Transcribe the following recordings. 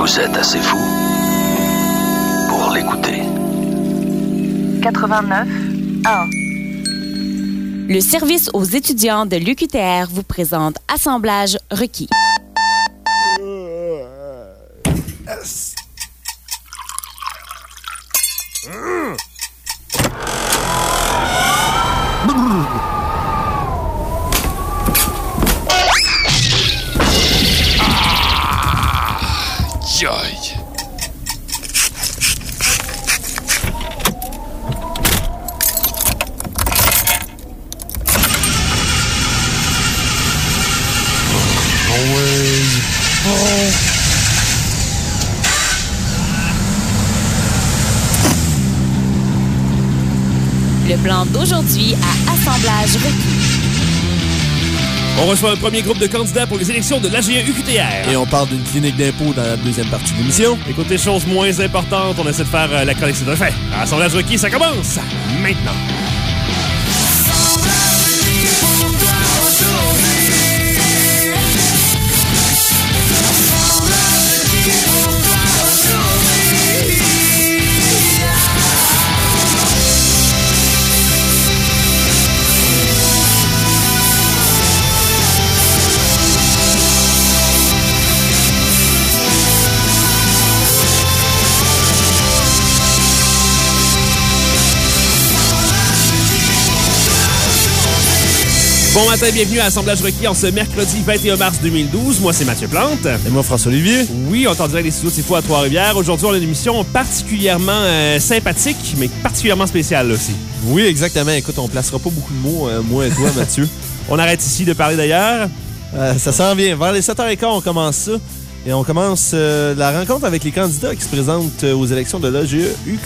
Vous êtes assez fou pour l'écouter. 89.1. Le service aux étudiants de l'UQTR vous présente Assemblage requis. Le plan d'aujourd'hui à Assemblage requis. On reçoit un premier groupe de candidats pour les élections de l'AGE UQTR. Et on parle d'une clinique d'impôt dans la deuxième partie de l'émission. Écoutez, choses moins importantes, on essaie de faire la collecte d'un fait. Assemblage requis, ça commence maintenant. Bon matin, bienvenue à Assemblage requis en ce mercredi 21 mars 2012. Moi, c'est Mathieu Plante. Et moi, François-Olivier. Oui, on est en direct des studios de C'est Fou à Trois-Rivières. Aujourd'hui, on a une émission particulièrement sympathique, mais particulièrement spéciale aussi. Oui, exactement. Écoute, on placera pas beaucoup de mots, moi et toi, Mathieu. On arrête ici de parler d'ailleurs. Ça s'en vient. Vers les 7h15, on commence ça. Et on commence la rencontre avec les candidats qui se présentent aux élections de l'AGE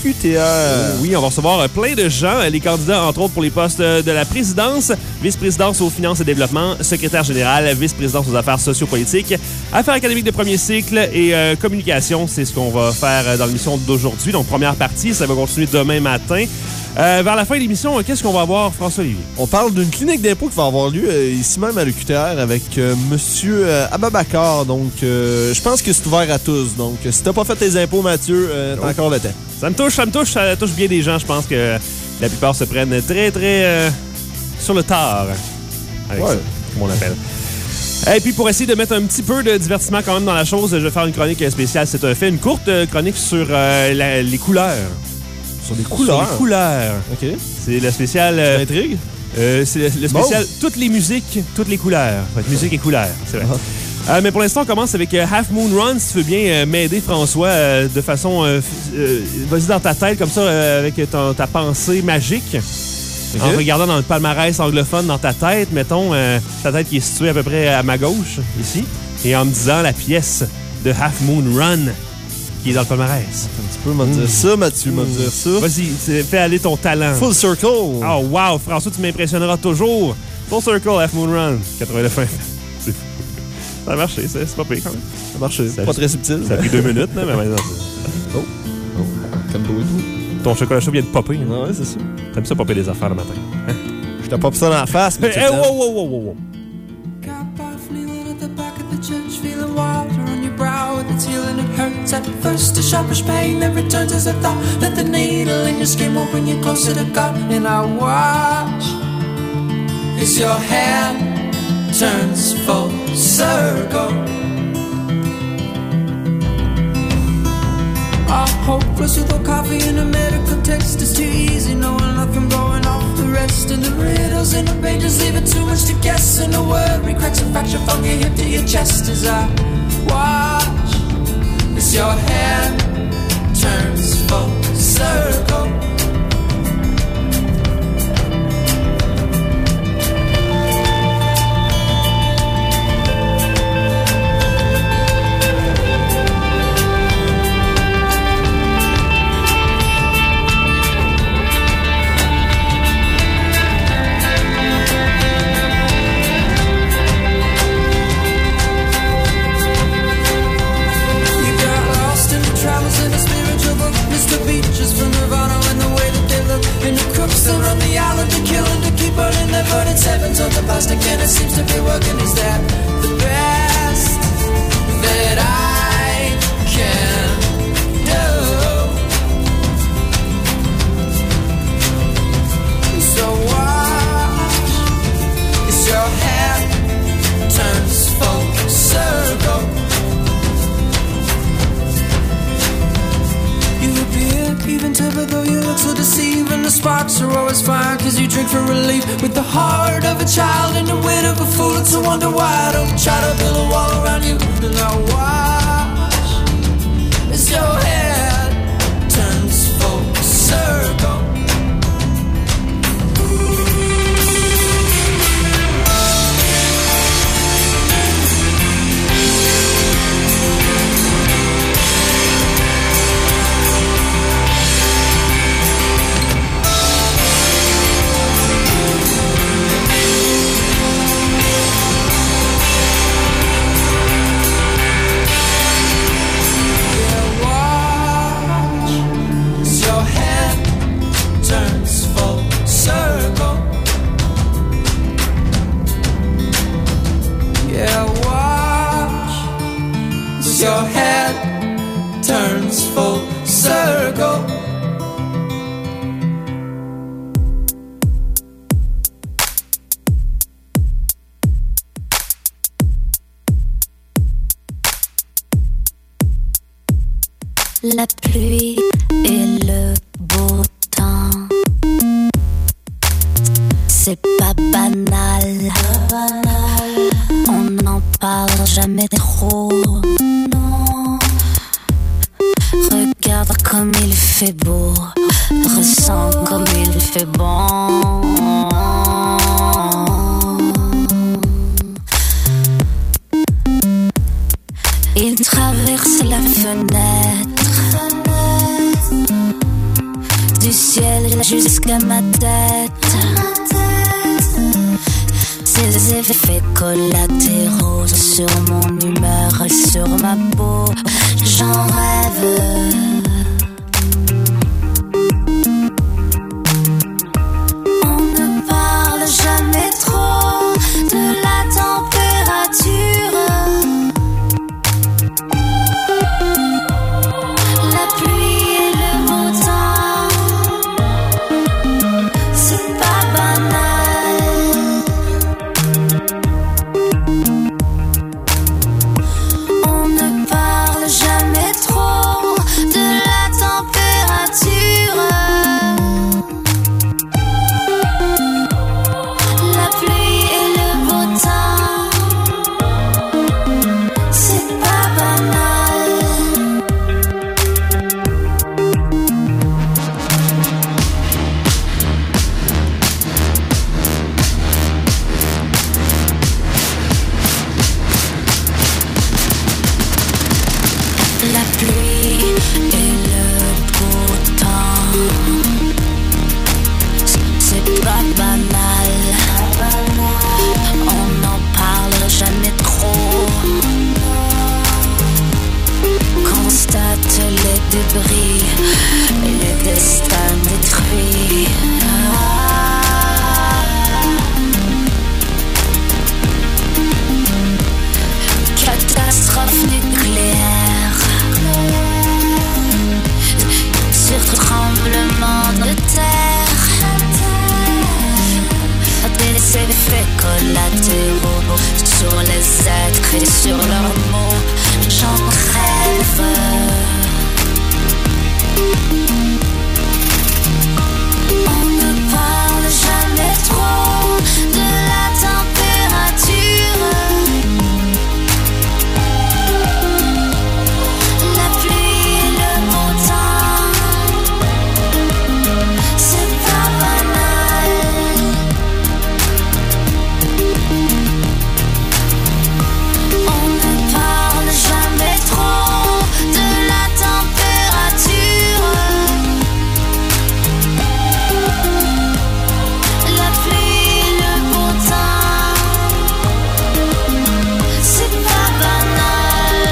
UQTR. Oui, on va recevoir plein de gens. Les candidats, entre autres, pour les postes de la présidence, vice-présidence aux finances et développement, secrétaire général, vice-présidence aux affaires sociopolitiques, affaires académiques de premier cycle et communication. C'est ce qu'on va faire dans l'émission d'aujourd'hui. Donc, première partie, ça va continuer demain matin. Vers la fin de l'émission, qu'est-ce qu'on va avoir, François-Olivier? On parle d'une clinique d'impôt qui va avoir lieu ici même à l'UQTR avec Monsieur Ababakar. Donc, je pense que c'est ouvert à tous. Donc, si t'as pas fait tes impôts, Mathieu, t'as encore le temps. Ça me touche bien des gens. Je pense que la plupart se prennent très, très sur le tard avec ça, comme on l'appelle. Et puis, pour essayer de mettre un petit peu de divertissement quand même dans la chose, je vais faire une chronique spéciale. C'est un fait, une courte chronique sur les couleurs. Sur des couleurs? Sur les couleurs. OK. C'est le spécial... Intrigue? C'est le spécial toutes les musiques, toutes les couleurs. En fait, musique et couleurs, c'est vrai. Mais pour l'instant, on commence avec Half Moon Run. Si tu veux bien m'aider, François, de façon... vas-y dans ta tête, comme ça, avec ta pensée magique. Okay. En regardant dans le palmarès anglophone dans ta tête, mettons, ta tête qui est située à peu près à ma gauche, ici, et en me disant la pièce de Half Moon Run qui est dans le palmarès. Un petit peu m'en dire ça, Mathieu, m'en dire ça. Vas-y, fais aller ton talent. Full Circle. Oh, wow, François, tu m'impressionneras toujours. Full Circle, Half Moon Run, 89 FM. C'est fou. Ça a marché, c'est pas pire quand même. Ça a marché, pas très subtil. Ça a pris 2 minutes, là, mais maintenant... Oh, comme toi et tout. Ton chocolat chaud vient de popper. Ah ouais, c'est ça. T'aimes ça popper des affaires le matin? Hein? Je te pop ça dans la face, mais wow. Feeling water on your brow with its healing, it hurts at first. A sharpish pain that returns as a thought that the needle in your skin will bring you closer to God. And I watch as your hand turns full circle. Our hopeless without coffee in a medical text is too easy, knowing nothing going off the rest. And the riddles in the pages leave it too much to guess. And the worry cracks and fracture from your hip to your chest as I watch as your hand turns full circle. Sevens on the plastic and it seems to be working. Is that the best that I can winter, but though you look so deceiving, the sparks are always fine, cause you drink for relief. With the heart of a child and the wit of a fool, it's a wonder why I don't try to build a wall around you. And I watch as your head turns full circle. Your head turns full circle. La pluie et le beau temps, c'est pas banal. On n'en parle jamais trop. Non. Regarde comme il fait beau, ressens comme il fait bon. Il traverse la fenêtre du ciel jusqu'à ma tête. Ses effets collatéraux sur mon humeur et sur ma peau, j'en rêve. On ne parle jamais trop de la température. La pluie et le beau temps, c'est pas banal. Sur les êtres et sur leurs mots, j'en rêve. On ne parle jamais trop de la température. La pluie et le beau temps, c'est pas banal. On ne parle jamais trop de la température. La pluie et le beau temps, c'est pas banal.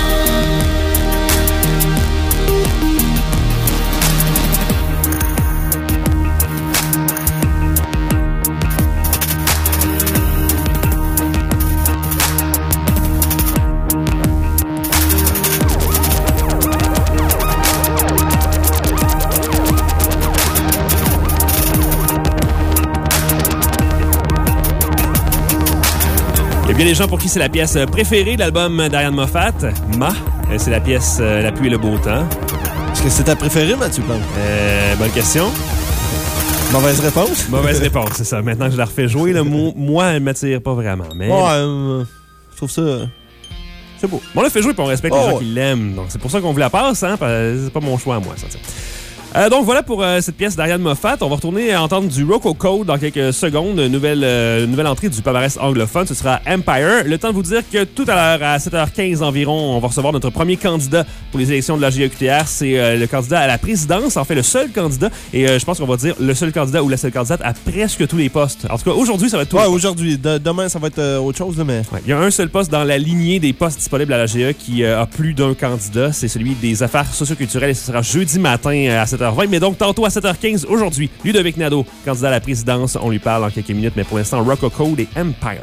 Il y a bien des gens pour qui c'est la pièce préférée de l'album d'Ariane Moffat, Ma. C'est la pièce La pluie et le beau temps. Est-ce que c'est ta préférée, Mathieu Plante? Bonne question. Mauvaise réponse? Mauvaise réponse, c'est ça. Maintenant que je la refais jouer, là, moi, elle ne m'attire pas vraiment. Mais... Ouais, je trouve ça... C'est beau. Bon, on l'a fait jouer et on respecte les gens qui l'aiment. Donc, c'est pour ça qu'on vous la passe, hein, parce que c'est pas mon choix à moi, ça. Donc voilà pour cette pièce d'Ariane Moffat. On va retourner à entendre du Rocco Code dans quelques secondes. Nouvelle entrée du palmarès anglophone. Ce sera Empire. Le temps de vous dire que tout à l'heure, à 7h15 environ, on va recevoir notre premier candidat pour les élections de la GEQTR. C'est le candidat à la présidence. En fait, le seul candidat. Et je pense qu'on va dire le seul candidat ou la seule candidate à presque tous les postes. En tout cas, aujourd'hui, ça va être tout. Ouais, aujourd'hui. Demain, ça va être autre chose, là, mais... Ouais, il y a un seul poste dans la lignée des postes disponibles à la GE qui a plus d'un candidat. C'est celui des affaires socioculturelles et ce sera jeudi matin à 7h20. Mais donc, tantôt à 7h15, aujourd'hui, Ludovic Nadeau, candidat à la présidence. On lui parle en quelques minutes, mais pour l'instant, Rocco Code et Empire.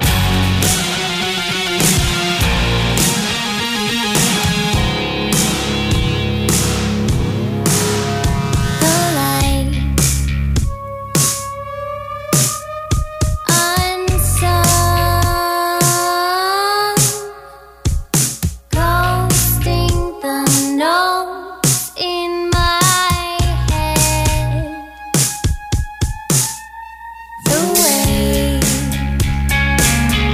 The way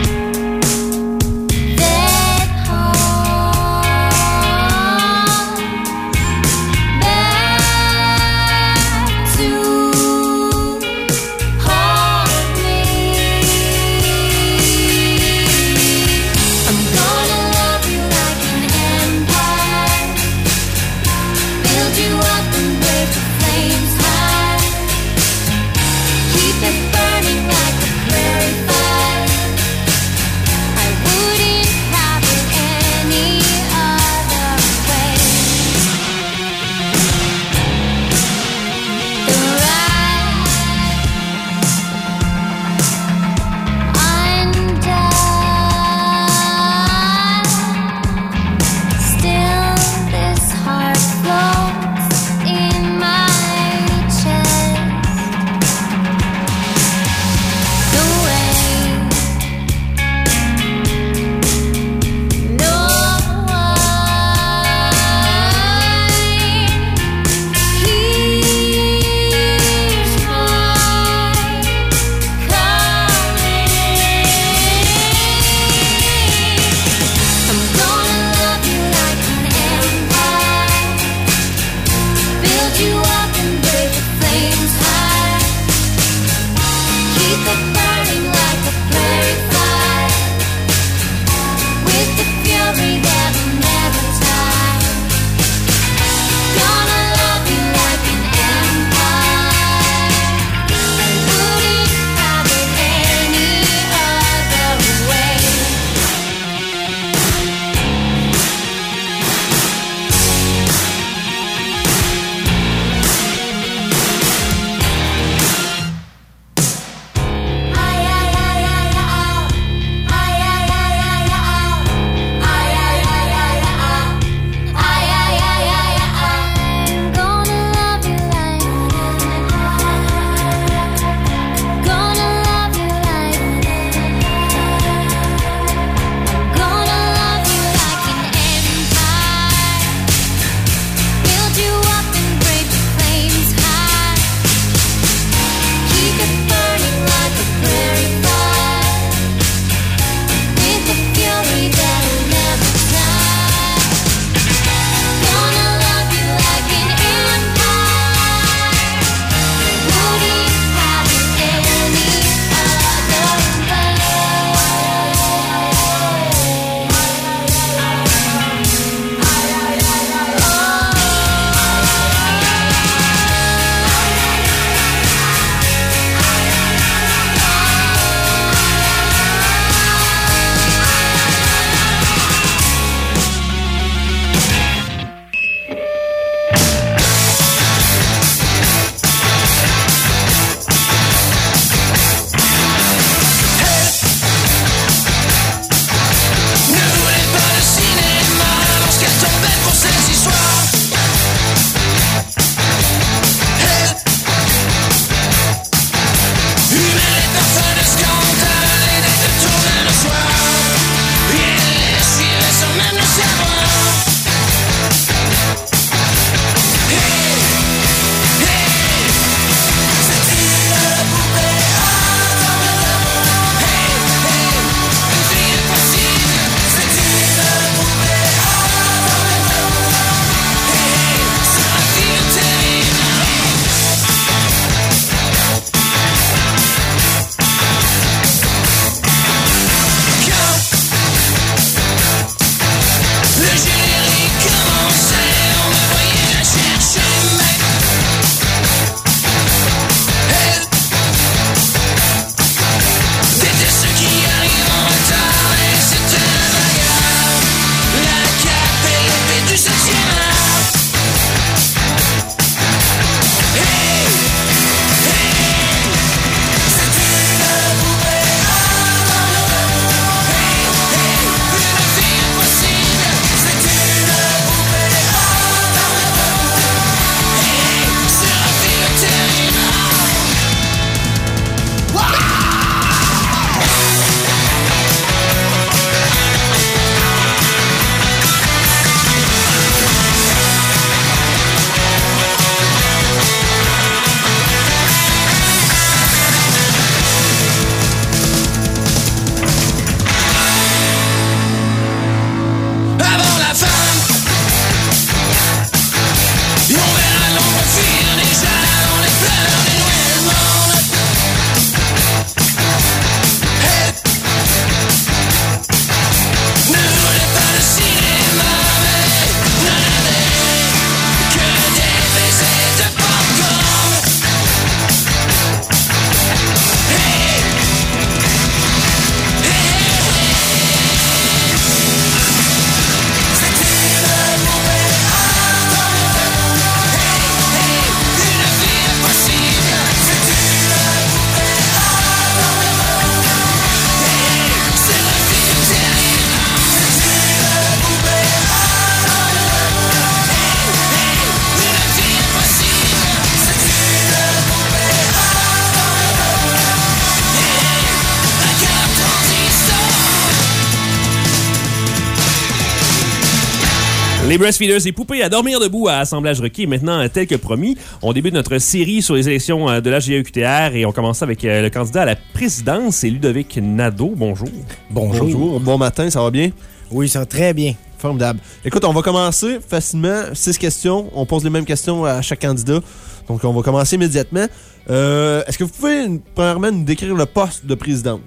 Les Breastfeeders et poupées à dormir debout à Assemblage requis. Maintenant, tel que promis, on débute notre série sur les élections de l'AGE-UQTR et on commence avec le candidat à la présidence, c'est Ludovic Nadeau. Bonjour. Bonjour. Bon matin, ça va bien? Oui, ça va très bien. Formidable. Écoute, on va commencer facilement. 6 questions. On pose les mêmes questions à chaque candidat. Donc, on va commencer immédiatement. Est-ce que vous pouvez, premièrement, nous décrire le poste de présidence?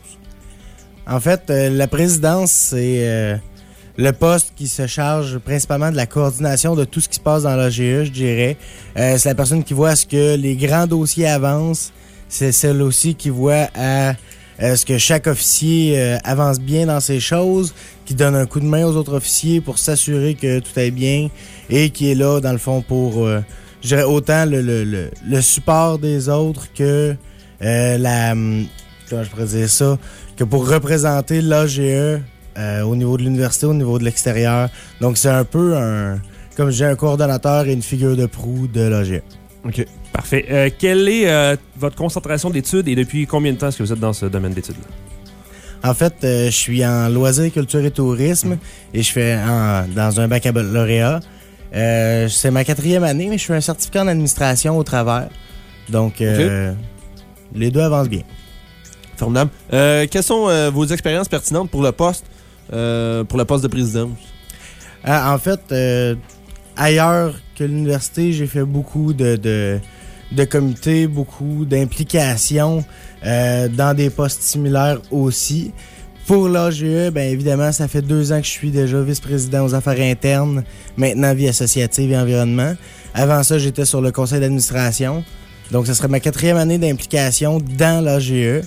En fait, la présidence, c'est le poste qui se charge principalement de la coordination de tout ce qui se passe dans l'AGE, je dirais. C'est la personne qui voit à ce que les grands dossiers avancent. C'est celle aussi qui voit à ce que chaque officier avance bien dans ses choses, qui donne un coup de main aux autres officiers pour s'assurer que tout aille bien et qui est là, dans le fond, pour, je dirais, autant le support des autres que comment je pourrais dire ça, que pour représenter l'AGE au niveau de l'université, au niveau de l'extérieur. Donc, c'est un peu comme je dis, un coordonnateur et une figure de proue de l'AGE. OK. Parfait. Quelle est votre concentration d'études et depuis combien de temps est-ce que vous êtes dans ce domaine d'études-là? En fait, je suis en loisirs, culture et tourisme et je fais dans un baccalauréat. C'est ma 4e année, mais je fais un certificat en administration au travers. Donc, les deux avancent bien. Formidable. Quelles sont vos expériences pertinentes pour le poste de présidence? En fait, ailleurs que l'université, j'ai fait beaucoup de comités, beaucoup d'implications dans des postes similaires aussi. Pour l'AGE, bien évidemment, ça fait 2 ans que je suis déjà vice-président aux affaires internes, maintenant vie associative et environnement. Avant ça, j'étais sur le conseil d'administration. Donc, ce serait ma 4e année d'implication dans l'AGE.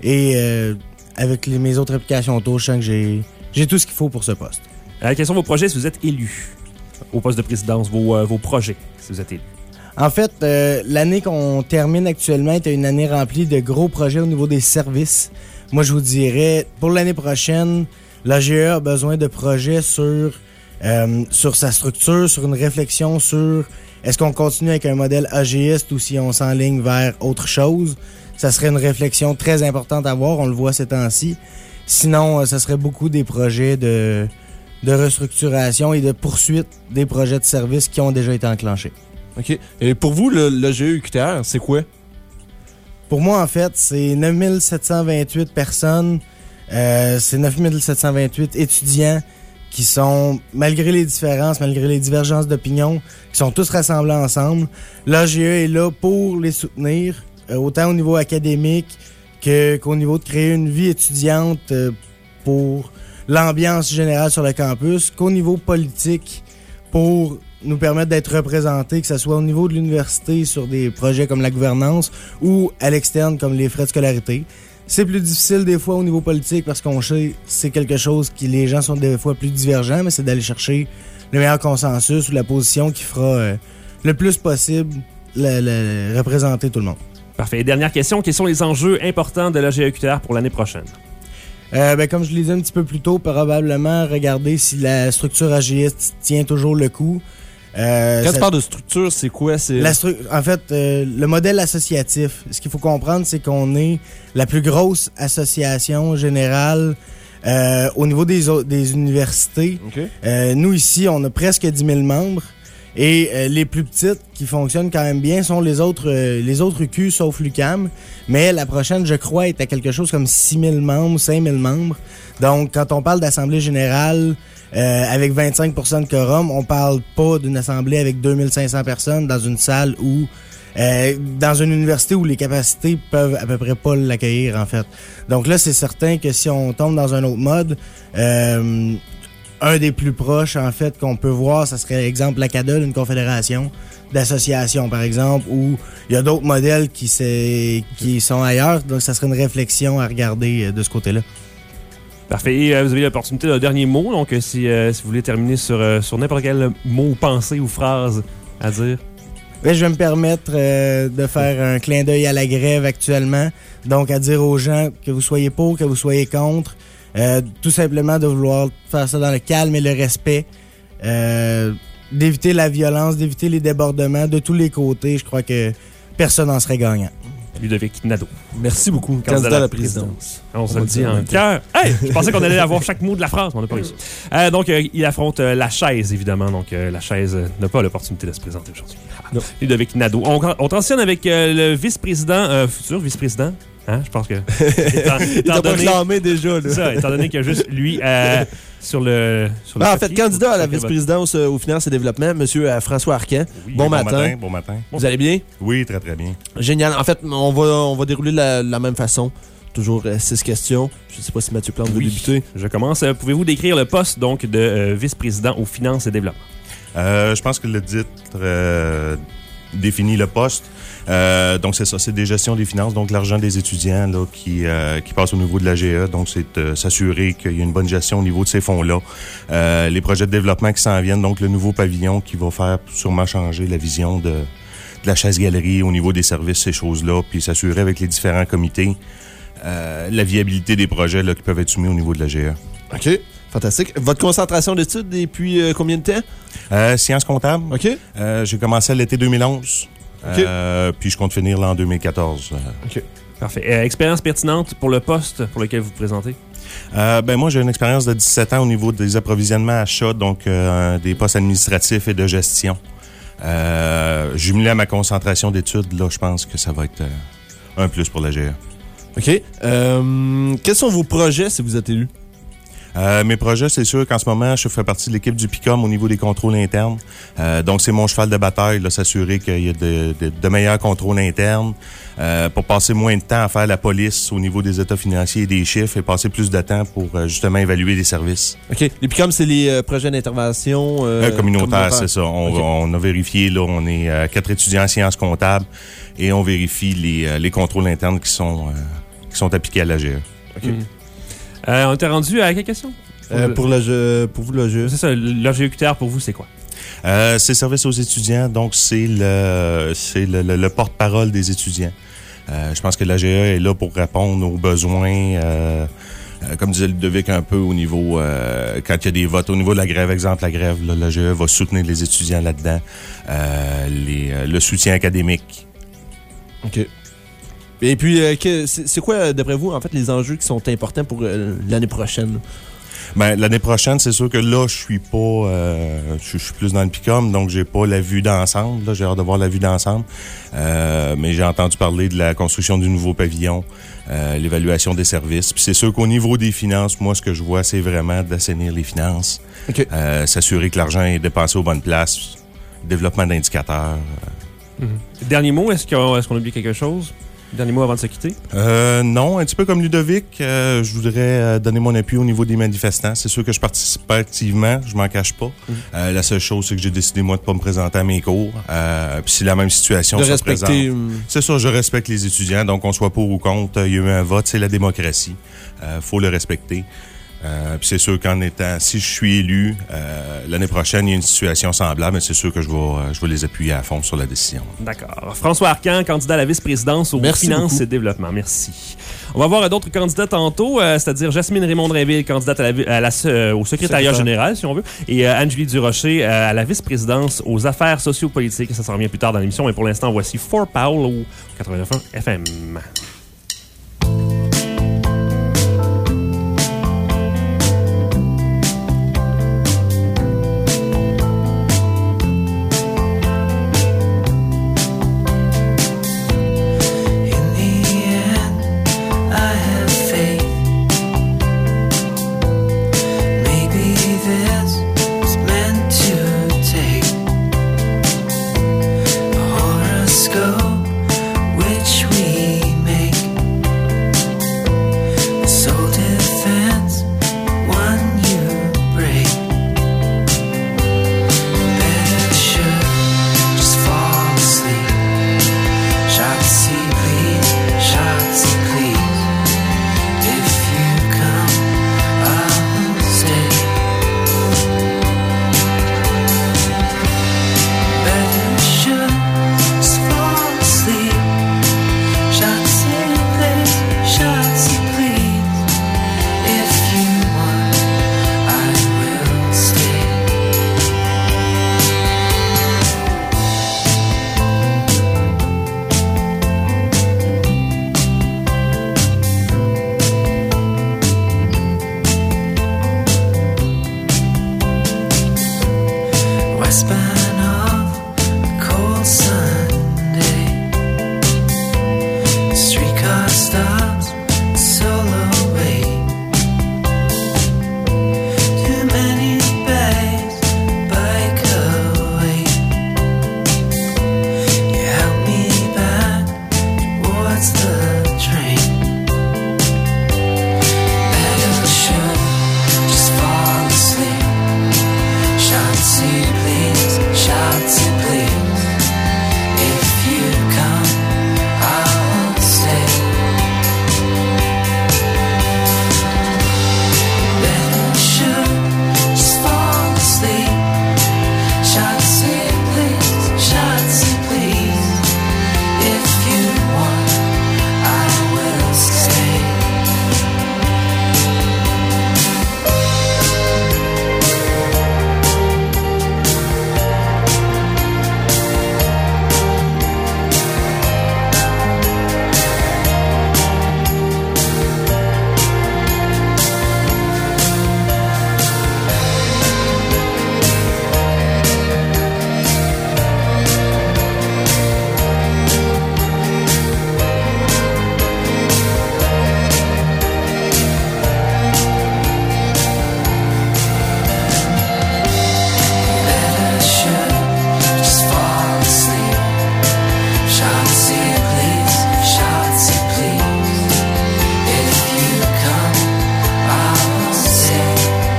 Et avec mes autres applications autour, je sens que j'ai tout ce qu'il faut pour ce poste. Quels sont vos projets si vous êtes élu au poste de présidence, vos projets si vous êtes élu? En fait, l'année qu'on termine actuellement était une année remplie de gros projets au niveau des services. Moi, je vous dirais, pour l'année prochaine, l'AGE a besoin de projets sur sa structure, sur une réflexion sur est-ce qu'on continue avec un modèle AGiste ou si on s'enligne vers autre chose. Ça serait une réflexion très importante à avoir, on le voit ces temps-ci. Sinon, ça serait beaucoup des projets de restructuration et de poursuite des projets de services qui ont déjà été enclenchés. OK. Et pour vous, l'AGE-UQTR, c'est quoi? Pour moi, en fait, c'est 9728 personnes, c'est 9728 étudiants qui sont, malgré les différences, malgré les divergences d'opinion, qui sont tous rassemblés ensemble. L'AGE est là pour les soutenir, autant au niveau académique qu'au niveau de créer une vie étudiante pour l'ambiance générale sur le campus, qu'au niveau politique pour nous permettre d'être représentés, que ce soit au niveau de l'université sur des projets comme la gouvernance ou à l'externe comme les frais de scolarité. C'est plus difficile des fois au niveau politique parce qu'on sait c'est quelque chose qui les gens sont des fois plus divergents, mais c'est d'aller chercher le meilleur consensus ou la position qui fera le plus possible représenter tout le monde. Parfait. Et dernière question, quels sont les enjeux importants de l'AGE-UQTR pour l'année prochaine? Comme je l'ai dit un petit peu plus tôt, probablement regarder si la structure AGiste tient toujours le coup. Quand tu parles de structure, c'est quoi? En fait, le modèle associatif, ce qu'il faut comprendre, c'est qu'on est la plus grosse association générale au niveau des universités. Okay. Nous, ici, on a presque 10 000 membres. Et les plus petites qui fonctionnent quand même bien sont les autres UQ, sauf l'UQAM. Mais la prochaine, je crois, est à quelque chose comme 6 000 membres, 5 000 membres. Donc, quand on parle d'assemblée générale avec 25 % de quorum, on parle pas d'une assemblée avec 2500 personnes dans une salle ou dans une université où les capacités peuvent à peu près pas l'accueillir, en fait. Donc là, c'est certain que si on tombe dans un autre mode... un des plus proches, en fait, qu'on peut voir, ça serait, exemple, la CADOL, une confédération d'associations, par exemple, où il y a d'autres modèles qui sont ailleurs. Donc, ça serait une réflexion à regarder de ce côté-là. Parfait. Et vous avez l'opportunité d'un dernier mot. Donc, si vous voulez terminer sur n'importe quel mot, pensée ou phrase à dire. Oui, je vais me permettre de faire un clin d'œil à la grève actuellement. Donc, à dire aux gens que vous soyez pour, que vous soyez contre. Tout simplement de vouloir faire ça dans le calme et le respect, d'éviter la violence, d'éviter les débordements de tous les côtés. Je crois que personne n'en serait gagnant. Ludovic Nadeau. Merci beaucoup, candidat à la présidence. On se le dit en cœur. Hey, je pensais qu'on allait avoir chaque mot de la phrase, mais on n'a pas réussi. Donc, il affronte la chaise, évidemment. Donc, la chaise n'a pas l'opportunité de se présenter aujourd'hui. Non. Ludovic Nadeau. On transitionne avec le vice-président, futur vice-président. Hein? Je pense que. Il t'a proclamé déjà. Là. Ça, étant donné qu'il y a juste lui sur le. En fait, candidat à la vice-présidence aux finances et développement, M. François Arcan. Oui, bon matin. Bon matin. Vous allez bien? Oui, très, très bien. Génial. En fait, on va dérouler de la même façon. Toujours 6 questions. Je ne sais pas si Mathieu Plante veut débuter. Je commence. Pouvez-vous décrire le poste donc de vice-président aux finances et développement? Je pense que le titre définit le poste. Donc, c'est ça, c'est des gestions des finances, donc l'argent des étudiants là, qui passe au niveau de l'AGE. Donc, c'est s'assurer qu'il y a une bonne gestion au niveau de ces fonds-là. Les projets de développement qui s'en viennent, donc le nouveau pavillon qui va faire sûrement changer la vision de la chaise-galerie au niveau des services, ces choses-là, puis s'assurer avec les différents comités la viabilité des projets là, qui peuvent être soumis au niveau de l'AGE. OK. Fantastique. Votre concentration d'études depuis combien de temps? Sciences comptables. OK. J'ai commencé à l'été 2011. OK. Puis je compte finir là en 2014. OK. Parfait. Expérience pertinente pour le poste pour lequel vous vous présentez? Moi, j'ai une expérience de 17 ans au niveau des approvisionnements achats, donc des postes administratifs et de gestion. Jumelé à ma concentration d'études, là, je pense que ça va être un plus pour la GE. OK. Quels sont vos projets si vous êtes élu? Mes projets, c'est sûr qu'en ce moment, je fais partie de l'équipe du PICOM au niveau des contrôles internes. Donc, c'est mon cheval de bataille, là, s'assurer qu'il y a de meilleurs contrôles internes pour passer moins de temps à faire la police au niveau des états financiers et des chiffres et passer plus de temps pour justement évaluer les services. OK. Les PICOM, c'est les projets d'intervention communautaire, c'est ça. On a vérifié, là, on est 4 étudiants en sciences comptables et on vérifie les contrôles internes qui sont appliqués à l'AGE. OK. On était rendu à quelle question? Pour vous, le jeu. C'est ça, l'AGE-UQTR pour vous, c'est quoi? C'est service aux étudiants, donc c'est le porte-parole des étudiants. Je pense que l'AGE est là pour répondre aux besoins, comme disait Ludovic un peu au niveau, quand il y a des votes, au niveau de la grève, exemple la grève, l'AGE va soutenir les étudiants là-dedans, le soutien académique. OK. Et puis, c'est quoi, d'après vous, en fait, les enjeux qui sont importants pour l'année prochaine? L'année prochaine, c'est sûr que là, je suis pas... je suis plus dans le PICOM, donc j'ai pas la vue d'ensemble. Là, j'ai hâte de voir la vue d'ensemble. Mais j'ai entendu parler de la construction du nouveau pavillon, l'évaluation des services. Puis c'est sûr qu'au niveau des finances, moi, ce que je vois, c'est vraiment d'assainir les finances. Okay. S'assurer que l'argent est dépensé aux bonnes places. Développement d'indicateurs. Dernier mot, est-ce qu'on oublie quelque chose? Dernier mot avant de se quitter? Non, un petit peu comme Ludovic, je voudrais donner mon appui au niveau des manifestants. C'est sûr que je participe pas activement, je m'en cache pas. La seule chose, c'est que j'ai décidé, moi, de pas me présenter à mes cours. Puis si la même situation se présente... C'est ça, je respecte les étudiants, donc qu'on soit pour ou contre, il y a eu un vote, c'est la démocratie. Faut le respecter. Puis c'est sûr si je suis élu, l'année prochaine, il y a une situation semblable, mais c'est sûr que je vais les appuyer à fond sur la décision. D'accord. François Arcan, candidat à la vice-présidence aux finances beaucoup. et développement. Merci. On va voir d'autres candidats tantôt, c'est-à-dire Jasmine Raymond-Drainville, candidate au secrétariat général, si on veut, et Anne-Julie Durocher à la vice-présidence aux affaires sociopolitiques. Ça s'en revient plus tard dans l'émission, mais pour l'instant, voici Fort Powell au 89.1 FM. Which we made. westbound of a cold Sunday. The streetcar stops, solo way. Too many bags, bike away. You help me back towards the train. Better should just fall asleep. Shout to please, shout to please. If you come, I'll stay. Better should just fall asleep. Shout to please, shout to please. If you want, I will stay. Better should just fall asleep. Shout to please, shout to please. If you come, I'll stay.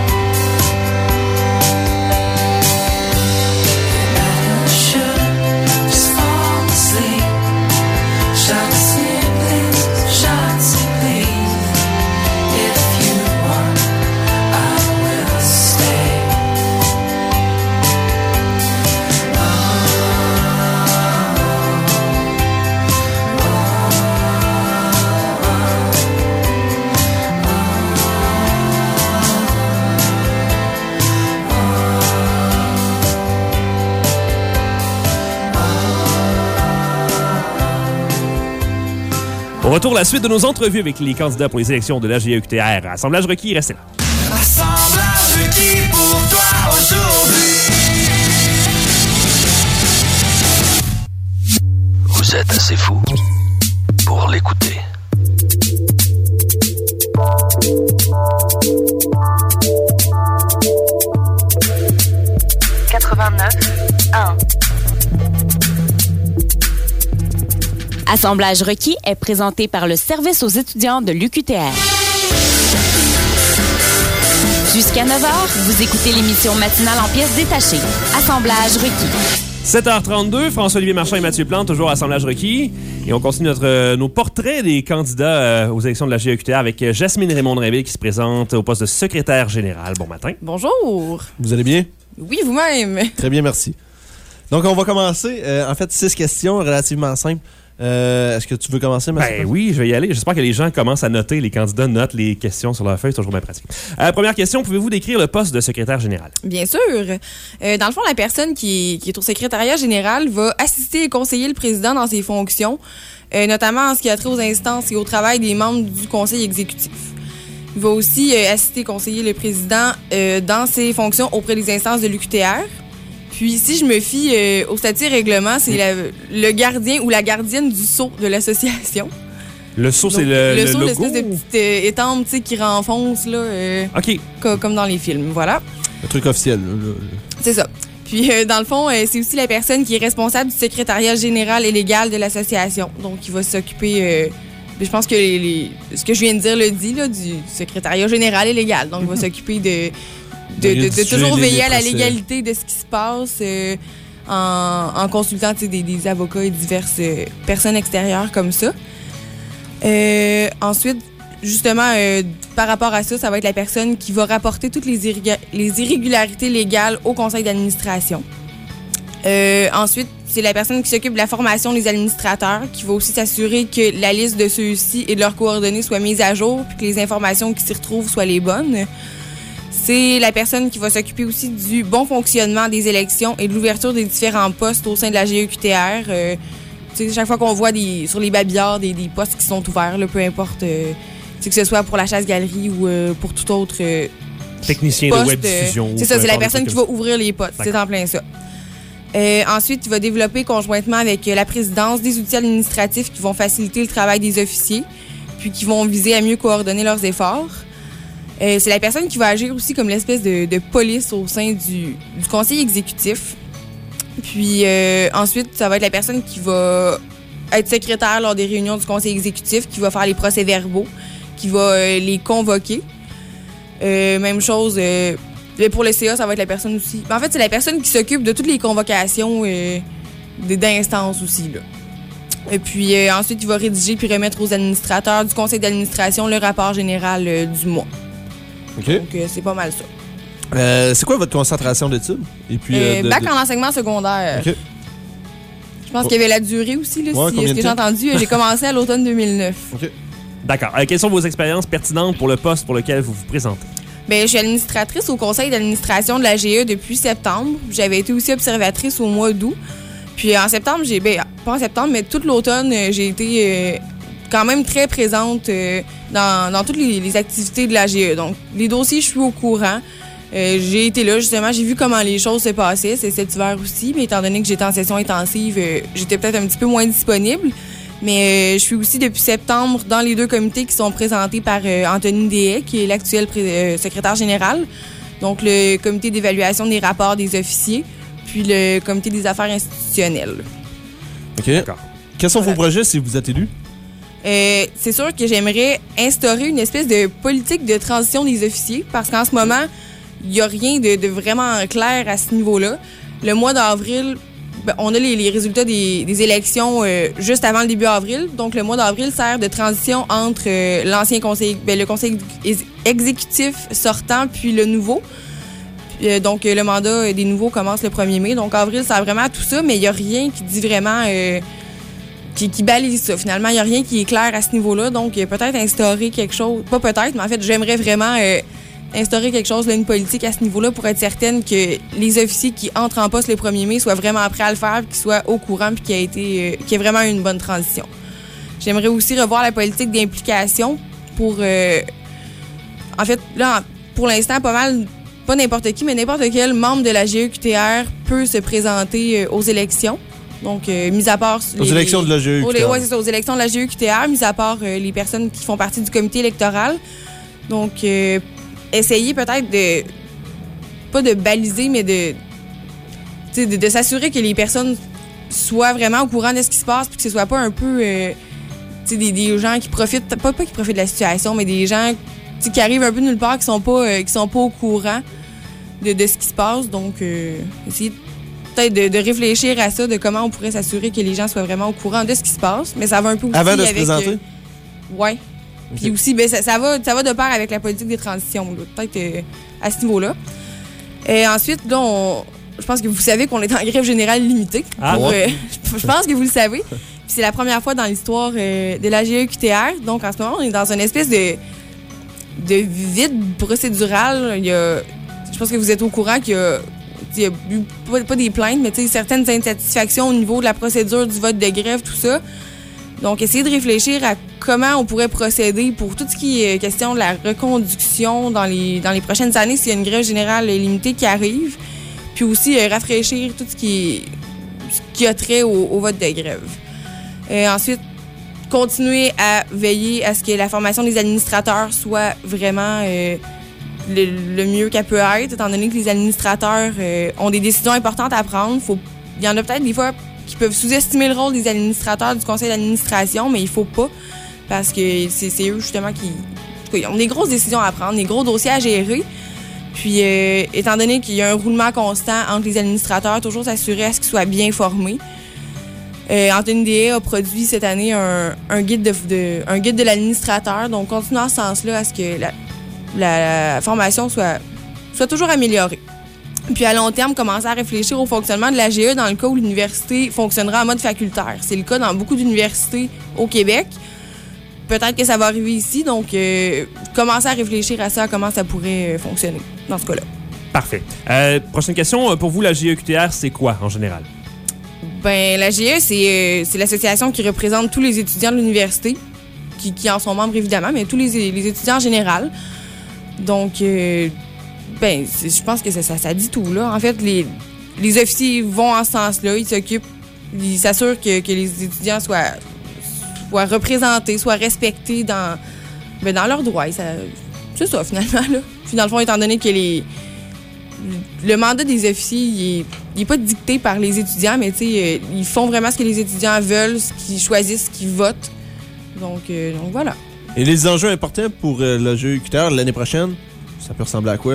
Better should just fall asleep. Shout to please, shout to please. If you want, I will stay. Au retour, la suite de nos entrevues avec les candidats pour les élections de l'AGE-UQTR. Assemblage requis, restez là. Assemblage requis pour toi aujourd'hui. Vous êtes assez fou pour l'écouter. Assemblage requis est présenté par le service aux étudiants de l'UQTR. Jusqu'à 9h, vous écoutez l'émission matinale en pièces détachées. Assemblage requis. 7h32, François-Olivier Marchand et Mathieu Plante, toujours à Assemblage requis. Et on continue nos portraits des candidats aux élections de la GEQTR avec Jasmine Raymond-Drainville qui se présente au poste de secrétaire général. Bon matin. Bonjour. Vous allez bien? Oui, vous-même. Très bien, merci. Donc, on va commencer. En fait, 6 questions relativement simples. Est-ce que tu veux commencer, Mathieu? Ben oui, je vais y aller. J'espère que les gens commencent à noter, les candidats notent les questions sur leur feuille, c'est toujours bien pratique. Première question, pouvez-vous décrire le poste de secrétaire général? Bien sûr. Dans le fond, la personne qui est au secrétariat général va assister et conseiller le président dans ses fonctions, notamment en ce qui a trait aux instances et au travail des membres du conseil exécutif. Il va aussi assister et conseiller le président dans ses fonctions auprès des instances de l'UQTR. Puis, si je me fie au statut et règlement, c'est le gardien ou la gardienne du sceau de l'association. Le sceau, c'est le sceau, logo? l'espèce de petite étampe qui renfonce, là, OK. Comme dans les films. Voilà. Le truc officiel. C'est ça. Puis, dans le fond, c'est aussi la personne qui est responsable du secrétariat général et légal de l'association. Donc, il va s'occuper... je pense que ce que je viens de dire le dit, là, du secrétariat général et légal. Donc, il va s'occuper de toujours veiller à la légalité de ce qui se passe en consultant des avocats et diverses personnes extérieures comme ça. Ensuite, justement, par rapport à ça, ça va être la personne qui va rapporter toutes les irrégularités légales au conseil d'administration. Ensuite, c'est la personne qui s'occupe de la formation des administrateurs, qui va aussi s'assurer que la liste de ceux-ci et de leurs coordonnées soit mise à jour, puis que les informations qui s'y retrouvent soient les bonnes. C'est la personne qui va s'occuper aussi du bon fonctionnement des élections et de l'ouverture des différents postes au sein de la GEQTR. Chaque fois qu'on voit sur les babillards des postes qui sont ouverts, là, peu importe que ce soit pour la chasse-galerie ou pour toute autre Technicien poste, de web diffusion. c'est ça, c'est la personne qui va ouvrir les postes. C'est en plein ça. Ensuite, il va développer conjointement avec la présidence des outils administratifs qui vont faciliter le travail des officiers, puis qui vont viser à mieux coordonner leurs efforts. C'est la personne qui va agir aussi comme l'espèce de police au sein du conseil exécutif. Puis ensuite, ça va être la personne qui va être secrétaire lors des réunions du conseil exécutif, qui va faire les procès-verbaux, qui va les convoquer. Même chose pour le CA, ça va être la personne aussi. En fait, c'est la personne qui s'occupe de toutes les convocations d'instances aussi, là. Et puis ensuite, il va rédiger puis remettre aux administrateurs du conseil d'administration le rapport général du mois. OK. Donc, c'est pas mal ça. C'est quoi votre concentration d'études? Et puis, bac en enseignement secondaire. OK. Je pense qu'il y avait la durée aussi, là, Ouais, si ce que j'ai entendu. J'ai commencé à l'automne 2009. OK. D'accord. Quelles sont vos expériences pertinentes pour le poste pour lequel vous vous présentez? Bien, je suis administratrice au conseil d'administration de la GE depuis septembre. J'avais été aussi observatrice au mois d'août. Puis en septembre, pas en septembre, mais toute l'automne, j'ai été quand même très présente dans toutes les activités de la GE. Donc, les dossiers, je suis au courant. J'ai été là, justement, j'ai vu comment les choses se passaient. C'est cet hiver aussi, mais étant donné que j'étais en session intensive, j'étais peut-être un petit peu moins disponible. Mais je suis aussi depuis septembre dans les deux comités qui sont présentés par Anthony Deshaies, qui est l'actuel secrétaire général. Donc, le comité d'évaluation des rapports des officiers, puis le comité des affaires institutionnelles. OK. D'accord. Quels sont vos projets si vous êtes élu? C'est sûr que j'aimerais instaurer une espèce de politique de transition des officiers, parce qu'en ce moment, il n'y a rien de vraiment clair à ce niveau-là. Le mois d'avril, on a les résultats des élections juste avant le début avril. Donc, le mois d'avril sert de transition entre l'ancien conseil, le conseil exécutif sortant puis le nouveau. Donc, le mandat des nouveaux commence le 1er mai. Donc, avril sert vraiment à tout ça, mais il n'y a rien qui dit vraiment... qui balise ça. Finalement, il n'y a rien qui est clair à ce niveau-là. Donc, peut-être instaurer quelque chose... Pas peut-être, mais en fait, j'aimerais vraiment... instaurer quelque chose, là, une politique à ce niveau-là pour être certaine que les officiers qui entrent en poste le 1er mai soient vraiment prêts à le faire, qu'ils soient au courant puis qu'il y ait vraiment une bonne transition. J'aimerais aussi revoir la politique d'implication pour... en fait, là, pour l'instant, pas n'importe qui, mais n'importe quel membre de la GE-QTR peut se présenter aux élections. Donc, mis à part... Aux élections de la GE-QTR. Oui, c'est ça, aux élections de la GE-QTR, mis à part les personnes qui font partie du comité électoral. Donc... essayer peut-être de, pas de baliser, mais de s'assurer que les personnes soient vraiment au courant de ce qui se passe, puis que ce soit pas un peu des gens qui profitent, pas qui profitent de la situation, mais des gens qui arrivent un peu de nulle part, qui sont pas au courant de ce qui se passe. Donc, essayer peut-être de réfléchir à ça, de comment on pourrait s'assurer que les gens soient vraiment au courant de ce qui se passe. Mais ça va un peu aussi avant de avec... se présenter? Ouais. Puis aussi, ben, ça va de pair avec la politique des transitions, peut-être à ce niveau-là. Ensuite, là, je pense que vous savez qu'on est en grève générale limitée. Je pense que vous le savez. Puis c'est la première fois dans l'histoire de la GE-QTR. Donc, en ce moment, on est dans une espèce de vide procédural. Je pense que vous êtes au courant qu'il y a eu, pas des plaintes, mais certaines insatisfactions au niveau de la procédure du vote de grève, tout ça. Donc, essayer de réfléchir à comment on pourrait procéder pour tout ce qui est question de la reconduction dans les prochaines années s'il y a une grève générale limitée qui arrive. Puis aussi, rafraîchir tout ce qui a trait au vote de grève. Ensuite, continuer à veiller à ce que la formation des administrateurs soit vraiment le mieux qu'elle peut être, étant donné que les administrateurs ont des décisions importantes à prendre. Il y en a peut-être des fois qui peuvent sous-estimer le rôle des administrateurs du conseil d'administration, mais il faut pas, parce que c'est eux justement qui ont des grosses décisions à prendre, des gros dossiers à gérer. Puis, étant donné qu'il y a un roulement constant entre les administrateurs, toujours s'assurer à ce qu'ils soient bien formés. Anthony Deshaies a produit cette année un guide de l'administrateur, donc continuer en ce sens-là à ce que la formation soit toujours améliorée. Puis à long terme, commencer à réfléchir au fonctionnement de la GE dans le cas où l'université fonctionnera en mode facultaire. C'est le cas dans beaucoup d'universités au Québec. Peut-être que ça va arriver ici, donc commencer à réfléchir à ça, comment ça pourrait fonctionner dans ce cas-là. Parfait. Prochaine question. Pour vous, la GE-QTR, c'est quoi en général? Ben, la GE, c'est l'association qui représente tous les étudiants de l'université, qui en sont membres évidemment, mais tous les étudiants en général. Donc, je pense que ça dit tout, là. En fait, les officiers vont en ce sens-là. Ils s'occupent, ils s'assurent que les étudiants soient représentés, soient respectés dans leurs droits. C'est ça, finalement, là. Puis, dans le fond, étant donné que le mandat des officiers, il est pas dicté par les étudiants, mais ils font vraiment ce que les étudiants veulent, ce qu'ils choisissent, ce qu'ils votent. Donc voilà. Et les enjeux importants pour le jeu UQTR l'année prochaine, ça peut ressembler à quoi?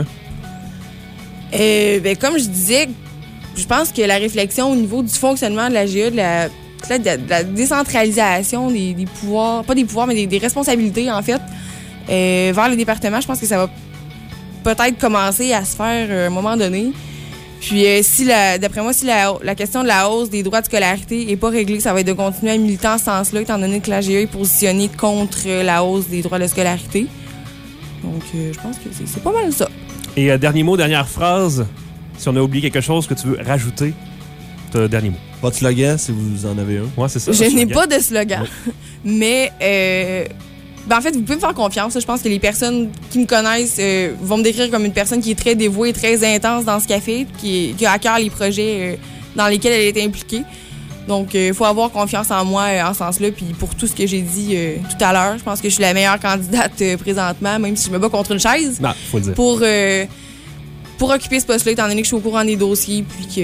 Comme je disais, je pense que la réflexion au niveau du fonctionnement de la GA, de la décentralisation des pouvoirs, pas des pouvoirs, mais des responsabilités, en fait, vers les départements, je pense que ça va peut-être commencer à se faire à un moment donné. Puis, d'après moi, si la question de la hausse des droits de scolarité n'est pas réglée, ça va être de continuer à militer en ce sens-là, étant donné que la GA est positionnée contre la hausse des droits de scolarité. Donc, je pense que c'est pas mal ça. Et dernier mot, dernière phrase. Si on a oublié quelque chose que tu veux rajouter, dernier mot. Pas de slogan, si vous en avez un. Ouais, c'est ça. Je n'ai pas de slogan. Oui. Mais, en fait, vous pouvez me faire confiance. Je pense que les personnes qui me connaissent vont me décrire comme une personne qui est très dévouée, très intense dans ce qu'elle fait, qui a à cœur les projets dans lesquels elle est impliquée. Donc, il faut avoir confiance en moi en ce sens-là. Puis pour tout ce que j'ai dit tout à l'heure, je pense que je suis la meilleure candidate présentement, même si je me bats contre une chaise. Non, faut le dire. Pour occuper ce poste-là, étant donné que je suis au courant des dossiers, puis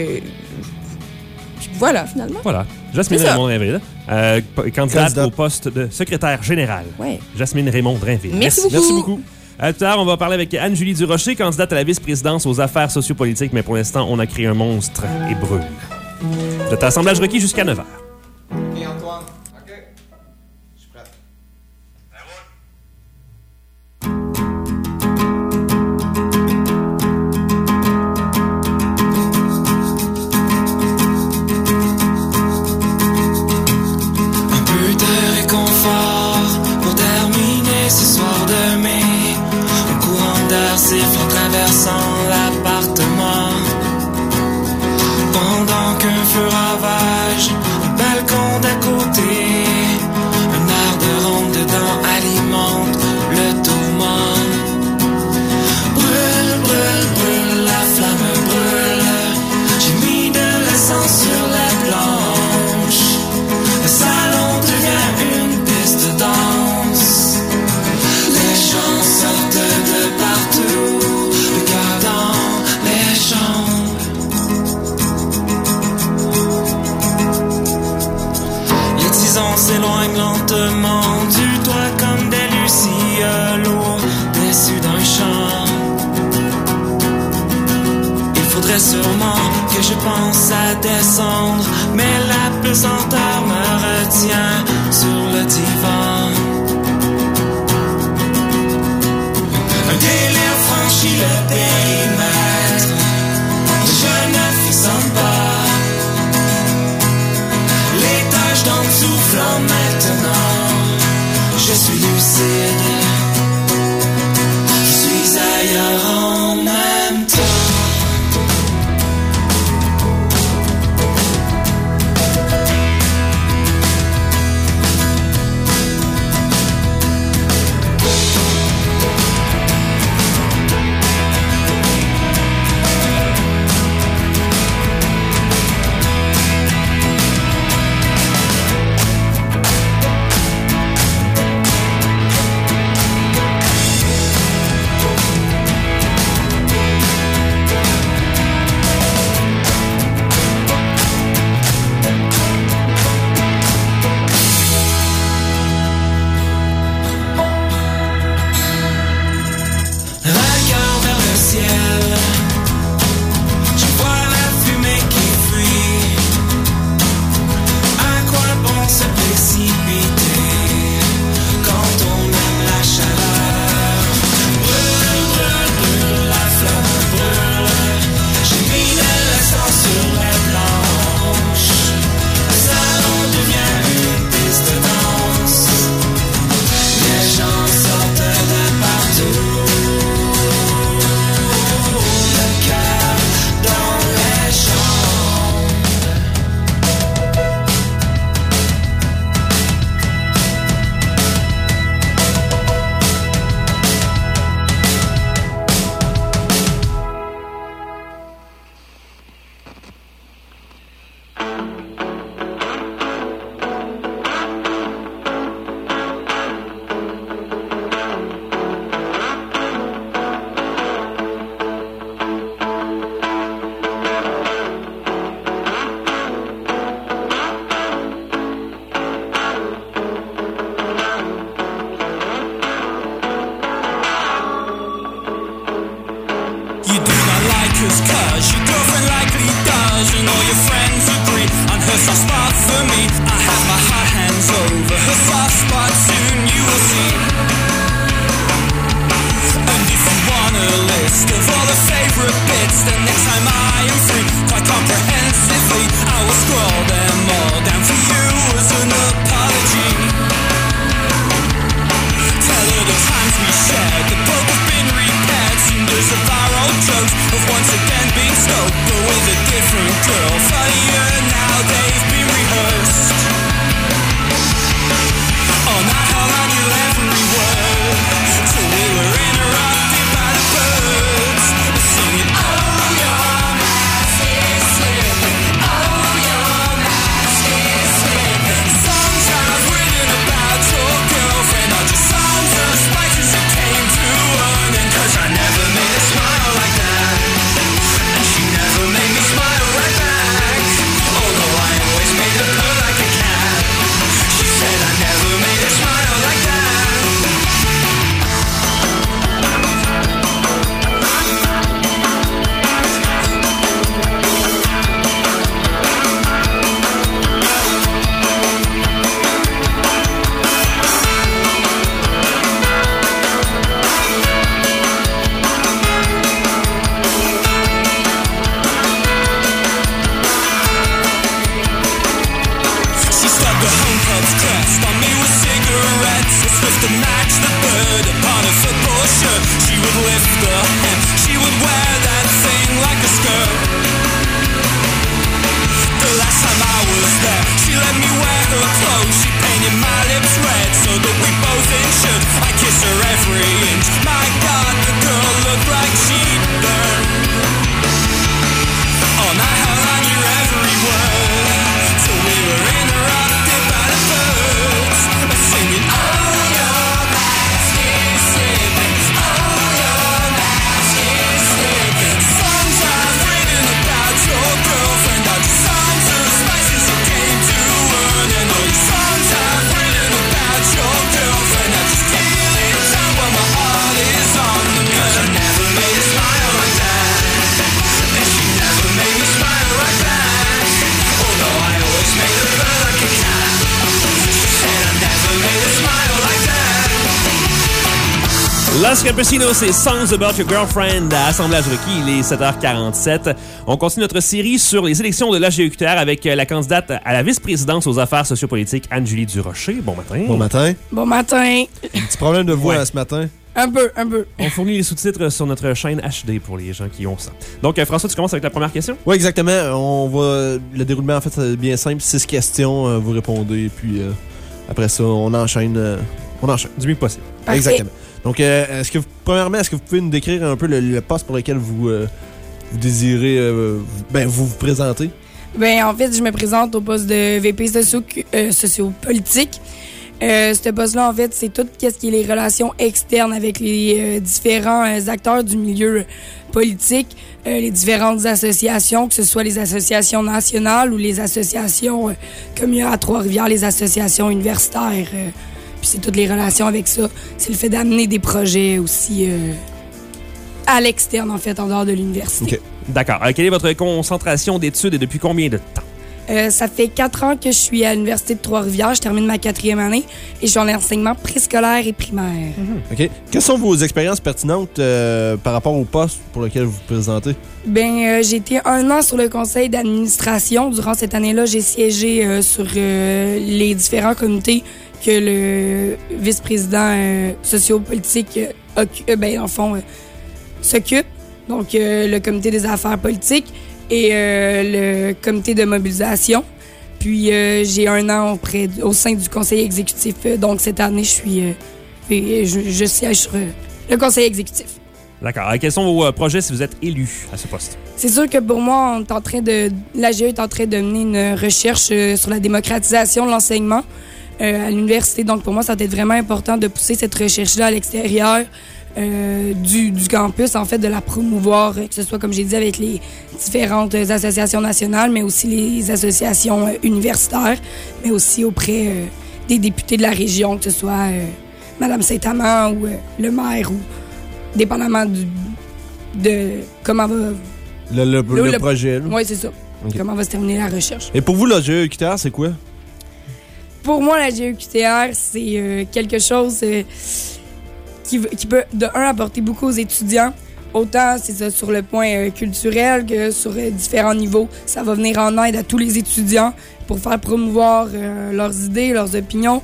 voilà, finalement. Voilà. Jasmine Raymond-Drainville, candidate au poste de secrétaire général. Ouais. Jasmine Raymond-Drainville. Merci beaucoup. Tout à l'heure, on va parler avec Anne-Julie Durocher, candidate à la vice-présidence aux affaires sociopolitiques, mais pour l'instant, on a créé un monstre et brûle. Vous êtes à assemblage requis jusqu'à 9h. OK, Antoine. OK. Je suis prêt. Un peu de réconfort pour terminer ce soir de mai. Un courant d'air siffle en traversant l'appartement. Pendant qu'un feu ravage un balcon d'à côté, un air de ronde dedans alimente le tourment. Brûle, brûle, brûle, la flamme brûle. J'ai mis de l'essence sur la planche. Le salon devient une piste de danse. Les gens sortent de partout, le cœur dans les chambres. On s'éloigne lentement du toit comme des lucioles lourds déçus d'un champ. Il faudrait sûrement que je pense à descendre, mais la pesanteur me retient sur le divan. Un délire franchit le périmètre, je ne frissonne pas. D'en soufflant maintenant, je suis lucide, je suis ailleurs en même temps. different girl, funnier now, they've been rehearsed. All night long I knew every word, till we were interrupted by the birds, singing, oh, your mask is slipping, oh, your mask is slipping. Songs I've written about your girlfriend are just songs of spices you came to earn. And 'cause I never made her smile like that, and she never made me smile right back, although I always made her purr like a cat. She said I never made her smile like that. She stuck a home club's crest on me with cigarettes, a swift to match the bird upon a football shirt. She would lift the hem, she would wear that thing like a skirt. The last time I was there, she let me wear her clothes. She painted my lips red so that we both insured. I kissed her every inch. My God, the girl looked like she'd burn. All night long I knew every word, till we were interrupted by the birds, singing, oh, your mask is slipping, oh, your mask is slipping. Songs I've written about your girlfriend are just songs of spices you came to earn. And all these songs I've written about your girlfriend are just killing time while my heart is on the move. 'Cause I never made her smile like that, and she never made me smile right back, although I always made her purr like a cat. She said I never made her smile like that. Los Campesinos, c'est Songs About Your Girlfriend à Assemblage Requis, il est 7h47. On continue notre série sur les élections de l'AGEUQTR avec la candidate à la vice-présidence aux affaires sociopolitiques, Anne-Julie Durocher. Bon matin. Bon matin. Bon matin. Petit problème de voix Ouais. hein, ce matin. Un peu. On fournit les sous-titres sur notre chaîne HD pour les gens qui ont ça. Donc, François, tu commences avec la première question? Oui, exactement. Le déroulement, en fait, c'est bien simple. 6 questions, vous répondez, puis après ça, on enchaîne. Du mieux que possible. Parfait. Exactement. Donc, premièrement, est-ce que vous pouvez nous décrire un peu le poste pour lequel vous désirez vous présenter? Ben, en fait, je me présente au poste de VP sociopolitique. Ce poste-là, en fait, c'est tout ce qui est les relations externes avec les différents acteurs du milieu politique, les différentes associations, que ce soit les associations nationales ou les associations, comme il y a à Trois-Rivières, les associations universitaires. Puis c'est toutes les relations avec ça. C'est le fait d'amener des projets aussi à l'externe, en fait, en dehors de l'université. OK. D'accord. Quelle est votre concentration d'études et depuis combien de temps? Ça fait 4 ans que je suis à l'Université de Trois-Rivières. Je termine ma 4e année et je suis en enseignement préscolaire et primaire. OK. Quelles sont vos expériences pertinentes par rapport au poste pour lequel vous vous présentez? Ben, j'ai été 1 an sur le conseil d'administration. Durant cette année-là, j'ai siégé sur les différents comités que le vice-président sociopolitique s'occupe. Donc, le comité des affaires politiques et le comité de mobilisation. Puis, j'ai 1 an au sein du conseil exécutif. Donc, cette année, je siège sur le conseil exécutif. D'accord. Quels sont vos projets si vous êtes élu à ce poste? C'est sûr que pour moi, l'AGE est en train de mener une recherche sur la démocratisation de l'enseignement à l'université. Donc, pour moi, ça va être vraiment important de pousser cette recherche-là à l'extérieur du campus, en fait, de la promouvoir, que ce soit, comme j'ai dit, avec les différentes associations nationales, mais aussi les associations universitaires, mais aussi auprès des députés de la région, que ce soit Mme Saint-Amand ou le maire, ou dépendamment de comment va... Le projet, là. Oui, c'est ça. Okay. Comment va se terminer la recherche. Et pour vous, l'AGEUQTR, c'est quoi? Pour moi, l'AGEUQTR, c'est quelque chose qui peut, de un, apporter beaucoup aux étudiants. Autant, c'est ça, sur le point culturel que sur différents niveaux. Ça va venir en aide à tous les étudiants pour faire promouvoir leurs idées, leurs opinions,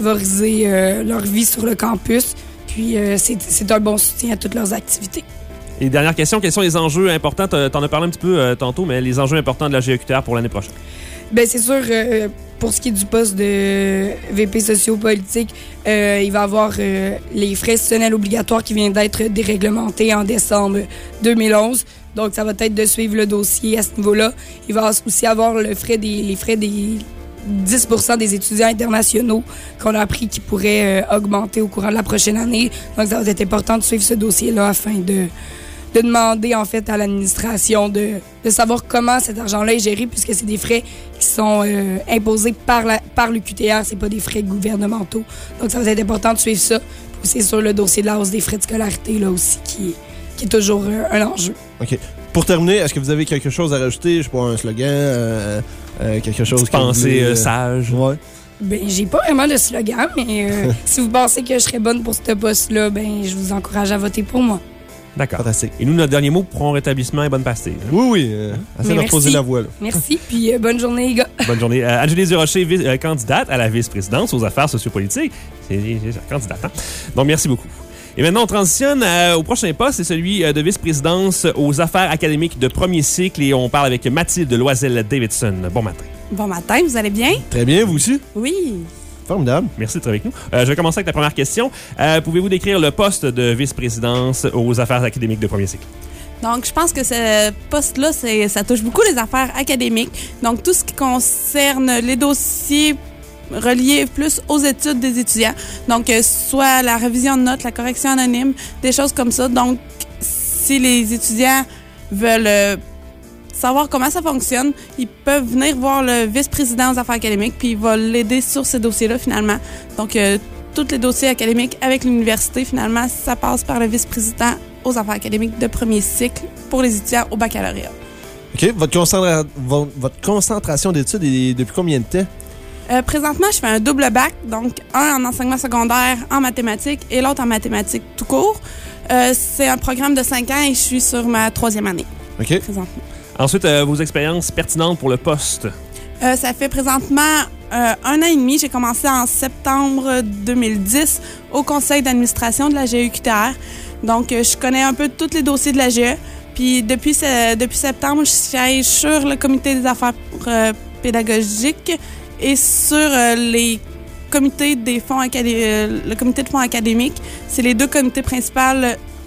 favoriser leur vie sur le campus. Puis, c'est un bon soutien à toutes leurs activités. Et dernière question, quels sont les enjeux importants? T'en as parlé un petit peu tantôt, mais les enjeux importants de la GEQTR pour l'année prochaine? Ben c'est sûr, pour ce qui est du poste de VP sociopolitique, il va y avoir les frais institutionnels obligatoires qui viennent d'être déréglementés en décembre 2011. Donc, ça va être de suivre le dossier à ce niveau-là. Il va aussi avoir les frais des 10% des étudiants internationaux qu'on a appris qui pourraient augmenter au courant de la prochaine année. Donc, ça va être important de suivre ce dossier-là afin de demander en fait à l'administration de savoir comment cet argent-là est géré, puisque c'est des frais qui sont imposés par l'UQTR, c'est pas des frais gouvernementaux. Donc ça va être important de suivre ça. Puis c'est sur le dossier de la hausse des frais de scolarité là aussi qui est toujours un enjeu. OK. Pour terminer, est-ce que vous avez quelque chose à rajouter? Je sais pas, un slogan, quelque chose que pensée sage. Ouais. Ben, j'ai pas vraiment de slogan, mais si vous pensez que je serais bonne pour ce poste-là, ben je vous encourage à voter pour moi. D'accord. Fantastique. Et nous, notre dernier mot, prompt rétablissement et bonne pastille. Oui. Assez de reposer la voix. Là. Merci, puis bonne journée, les gars. Bonne journée. Angélique Durocher, candidate à la vice-présidence aux affaires sociopolitiques. C'est candidate, hein? Donc, merci beaucoup. Et maintenant, on transitionne au prochain poste, c'est celui de vice-présidence aux affaires académiques de premier cycle. Et on parle avec Mathilde Loisel-Davidson. Bon matin. Bon matin, vous allez bien? Très bien, vous aussi? Oui. Formidable. Merci d'être avec nous. Je vais commencer avec la première question. Pouvez-vous décrire le poste de vice-présidence aux affaires académiques de premier cycle? Donc, je pense que ce poste-là, ça touche beaucoup les affaires académiques. Donc, tout ce qui concerne les dossiers reliés plus aux études des étudiants. Donc, soit la révision de notes, la correction anonyme, des choses comme ça. Donc, si les étudiants veulent savoir comment ça fonctionne, ils peuvent venir voir le vice-président aux affaires académiques, puis il va l'aider sur ces dossiers-là, finalement. Donc, tous les dossiers académiques avec l'université, finalement, ça passe par le vice-président aux affaires académiques de premier cycle pour les étudiants au baccalauréat. OK. Votre concentration d'études est depuis combien de temps? Présentement, je fais un double bac, donc un en enseignement secondaire en mathématiques et l'autre en mathématiques tout court. C'est un programme de 5 ans et je suis sur ma 3e année. OK. Présentement. Ensuite, vos expériences pertinentes pour le poste. Ça fait présentement 1 an et demi. J'ai commencé en septembre 2010 au conseil d'administration de la GEQTR. Donc, je connais un peu tous les dossiers de la GE. Puis, depuis septembre, je siège sur le comité des affaires pédagogiques et sur les comités des fonds le comité de fonds académiques. C'est les 2 comités principaux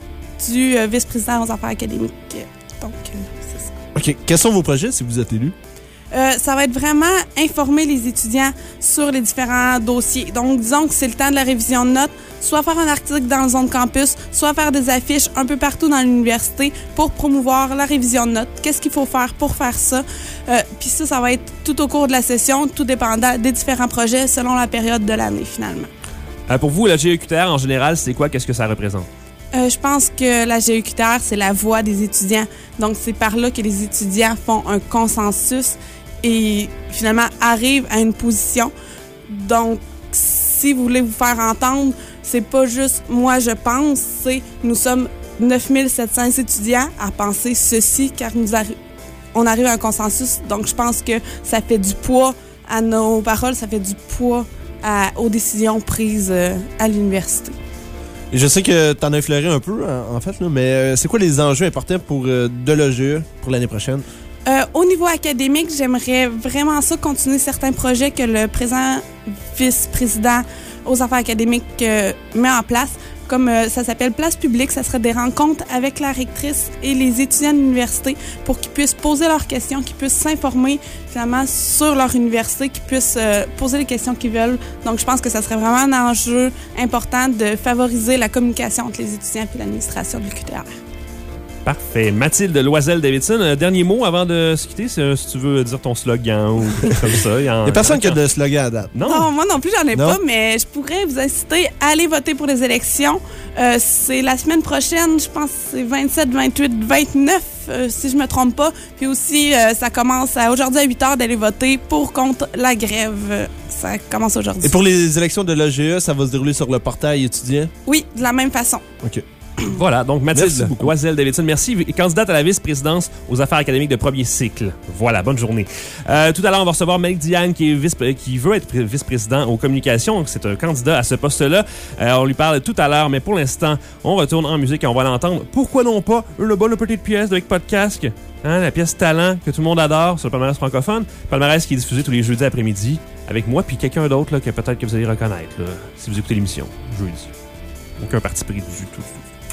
du vice-président aux affaires académiques. Donc, c'est ça. OK. Quels sont vos projets si vous êtes élu? Ça va être vraiment informer les étudiants sur les différents dossiers. Donc, disons que c'est le temps de la révision de notes, soit faire un article dans le zone campus, soit faire des affiches un peu partout dans l'université pour promouvoir la révision de notes. Qu'est-ce qu'il faut faire pour faire ça? Puis ça va être tout au cours de la session, tout dépendant des différents projets selon la période de l'année, finalement. Pour vous, la GEQTR, en général, c'est quoi? Qu'est-ce que ça représente? Je pense que la GEQTR, c'est la voix des étudiants. Donc, c'est par là que les étudiants font un consensus et finalement arrivent à une position. Donc, si vous voulez vous faire entendre, c'est pas juste moi je pense, c'est nous sommes 9700 étudiants à penser ceci car on arrive à un consensus. Donc, je pense que ça fait du poids à nos paroles, ça fait du poids aux décisions prises à l'université. Et je sais que tu en as effleuré un peu, en fait, là, mais c'est quoi les enjeux importants pour de l'AGE pour l'année prochaine? Au niveau académique, j'aimerais vraiment ça continuer certains projets que le présent vice-président aux affaires académiques met en place. Comme ça s'appelle Place publique, ça serait des rencontres avec la rectrice et les étudiants de l'université pour qu'ils puissent poser leurs questions, qu'ils puissent s'informer finalement sur leur université, qu'ils puissent poser les questions qu'ils veulent. Donc, je pense que ça serait vraiment un enjeu important de favoriser la communication entre les étudiants et l'administration de l'UQTR. Parfait. Mathilde Loisel-Davidson, dernier mot avant de se quitter, si tu veux dire ton slogan ou quelque chose comme ça. Il y a personne qui a de slogan à date. Non, moi non plus, j'en ai pas, mais je pourrais vous inciter à aller voter pour les élections. C'est la semaine prochaine, je pense que c'est 27, 28, 29, si je me trompe pas. Puis aussi, ça commence aujourd'hui à 8h d'aller voter pour contre la grève. Ça commence aujourd'hui. Et pour les élections de l'AGE, ça va se dérouler sur le portail étudiant? Oui, de la même façon. OK. Voilà, donc Mathilde Loisel-Davidson, merci. Candidate à la vice-présidence aux affaires académiques de premier cycle. Voilà, bonne journée. Tout à l'heure, on va recevoir Malik Diane qui veut être vice-président aux communications. Donc, c'est un candidat à ce poste-là. On lui parle tout à l'heure, mais pour l'instant, on retourne en musique et on va l'entendre. Pourquoi non pas une bonne petite pièce avec podcast? La pièce Talent que tout le monde adore sur le palmarès francophone. Palmarès qui est diffusé tous les jeudis après-midi avec moi puis quelqu'un d'autre là, que peut-être que vous allez reconnaître là, si vous écoutez l'émission jeudi. Aucun parti pris du tout.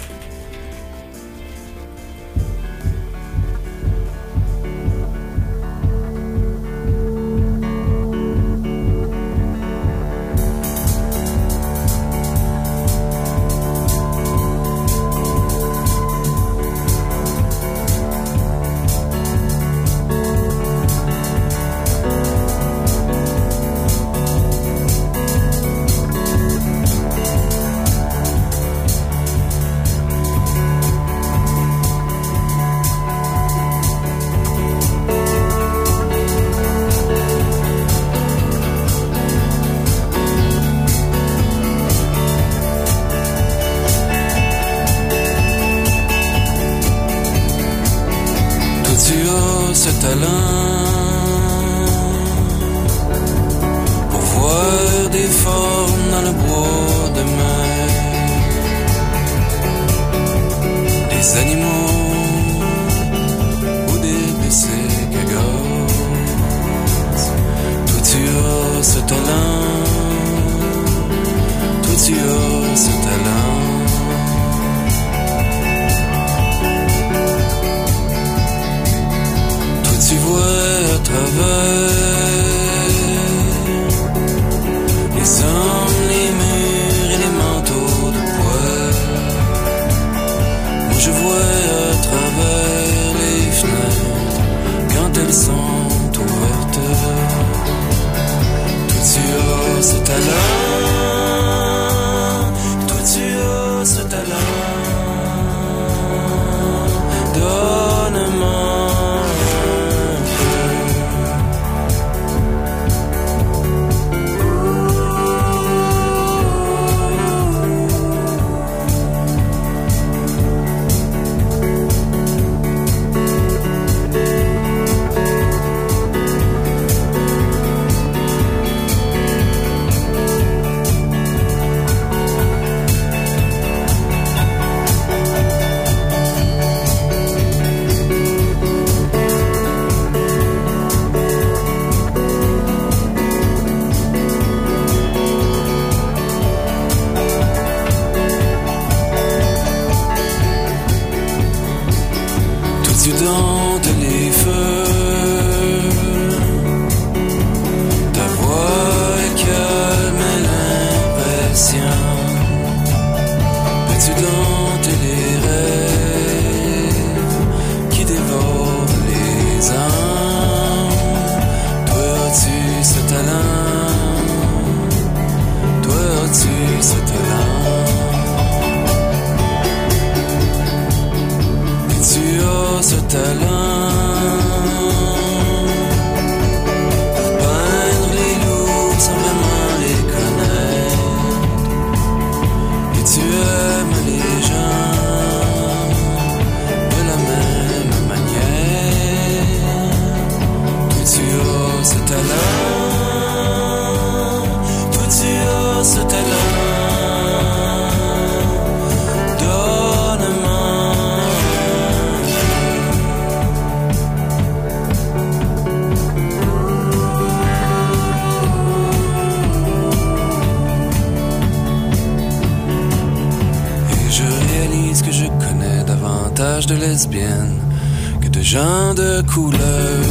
De lesbiennes que de gens de couleur.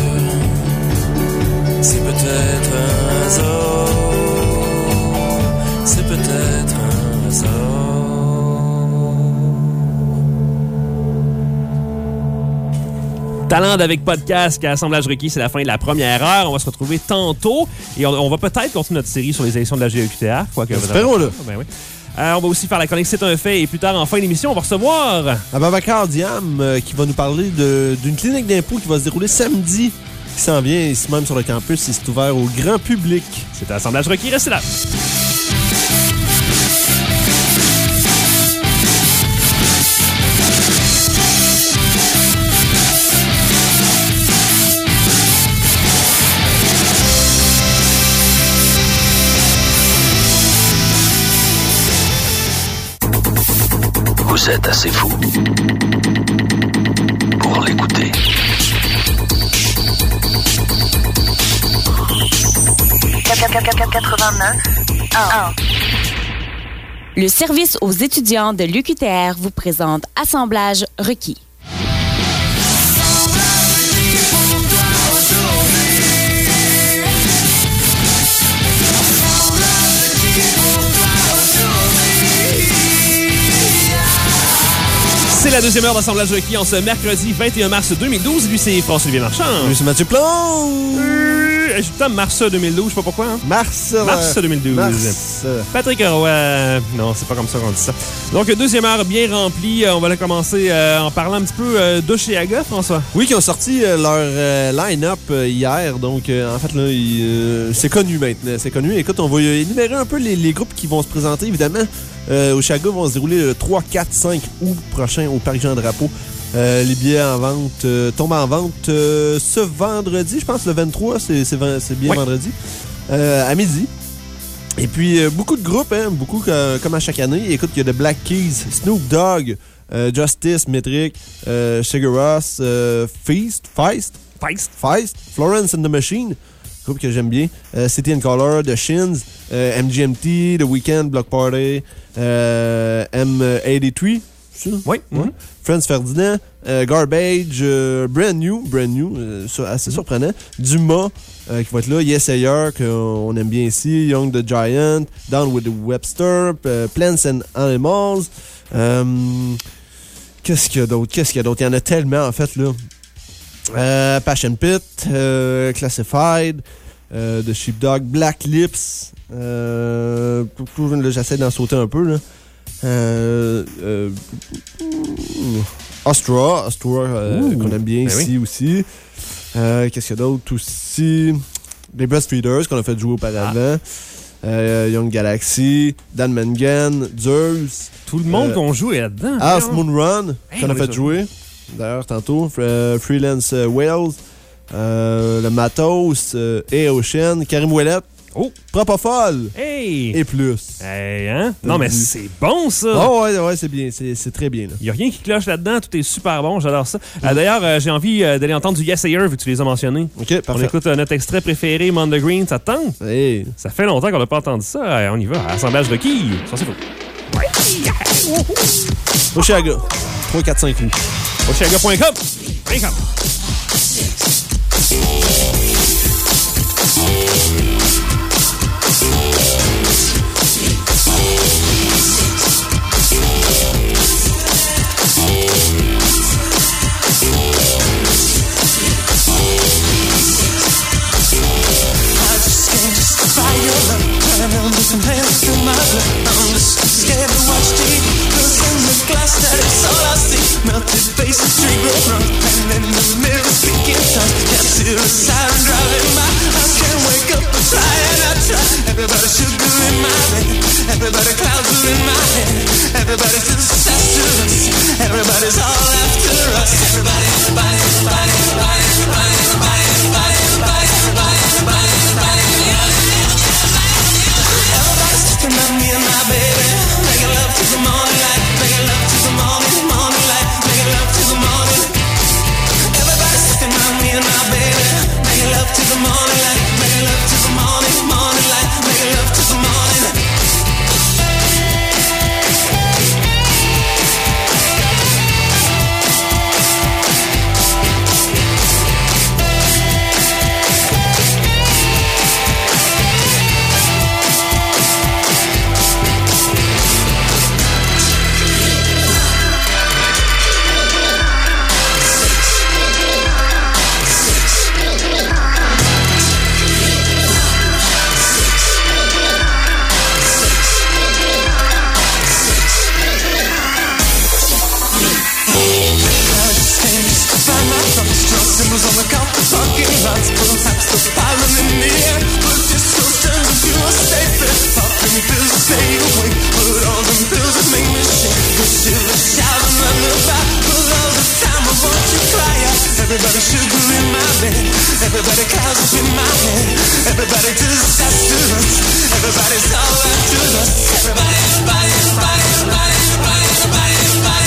C'est peut-être un hasard, c'est peut-être un hasard. Talent avec podcast à Assemblage requis, c'est la fin de la première heure. On va se retrouver tantôt et on va peut-être continuer notre série sur les élections de la GEQTR. Espérons-le. Ben oui. On va aussi faire la chronique C'est un fait et plus tard, en fin d'émission, on va recevoir Ababacar Diam qui va nous parler d'une clinique d'impôt qui va se dérouler samedi, qui s'en vient ici même sur le campus et c'est ouvert au grand public. C'est Assemblage requis, restez là. Vous êtes assez fou pour l'écouter. Le service aux étudiants de l'UQTR vous présente Assemblage requis. C'est la deuxième heure d'Assemblage requis en ce mercredi 21 mars 2012. Lui, c'est François-Olivier Marchand. Lui, c'est Mathieu Plon. J'ai le temps mars 2012, je sais pas pourquoi. Hein? Mars 2012. Mars. Patrick Roy. Non, c'est pas comme ça qu'on dit ça. Donc, deuxième heure bien remplie. On va la commencer en parlant un petit peu d'Oshéaga, François. Oui, qui ont sorti leur line-up hier. Donc, en fait, là, c'est connu maintenant. C'est connu. Écoute, on va énumérer un peu les groupes qui vont se présenter, évidemment. Oshéaga vont se dérouler le 3, 4, 5 août prochain au Parc Jean-Drapeau. Les billets en vente tombent en vente ce vendredi, je pense le 23, c'est bien vendredi, à midi. Et puis, beaucoup de groupes, hein, beaucoup comme à chaque année. Écoute, il y a The Black Keys, Snoop Dogg, Justice, Metric, Sugar Ross, Feist, Florence and the Machine, groupe que j'aime bien, City and Color, The Shins, MGMT, The Weeknd, Block Party, M83. Oui. Mm-hmm. Franz Ferdinand, Garbage, Brand New, assez surprenant. Dumas, qui va être là. Yes Ayer, qu'on aime bien ici. Young the Giant, Down with the Webster, Plants and Animals. Qu'est-ce qu'il y a d'autre? Il y en a tellement, en fait, là. Passion Pit, Classified, The Sheepdog, Black Lips. Là, j'essaie d'en sauter un peu, là. Astra, qu'on aime bien ici aussi. Qu'est-ce qu'il y a d'autre aussi? Les Breastfeeders qu'on a fait jouer auparavant. Young Galaxy, Dan Mangan, Zeus. Tout le monde qu'on joue est là-dedans. Half Moon Run, qu'on a fait jouer. D'ailleurs, tantôt. Freelance Wales. Le Matos. et Ocean. Karim Ouellet. Oh! Propofol! Hey! Et plus. Hey, hein? Non, mais c'est bon, ça! Oh, ouais, c'est bien. C'est très bien, là. Il n'y a rien qui cloche là-dedans. Tout est super bon. J'adore ça. D'ailleurs, j'ai envie d'aller entendre du Yes Ayer, vu que tu les as mentionnés. OK, parfait. On écoute notre extrait préféré, Mon the Green. Ça te tente? Hey. Ça fait longtemps qu'on n'a pas entendu ça. On y va. Assemblage de qui? Ça, c'est faux. Oshéaga. 3, 4, 5 août. Oshéaga.com. Some hands through my blood. I'm just scared to watch TV. Cause in the glass that is all I see. Melted faces, tree growth run. And in the mirror speaking tongues. Can't see the siren driving by. I can't wake up and try and I try. Everybody sugar in my head. Everybody clouds are in my head. Everybody's disastrous. Everybody's all after us. Everybody. About me and my baby, making love to the morning light, making love to the morning light, making love to the morning. Everybody's talking about me and my baby, making love to the morning light, making love to the morning light, making love to the morning. Symbols on the counter, parking lots, perhaps the pollen in the air. But this still turns into a statement. Popping pills to stay awake, but all them pills that make me shake. You still a shout and run about, but all the time I want you cry out. Everybody sugar in my bed, everybody clouds up in my head. Everybody disastrous, everybody's all after us. Everybody.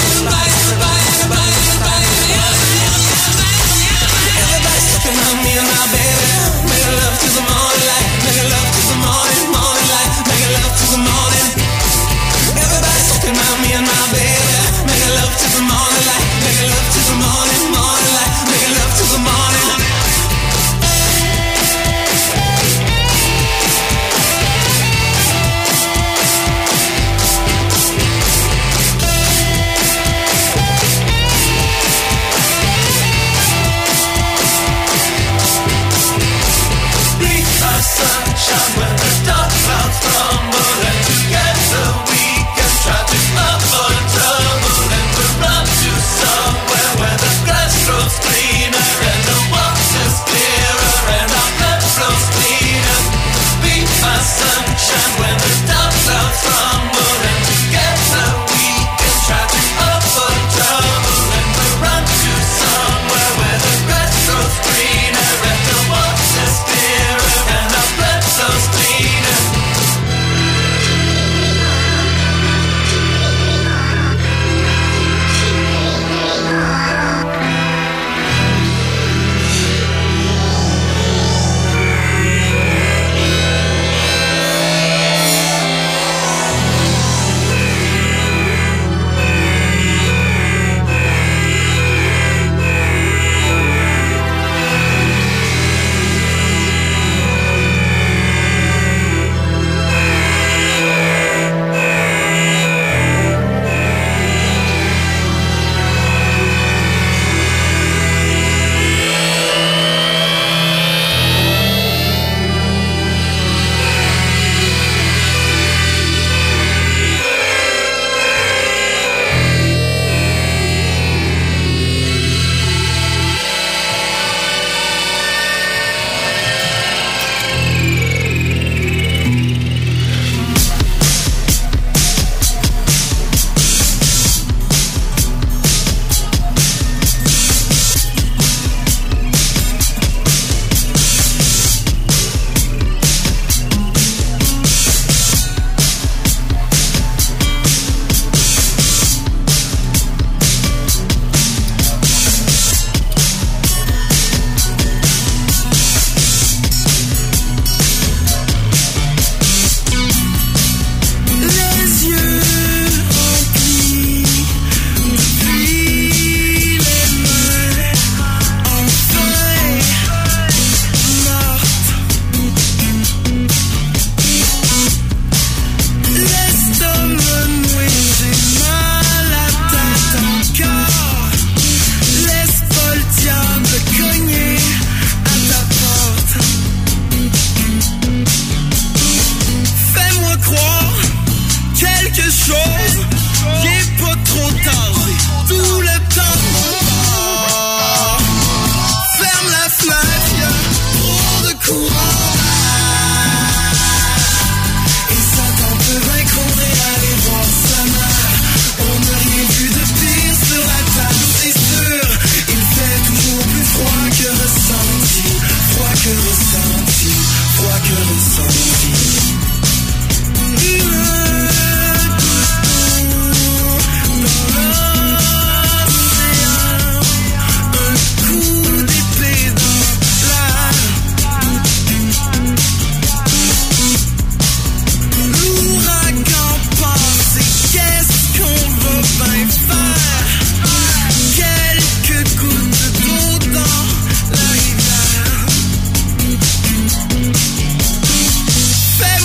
Fais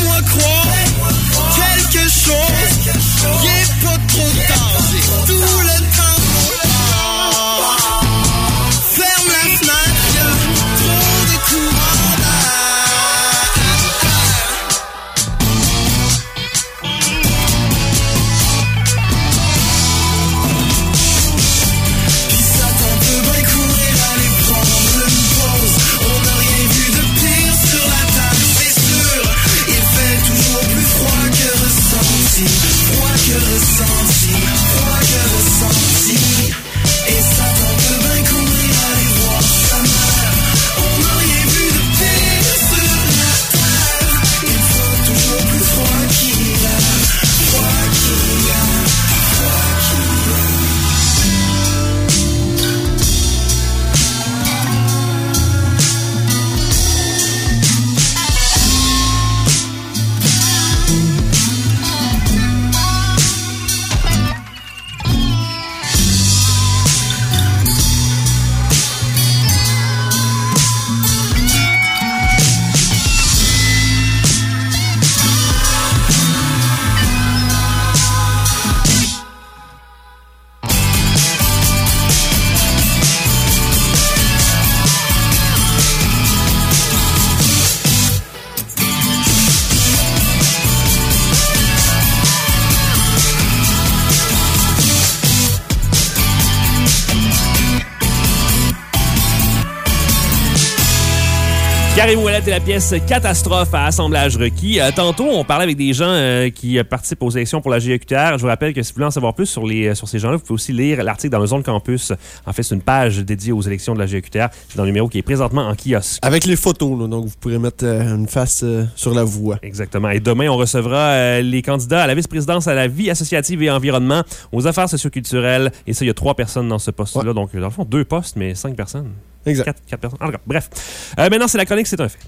Karim Ouellet et la pièce Catastrophe à assemblage requis. Tantôt, on parlait avec des gens qui participent aux élections pour la GEQTR. Je vous rappelle que si vous voulez en savoir plus sur ces gens-là, vous pouvez aussi lire l'article dans le Zone Campus. En fait, c'est une page dédiée aux élections de la GEQTR. C'est dans le numéro qui est présentement en kiosque. Avec les photos, là, donc vous pourrez mettre une face sur la voie. Exactement. Et demain, on recevra les candidats à la vice-présidence à la vie associative et environnement, aux affaires socioculturelles. Et ça, il y a 3 personnes dans ce poste-là. Ouais. Donc, dans le fond, 2 postes, mais 5 personnes. Exact. 4 personnes. En tout cas, bref. Maintenant, c'est la chronique, c'est un fait.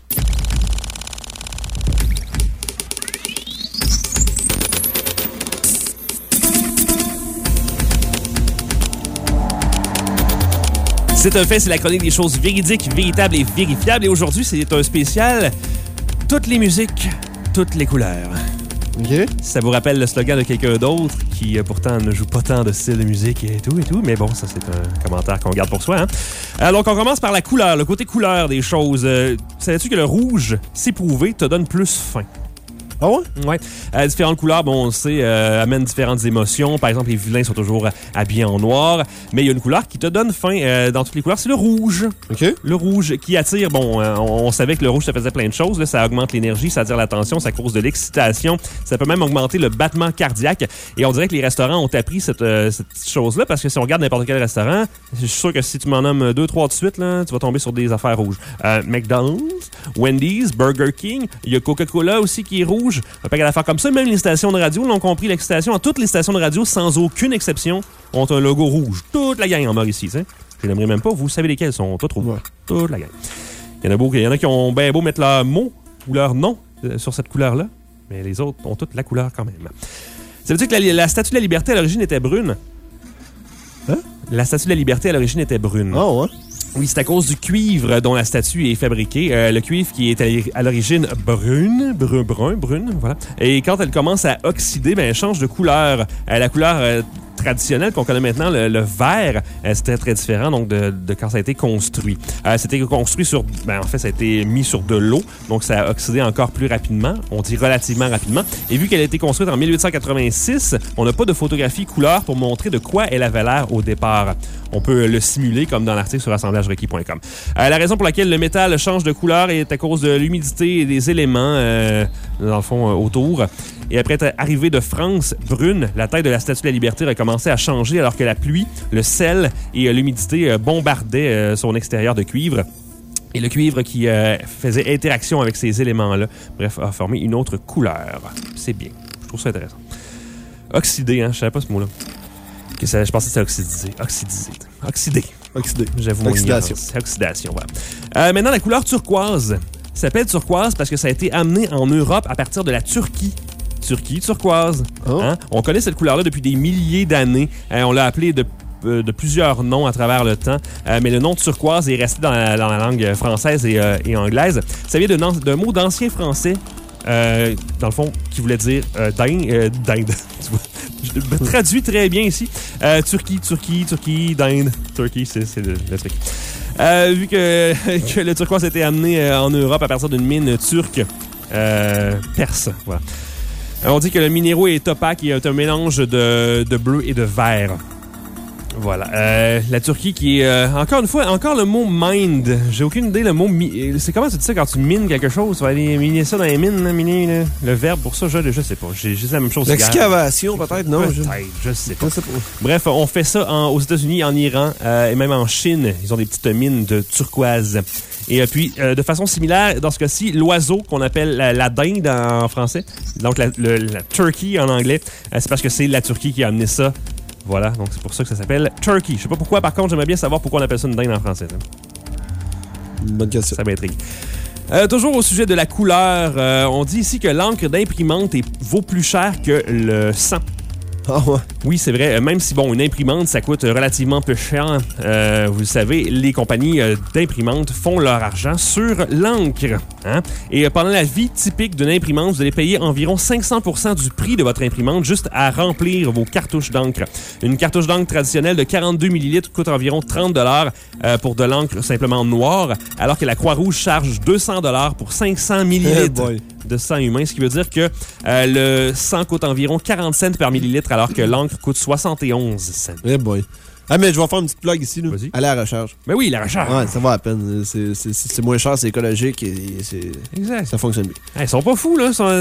C'est un fait, c'est la chronique des choses véridiques, véritables et vérifiables. Et aujourd'hui, c'est un spécial toutes les musiques, toutes les couleurs. OK. Ça vous rappelle le slogan de quelqu'un d'autre qui pourtant ne joue pas tant de style de musique et tout. Mais bon, ça c'est un commentaire qu'on garde pour soi. Hein? Donc on commence par la couleur, le côté couleur des choses. Savais-tu que le rouge, c'est prouvé, te donne plus faim? Ah ouais? Ouais. Différentes couleurs, bon, on le sait, amènent différentes émotions. Par exemple, les vilains sont toujours habillés en noir. Mais il y a une couleur qui te donne faim dans toutes les couleurs, c'est le rouge. OK. Le rouge qui attire, bon, on savait que le rouge, ça faisait plein de choses. Là, ça augmente l'énergie, ça attire l'attention, ça cause de l'excitation. Ça peut même augmenter le battement cardiaque. Et on dirait que les restaurants ont appris cette chose-là parce que si on regarde n'importe quel restaurant, je suis sûr que si tu m'en nommes 2-3 de suite, là, tu vas tomber sur des affaires rouges. McDonald's, Wendy's, Burger King, il y a Coca-Cola aussi qui est rouge. Un paquet d'affaires comme ça. Même les stations de radio l'ont compris, l'excitation. Toutes les stations de radio, sans aucune exception, ont un logo rouge. Toute la gang en Mauricie, tu sais. Je n'aimerais même pas. Vous savez lesquels sont toutes rouges. Ouais. Toute la gang. Il y en a qui ont bien beau mettre leur mot ou leur nom sur cette couleur-là, mais les autres ont toute la couleur quand même. Ça veut dire que la Statue de la Liberté, à l'origine, était brune. Hein? La Statue de la Liberté, à l'origine, était brune. Ah ouais? Oui, c'est à cause du cuivre dont la statue est fabriquée. Le cuivre qui est à l'origine brune, voilà. Et quand elle commence à oxyder, ben elle change de couleur. La couleur traditionnelle qu'on connaît maintenant, le vert, c'est très, très différent donc de quand ça a été construit. C'était construit sur... en fait, ça a été mis sur de l'eau, donc ça a oxydé encore plus rapidement. On dit relativement rapidement. Et vu qu'elle a été construite en 1886, on n'a pas de photographie couleur pour montrer de quoi elle avait l'air au départ. On peut le simuler comme dans l'article sur assemblagerequis.com. La raison pour laquelle le métal change de couleur est à cause de l'humidité et des éléments, dans le fond, autour. Et après être arrivé de France brune, la taille de la Statue de la Liberté a commencé à changer alors que la pluie, le sel et l'humidité bombardaient son extérieur de cuivre. Et le cuivre qui faisait interaction avec ces éléments-là, bref, a formé une autre couleur. C'est bien. Je trouve ça intéressant. Oxydé, hein? Je savais pas ce mot-là. Je pensais que c'était oxydé. Oxydé. J'avoue mon ignorance. Oxydation, voilà. Maintenant, la couleur turquoise. Ça s'appelle turquoise parce que ça a été amené en Europe à partir de la Turquie. Turquoise. Oh. Hein? On connaît cette couleur-là depuis des milliers d'années. On l'a appelée de plusieurs noms à travers le temps, mais le nom de turquoise est resté dans la langue française et anglaise. Ça vient d'un mot d'ancien français, dans le fond, qui voulait dire dinde. Je le traduis très bien ici. Turquie, dinde. Turkey, c'est le truc. Vu que le turquoise a été amené en Europe à partir d'une mine turque perse. Voilà. On dit que le minéraux est opaque et est un mélange de bleu et de vert. Voilà. La Turquie qui est... encore une fois, encore le mot mind. J'ai aucune idée, le mot... c'est comment tu dis ça quand tu mines quelque chose? Tu vas aller miner ça dans les mines, là, miner le verbe pour ça, je sais pas. J'ai la même chose. L'excavation, peut-être, non? Je sais pas. Bref, on fait ça aux États-Unis, en Iran et même en Chine. Ils ont des petites mines de turquoise. Et puis, de façon similaire, dans ce cas-ci, l'oiseau qu'on appelle la dinde en français, donc la turkey en anglais, c'est parce que c'est la Turquie qui a amené ça. Voilà, donc c'est pour ça que ça s'appelle turkey. Je sais pas pourquoi, par contre, j'aimerais bien savoir pourquoi on appelle ça une dinde en français. Bonne question. Ça m'intrigue. Toujours au sujet de la couleur, on dit ici que l'encre d'imprimante vaut plus cher que le sang. Ah ouais. Oui, c'est vrai. Même si, une imprimante, ça coûte relativement peu cher. Vous le savez, les compagnies d'imprimantes font leur argent sur l'encre. Hein? Et pendant la vie typique d'une imprimante, vous allez payer environ 500% du prix de votre imprimante juste à remplir vos cartouches d'encre. Une cartouche d'encre traditionnelle de 42 ml coûte environ 30$ pour de l'encre simplement noire, alors que la Croix-Rouge charge 200$ pour 500 ml. De sang humain, ce qui veut dire que le sang coûte environ 40 cents par millilitre, alors que l'encre coûte 71 cents. Eh boy. Ah, mais je vais faire une petite plug ici. Là. Vas-y. Allez à la recharge. Ben oui, la recharge. Ouais, ça va à peine. C'est moins cher, c'est écologique et exact. Ça fonctionne bien. Hey, ils sont pas fous, là. Faut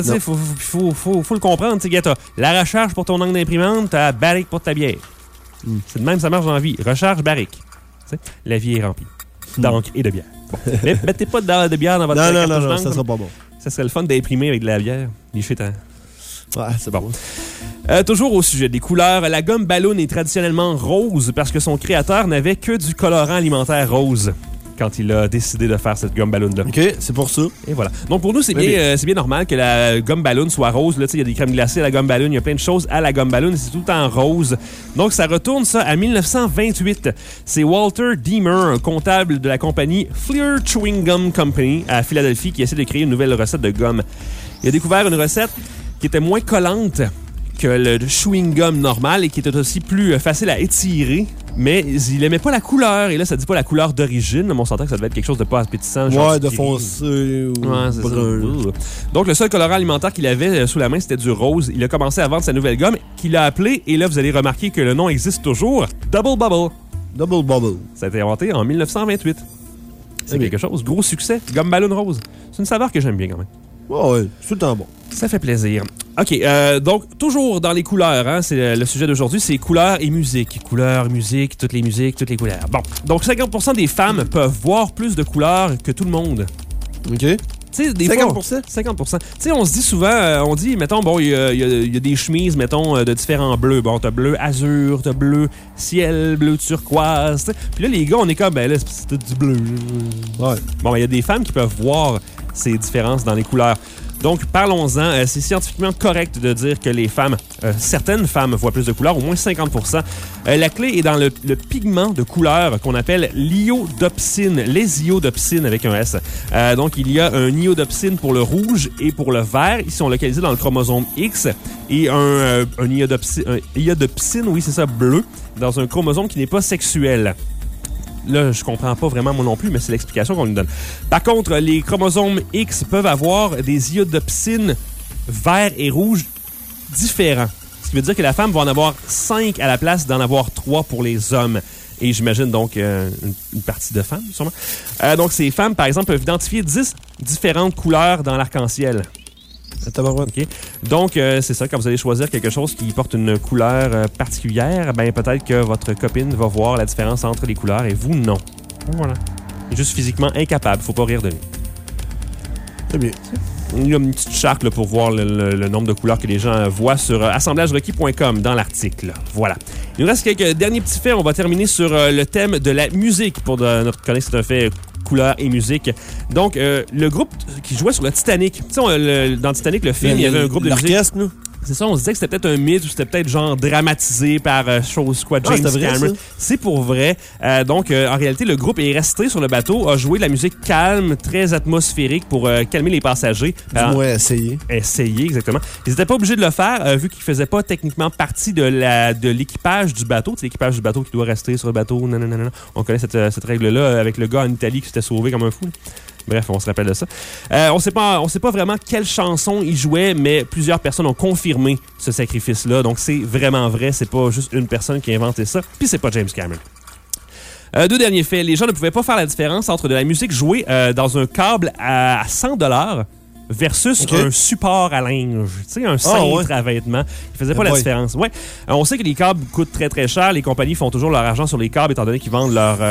le comprendre. Tu sais, t'as la recharge pour ton angle d'imprimante, t'as la barrique pour ta bière. C'est de même, ça marche dans la vie. Recharge, barrique. T'sais, la vie est remplie d'encre et de bière. Bon. Mais mettez pas de bière dans votre Non, ça sera pas bon. Ça serait le fun d'imprimer avec de la bière. Les shit, hein? Ouais, c'est bon. Toujours au sujet des couleurs, la gomme ballon est traditionnellement rose parce que son créateur n'avait que du colorant alimentaire rose quand il a décidé de faire cette gomme ballon-là. OK, c'est pour ça. Et voilà. Donc pour nous, c'est bien normal que la gomme ballon soit rose. Il y a des crèmes glacées à la gomme ballon, il y a plein de choses à la gomme ballon et c'est tout le temps rose. Donc ça retourne ça à 1928. C'est Walter Deemer, un comptable de la compagnie Fleer Chewing Gum Company à Philadelphie qui essaie de créer une nouvelle recette de gomme. Il a découvert une recette qui était moins collante que le chewing-gum normal et qui était aussi plus facile à étirer, mais il aimait pas la couleur. Et là, ça dit pas la couleur d'origine, mais on s'entend que ça devait être quelque chose de pas appétissant. Ouais, de foncé ou brun. Donc, le seul colorant alimentaire qu'il avait sous la main, c'était du rose. Il a commencé à vendre sa nouvelle gomme qu'il a appelée, et là, vous allez remarquer que le nom existe toujours, Double Bubble. Double Bubble. Ça a été inventé en 1928. C'est quelque chose. Gros succès. Gomme ballon rose. C'est une saveur que j'aime bien quand même. Ouais, c'est tout le temps bon. Ça fait plaisir. OK, donc, toujours dans les couleurs, hein, c'est le sujet d'aujourd'hui, c'est couleurs et musique. Couleurs, musique, toutes les couleurs. Bon, donc 50% des femmes peuvent voir plus de couleurs que tout le monde. OK. Tu sais, des 50%? 50%. Tu sais, on se dit souvent, mettons, bon, il y a des chemises, mettons, de différents bleus. Bon, t'as bleu azur, t'as bleu ciel, bleu turquoise. T'sais. Puis là, les gars, on est comme, ben là, c'est tout du bleu. Ouais. Bon, il y a des femmes qui peuvent voir ces différences dans les couleurs. Donc, parlons-en. C'est scientifiquement correct de dire que les femmes, certaines femmes voient plus de couleurs, au moins 50%. La clé est dans le pigment de couleur qu'on appelle l'iodopsine, les iodopsines avec un S. Donc, il y a un iodopsine pour le rouge et pour le vert. Ils sont localisés dans le chromosome X et un iodopsine, oui, c'est ça, bleu, dans un chromosome qui n'est pas sexuel. Là, je comprends pas vraiment moi non plus, mais c'est l'explication qu'on nous donne. Par contre, les chromosomes X peuvent avoir des iodopsines vert et rouge différents. Ce qui veut dire que la femme va en avoir 5 à la place d'en avoir 3 pour les hommes. Et j'imagine donc une partie de femmes, sûrement. Donc, ces femmes, par exemple, peuvent identifier 10 différentes couleurs dans l'arc-en-ciel. Okay. Donc, c'est ça, quand vous allez choisir quelque chose qui porte une couleur particulière, ben peut-être que votre copine va voir la différence entre les couleurs et vous, non. Voilà. Il est juste physiquement incapable, faut pas rire de lui. C'est bien. Il y a une petite charte là, pour voir le nombre de couleurs que les gens voient sur assemblagerequis.com dans l'article. Voilà. Il nous reste quelques derniers petits faits. On va terminer sur le thème de la musique pour notre chronique. C'est un fait couleurs et musique. Donc, le groupe qui jouait sur le Titanic. Tu sais, dans Titanic, le film, il y avait un groupe de musique. L'orchestre, nous. C'est ça, on se disait que c'était peut-être un mythe ou c'était peut-être genre dramatisé par James Cameron. C'est pour vrai. Donc, en réalité, le groupe est resté sur le bateau, a joué de la musique calme, très atmosphérique pour calmer les passagers. Du moins, essayer. Essayer, exactement. Ils n'étaient pas obligés de le faire, vu qu'ils ne faisaient pas techniquement partie de l'équipage du bateau. C'est l'équipage du bateau qui doit rester sur le bateau. Non. On connaît cette règle-là avec le gars en Italie qui s'était sauvé comme un fou. Bref, on se rappelle de ça. On sait pas vraiment quelle chanson il jouait, mais plusieurs personnes ont confirmé ce sacrifice-là. Donc, c'est vraiment vrai. C'est pas juste une personne qui a inventé ça. Puis, c'est pas James Cameron. Deux derniers faits. Les gens ne pouvaient pas faire la différence entre de la musique jouée dans un câble à $100 versus un support à linge. Tu sais, un cintre à vêtements. Ils faisaient pas la différence. Ouais. On sait que les câbles coûtent très, très cher. Les compagnies font toujours leur argent sur les câbles, étant donné qu'ils vendent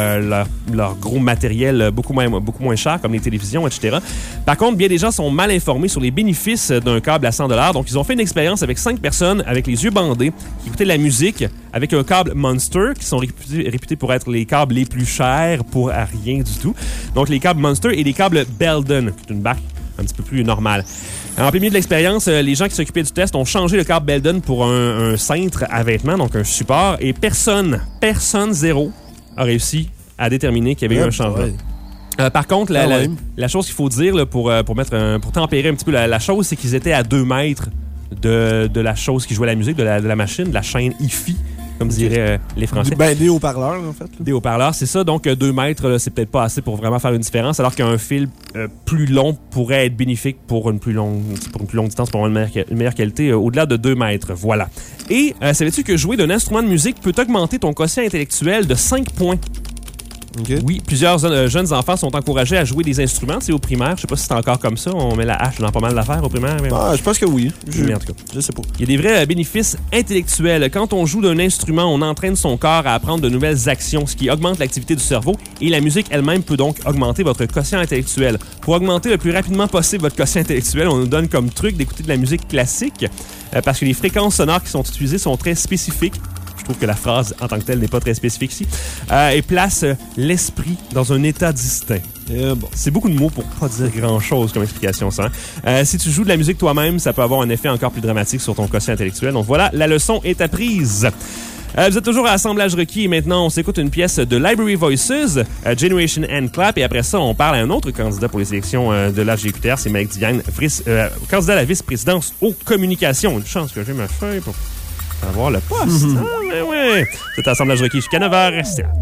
leur gros matériel beaucoup moins cher, comme les télévisions, etc. Par contre, bien des gens sont mal informés sur les bénéfices d'un câble à $100. Donc, ils ont fait une expérience avec 5 personnes avec les yeux bandés qui écoutaient de la musique avec un câble Monster, qui sont réputés pour être les câbles les plus chers pour rien du tout. Donc, les câbles Monster et les câbles Belden, qui est une marque un petit peu plus normal. En plein milieu de l'expérience, les gens qui s'occupaient du test ont changé le câble Belden pour un cintre à vêtements, donc un support, et personne zéro, a réussi à déterminer qu'il y avait eu un changement. Par contre, la chose qu'il faut dire là, pour tempérer un petit peu la chose, c'est qu'ils étaient à 2 mètres de la chose qui jouait la musique, de la machine, de la chaîne hi-fi. comme diraient les Français. Des haut-parleurs, en fait. Des haut-parleurs, c'est ça. Donc, 2 mètres, là, c'est peut-être pas assez pour vraiment faire une différence, alors qu'un fil plus long pourrait être bénéfique pour une plus longue distance, pour avoir une meilleure qualité au-delà de 2 mètres. Voilà. Et savais-tu que jouer d'un instrument de musique peut augmenter ton quotient intellectuel de 5 points? Okay. Oui, plusieurs jeunes enfants sont encouragés à jouer des instruments, au primaire. Je sais pas si c'est encore comme ça. On met la hache dans pas mal d'affaires au primaire. Mais... je pense que oui. En tout cas, je sais pas. Il y a des vrais bénéfices intellectuels. Quand on joue d'un instrument, on entraîne son corps à apprendre de nouvelles actions, ce qui augmente l'activité du cerveau. Et la musique elle-même peut donc augmenter votre quotient intellectuel. Pour augmenter le plus rapidement possible votre quotient intellectuel, on nous donne comme truc d'écouter de la musique classique parce que les fréquences sonores qui sont utilisées sont très spécifiques. Je trouve que la phrase en tant que telle n'est pas très spécifique ici. Et place l'esprit dans un état distinct. C'est beaucoup de mots pour pas dire grand-chose comme explication, ça. Si tu joues de la musique toi-même, ça peut avoir un effet encore plus dramatique sur ton quotient intellectuel. Donc voilà, la leçon est apprise. Vous êtes toujours à Assemblage requis et maintenant on s'écoute une pièce de Library Voices, Generation Hand Clap, et après ça on parle à un autre candidat pour les élections de l'AGQTR, c'est Malik Diagne, candidat à la vice-présidence aux communications. Une chance que j'ai ma feuille pour avoir le poste. Ah, ouais. C'est Assemblage requis jusqu'à 9h. Restez là.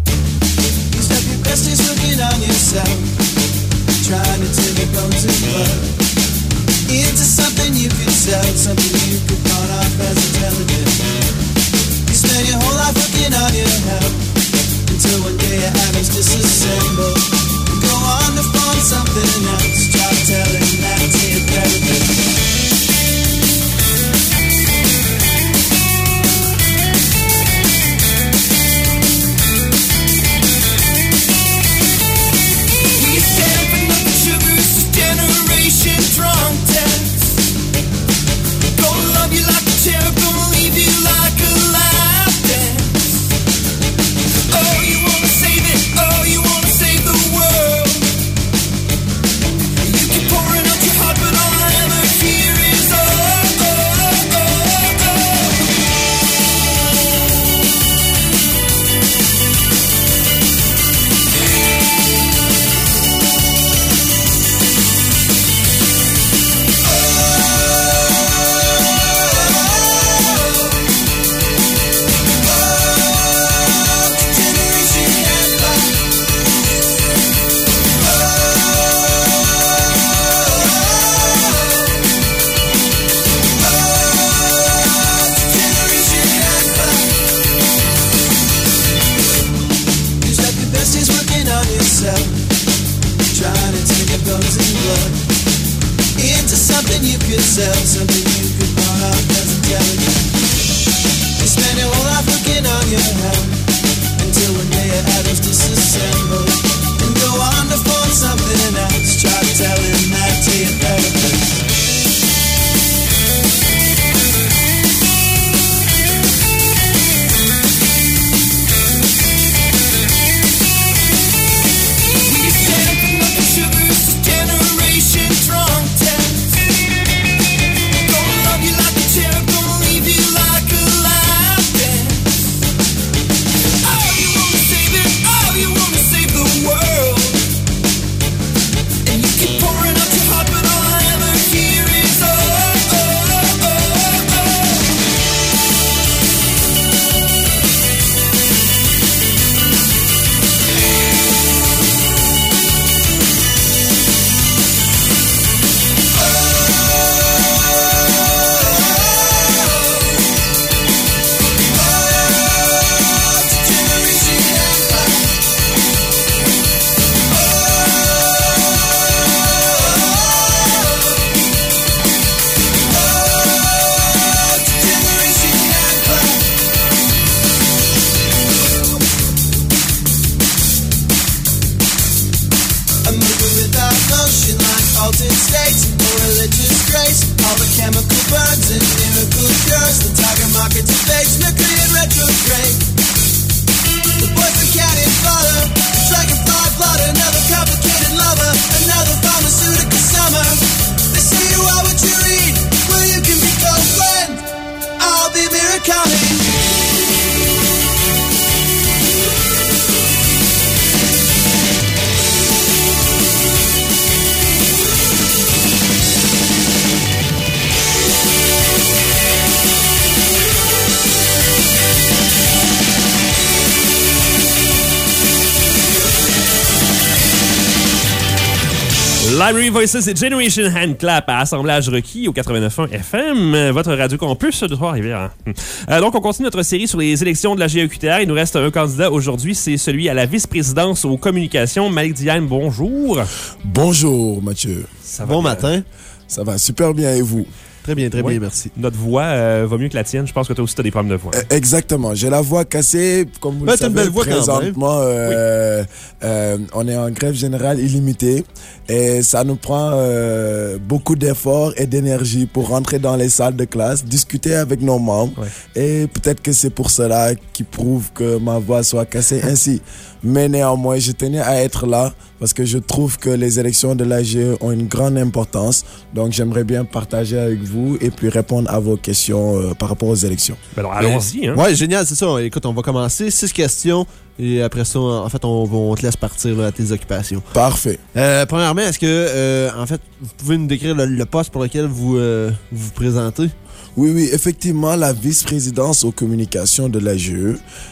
Spend your whole life working on your health until one day your habits disassemble. You go on to find something else. Try telling that to your therapist. We stand for nothing sugar, it's this generation drunk test. Gonna love you like a cherub, gonna leave you like a lamb. Oh, you wanna save it, oh, you wanna save the world. You keep pouring out your heart, but all I ever hear is oh, oh, oh, trying to take your bones and blood into something you could sell, something you could pawn off as intelligent. You spend your whole life working on your health until one day your atoms disassemble and go on to form something else. Try telling that to your therapist. You Library Voices et Generation Hand Clap à Assemblage requis au 89.1 FM, votre radio campus de Trois-Rivières. Donc, on continue notre série sur les élections de la GEQTR. Il nous reste un candidat aujourd'hui, c'est celui à la vice-présidence aux communications. Malik Diane, bonjour. Bonjour, Mathieu. Ça va bien? Matin. Ça va super bien et vous? Très bien, merci. Notre voix va mieux que la tienne. Je pense que toi aussi, tu as des problèmes de voix. Exactement. J'ai la voix cassée, comme vous le savez. T'as une belle voix présentement, on est en grève générale illimitée et ça nous prend beaucoup d'efforts et d'énergie pour rentrer dans les salles de classe, discuter avec nos membres et peut-être que c'est pour cela qui prouve que ma voix soit cassée ainsi. Mais néanmoins, je tenais à être là parce que je trouve que les élections de l'AGE ont une grande importance. Donc, j'aimerais bien partager avec vous et puis répondre à vos questions par rapport aux élections. Ben alors, allons-y. Hein? Ouais, génial, c'est ça. Écoute, on va commencer. 6 questions et après ça, en fait, on te laisse partir là, à tes occupations. Parfait. Premièrement, est-ce que, en fait, vous pouvez nous décrire le poste pour lequel vous vous présentez? Oui, effectivement, la vice-présidence aux communications de l'AGE,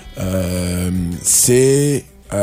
c'est...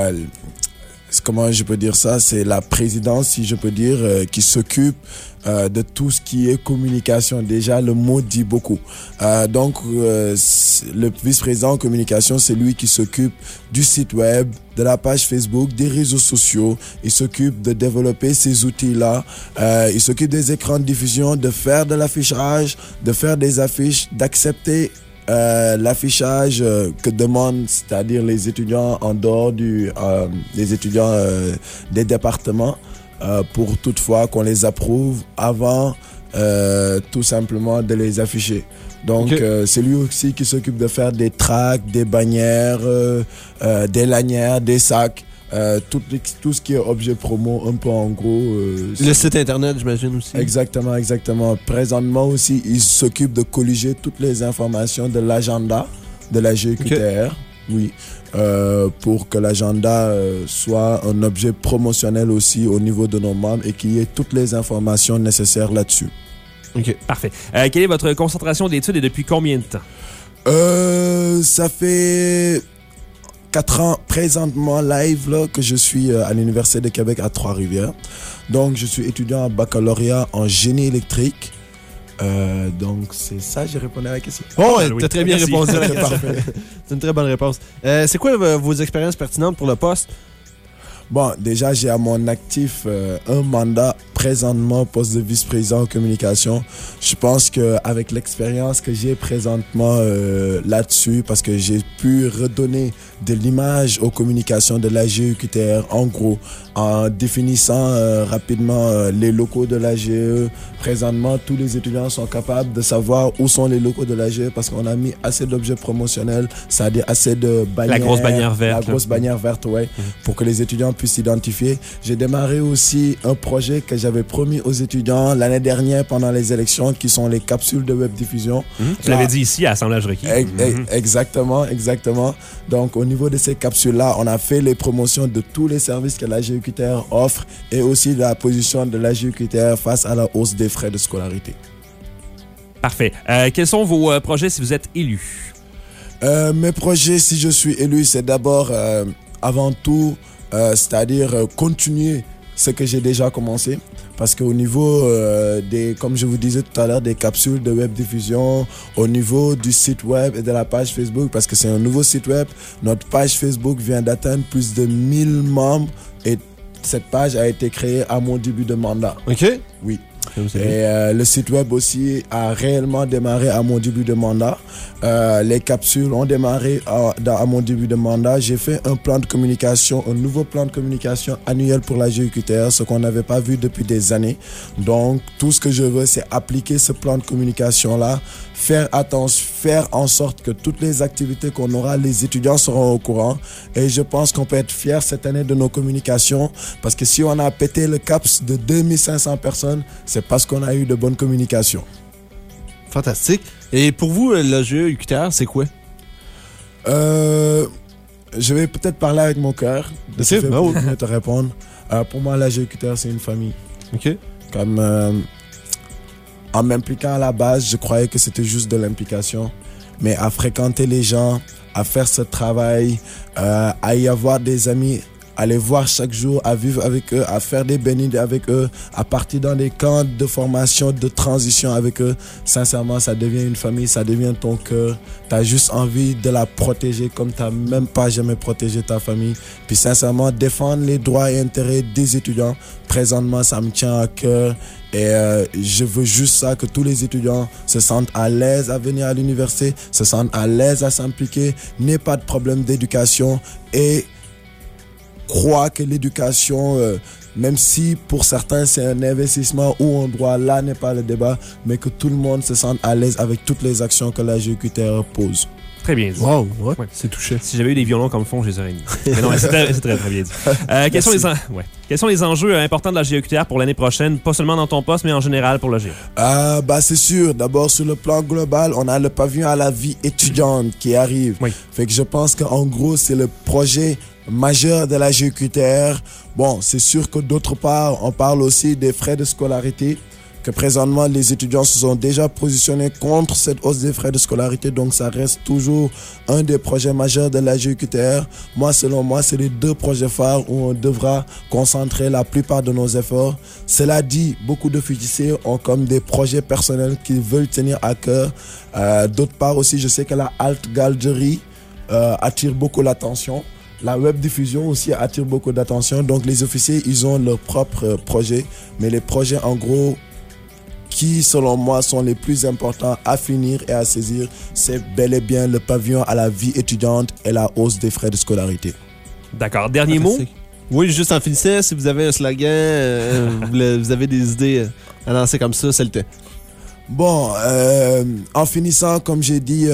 comment je peux dire ça? C'est la présidence, si je peux dire, qui s'occupe de tout ce qui est communication. Déjà, le mot dit beaucoup. Donc, le vice-président en communication, c'est lui qui s'occupe du site web, de la page Facebook, des réseaux sociaux. Il s'occupe de développer ces outils-là. Il s'occupe des écrans de diffusion, de faire de l'affichage, de faire des affiches, d'accepter l'affichage que demandent, c'est-à-dire les étudiants en dehors des étudiants des départements, pour toutefois qu'on les approuve avant tout simplement de les afficher. Donc, c'est lui aussi qui s'occupe de faire des tracts, des bannières, des lanières, des sacs. Tout ce qui est objet promo, un peu en gros. Le site internet, j'imagine aussi. Exactement. Présentement aussi, il s'occupe de colliger toutes les informations de l'agenda de la GEQTR. Oui. Pour que l'agenda soit un objet promotionnel aussi au niveau de nos membres et qu'il y ait toutes les informations nécessaires là-dessus. OK, parfait. Quelle est votre concentration d'études et depuis combien de temps? Ça fait 4 ans présentement live là, que je suis à l'Université de Québec à Trois-Rivières. Donc, je suis étudiant en baccalauréat en génie électrique. Donc, c'est ça, j'ai répondu à la question. Oh, t'as très bien répondu à la question. Parfait. C'est une très bonne réponse. C'est quoi vos expériences pertinentes pour le poste? Bon, déjà, j'ai à mon actif un mandat présentement, poste de vice-président en communication. Je pense qu'avec l'expérience que j'ai présentement là-dessus, parce que j'ai pu redonner de l'image aux communications de la GEQTR, en gros, en définissant rapidement les locaux de la GE. Présentement, tous les étudiants sont capables de savoir où sont les locaux de la GE parce qu'on a mis assez d'objets promotionnels, c'est-à-dire assez de bannières. La grosse bannière verte. La grosse bannière verte, ouais, pour que les étudiants puissent s'identifier. J'ai démarré aussi un projet que j'avais promis aux étudiants l'année dernière pendant les élections, qui sont les capsules de web diffusion. Tu l'avais dit ici à Assemblage requis. Exactement. Donc, au niveau de ces capsules-là, on a fait les promotions de tous les services que la GEQTR offre et aussi de la position de la GEQTR face à la hausse des frais de scolarité. Parfait. Quels sont vos projets si vous êtes élu? Mes projets, si je suis élu, c'est d'abord, avant tout, c'est-à-dire continuer ce que j'ai déjà commencé. Parce qu'au niveau comme je vous disais tout à l'heure, des capsules de web diffusion, au niveau du site web et de la page Facebook, parce que c'est un nouveau site web, notre page Facebook vient d'atteindre plus de 1000 membres et cette page a été créée à mon début de mandat. OK. Oui. Et le site web aussi a réellement démarré à mon début de mandat. Les capsules ont démarré à mon début de mandat. J'ai fait un plan de communication, un nouveau plan de communication annuel pour la GEQTR, ce qu'on n'avait pas vu depuis des années. Donc, tout ce que je veux, c'est appliquer ce plan de communication-là, faire en sorte que toutes les activités qu'on aura, les étudiants seront au courant. Et je pense qu'on peut être fiers cette année de nos communications, parce que si on a pété le CAPS de 2500 personnes, c'est parce qu'on a eu de bonnes communications. Fantastique. Et pour vous, le jeu UQTR, c'est quoi? Je vais peut-être parler avec mon cœur. De ce fait pour mieux te répondre. Pour moi, la GEQTR, c'est une famille. OK. Comme... en m'impliquant à la base, je croyais que c'était juste de l'implication. Mais à fréquenter les gens, à faire ce travail, à y avoir des amis à les voir chaque jour, à vivre avec eux, à faire des bénines avec eux, à partir dans des camps de formation, de transition avec eux. Sincèrement, ça devient une famille, ça devient ton cœur. Tu as juste envie de la protéger comme tu n'as même pas jamais protégé ta famille. Puis sincèrement, défendre les droits et intérêts des étudiants, présentement, ça me tient à cœur. Et je veux juste ça, que tous les étudiants se sentent à l'aise à venir à l'université, se sentent à l'aise à s'impliquer, n'aient pas de problème d'éducation et croient que l'éducation, même si pour certains c'est un investissement ou un droit, là n'est pas le débat, mais que tout le monde se sente à l'aise avec toutes les actions que la GQTR pose. Très bien dit. Wow, ouais, c'est touché. Si j'avais eu des violons comme fond, je les aurais mis. Mais non, c'est très bien dit. Quels sont les enjeux importants de la GEQTR pour l'année prochaine, pas seulement dans ton poste, mais en général pour la GE? C'est sûr. D'abord, sur le plan global, on a le pavillon à la vie étudiante qui arrive. Oui. Fait que je pense qu'en gros, c'est le projet majeur de la GEQTR. Bon, c'est sûr que d'autre part, on parle aussi des frais de scolarité, que présentement les étudiants se sont déjà positionnés contre cette hausse des frais de scolarité, donc ça reste toujours un des projets majeurs de la GEQTR. Moi, selon moi, c'est les deux projets phares où on devra concentrer la plupart de nos efforts. Cela dit, beaucoup de FUJC ont comme des projets personnels qu'ils veulent tenir à cœur. D'autre part aussi, je sais que la Alt Gallery attire beaucoup l'attention. La web diffusion aussi attire beaucoup d'attention. Donc les officiers, ils ont leurs propres projets, mais les projets en gros qui, selon moi, sont les plus importants à finir et à saisir, c'est bel et bien le pavillon à la vie étudiante et la hausse des frais de scolarité. D'accord. Dernier mot? Oui, juste en finissant, si vous avez un slogan, vous avez des idées à lancer comme ça, c'est le temps. Bon, en finissant, comme j'ai dit,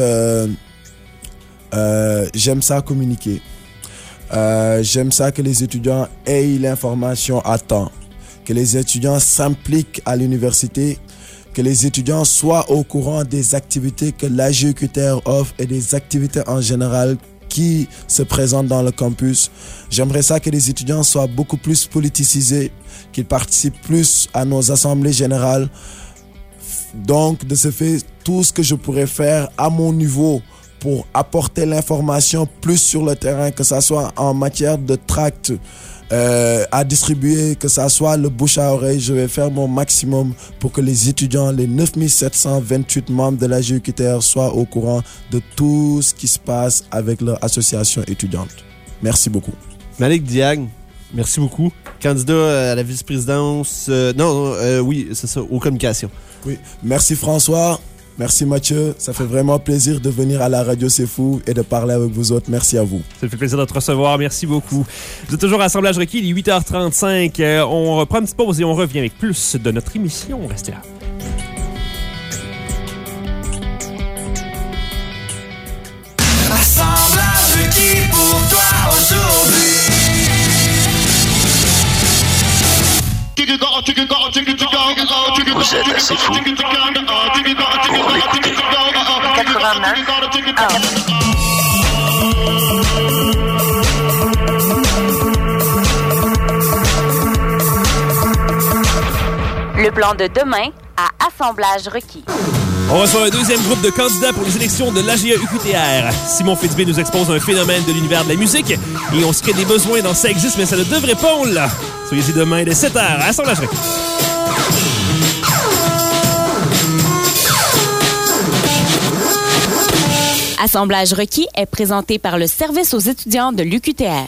j'aime ça communiquer. J'aime ça que les étudiants aient l'information à temps, que les étudiants s'impliquent à l'université, que les étudiants soient au courant des activités que la GEQTR offre et des activités en général qui se présentent dans le campus. J'aimerais ça que les étudiants soient beaucoup plus politisés, qu'ils participent plus à nos assemblées générales. Donc, de ce fait, tout ce que je pourrais faire à mon niveau pour apporter l'information plus sur le terrain, que ça soit en matière de tracts à distribuer, que ça soit le bouche à oreille, je vais faire mon maximum pour que les étudiants, les 9728 membres de la GEQTR soient au courant de tout ce qui se passe avec leur association étudiante. Merci beaucoup. Malik Diagne, merci beaucoup. Candidat à la vice-présidence, oui, c'est ça, aux communications. Oui, merci François. Merci Mathieu, ça fait vraiment plaisir de venir à la radio C'est Fou et de parler avec vous autres. Merci à vous. Ça fait plaisir de te recevoir, merci beaucoup. Vous êtes toujours à Assemblage requis, il est 8h35. On reprend une petite pause et on revient avec plus de notre émission. Restez là. Assemblage requis pour toi aujourd'hui. Vous êtes assez fou pour l'écouter. 89. Le plan de demain à Assemblage requis. On reçoit un deuxième groupe de candidats pour les élections de l'AGE-UQTR. Simon Fitzbé nous expose un phénomène de l'univers de la musique et on se crée des besoins dans Ça existe, mais ça ne devrait pas, on l'a. Soyez-y demain dès 7h à Assemblage requis. Assemblage requis est présenté par le service aux étudiants de l'UQTR.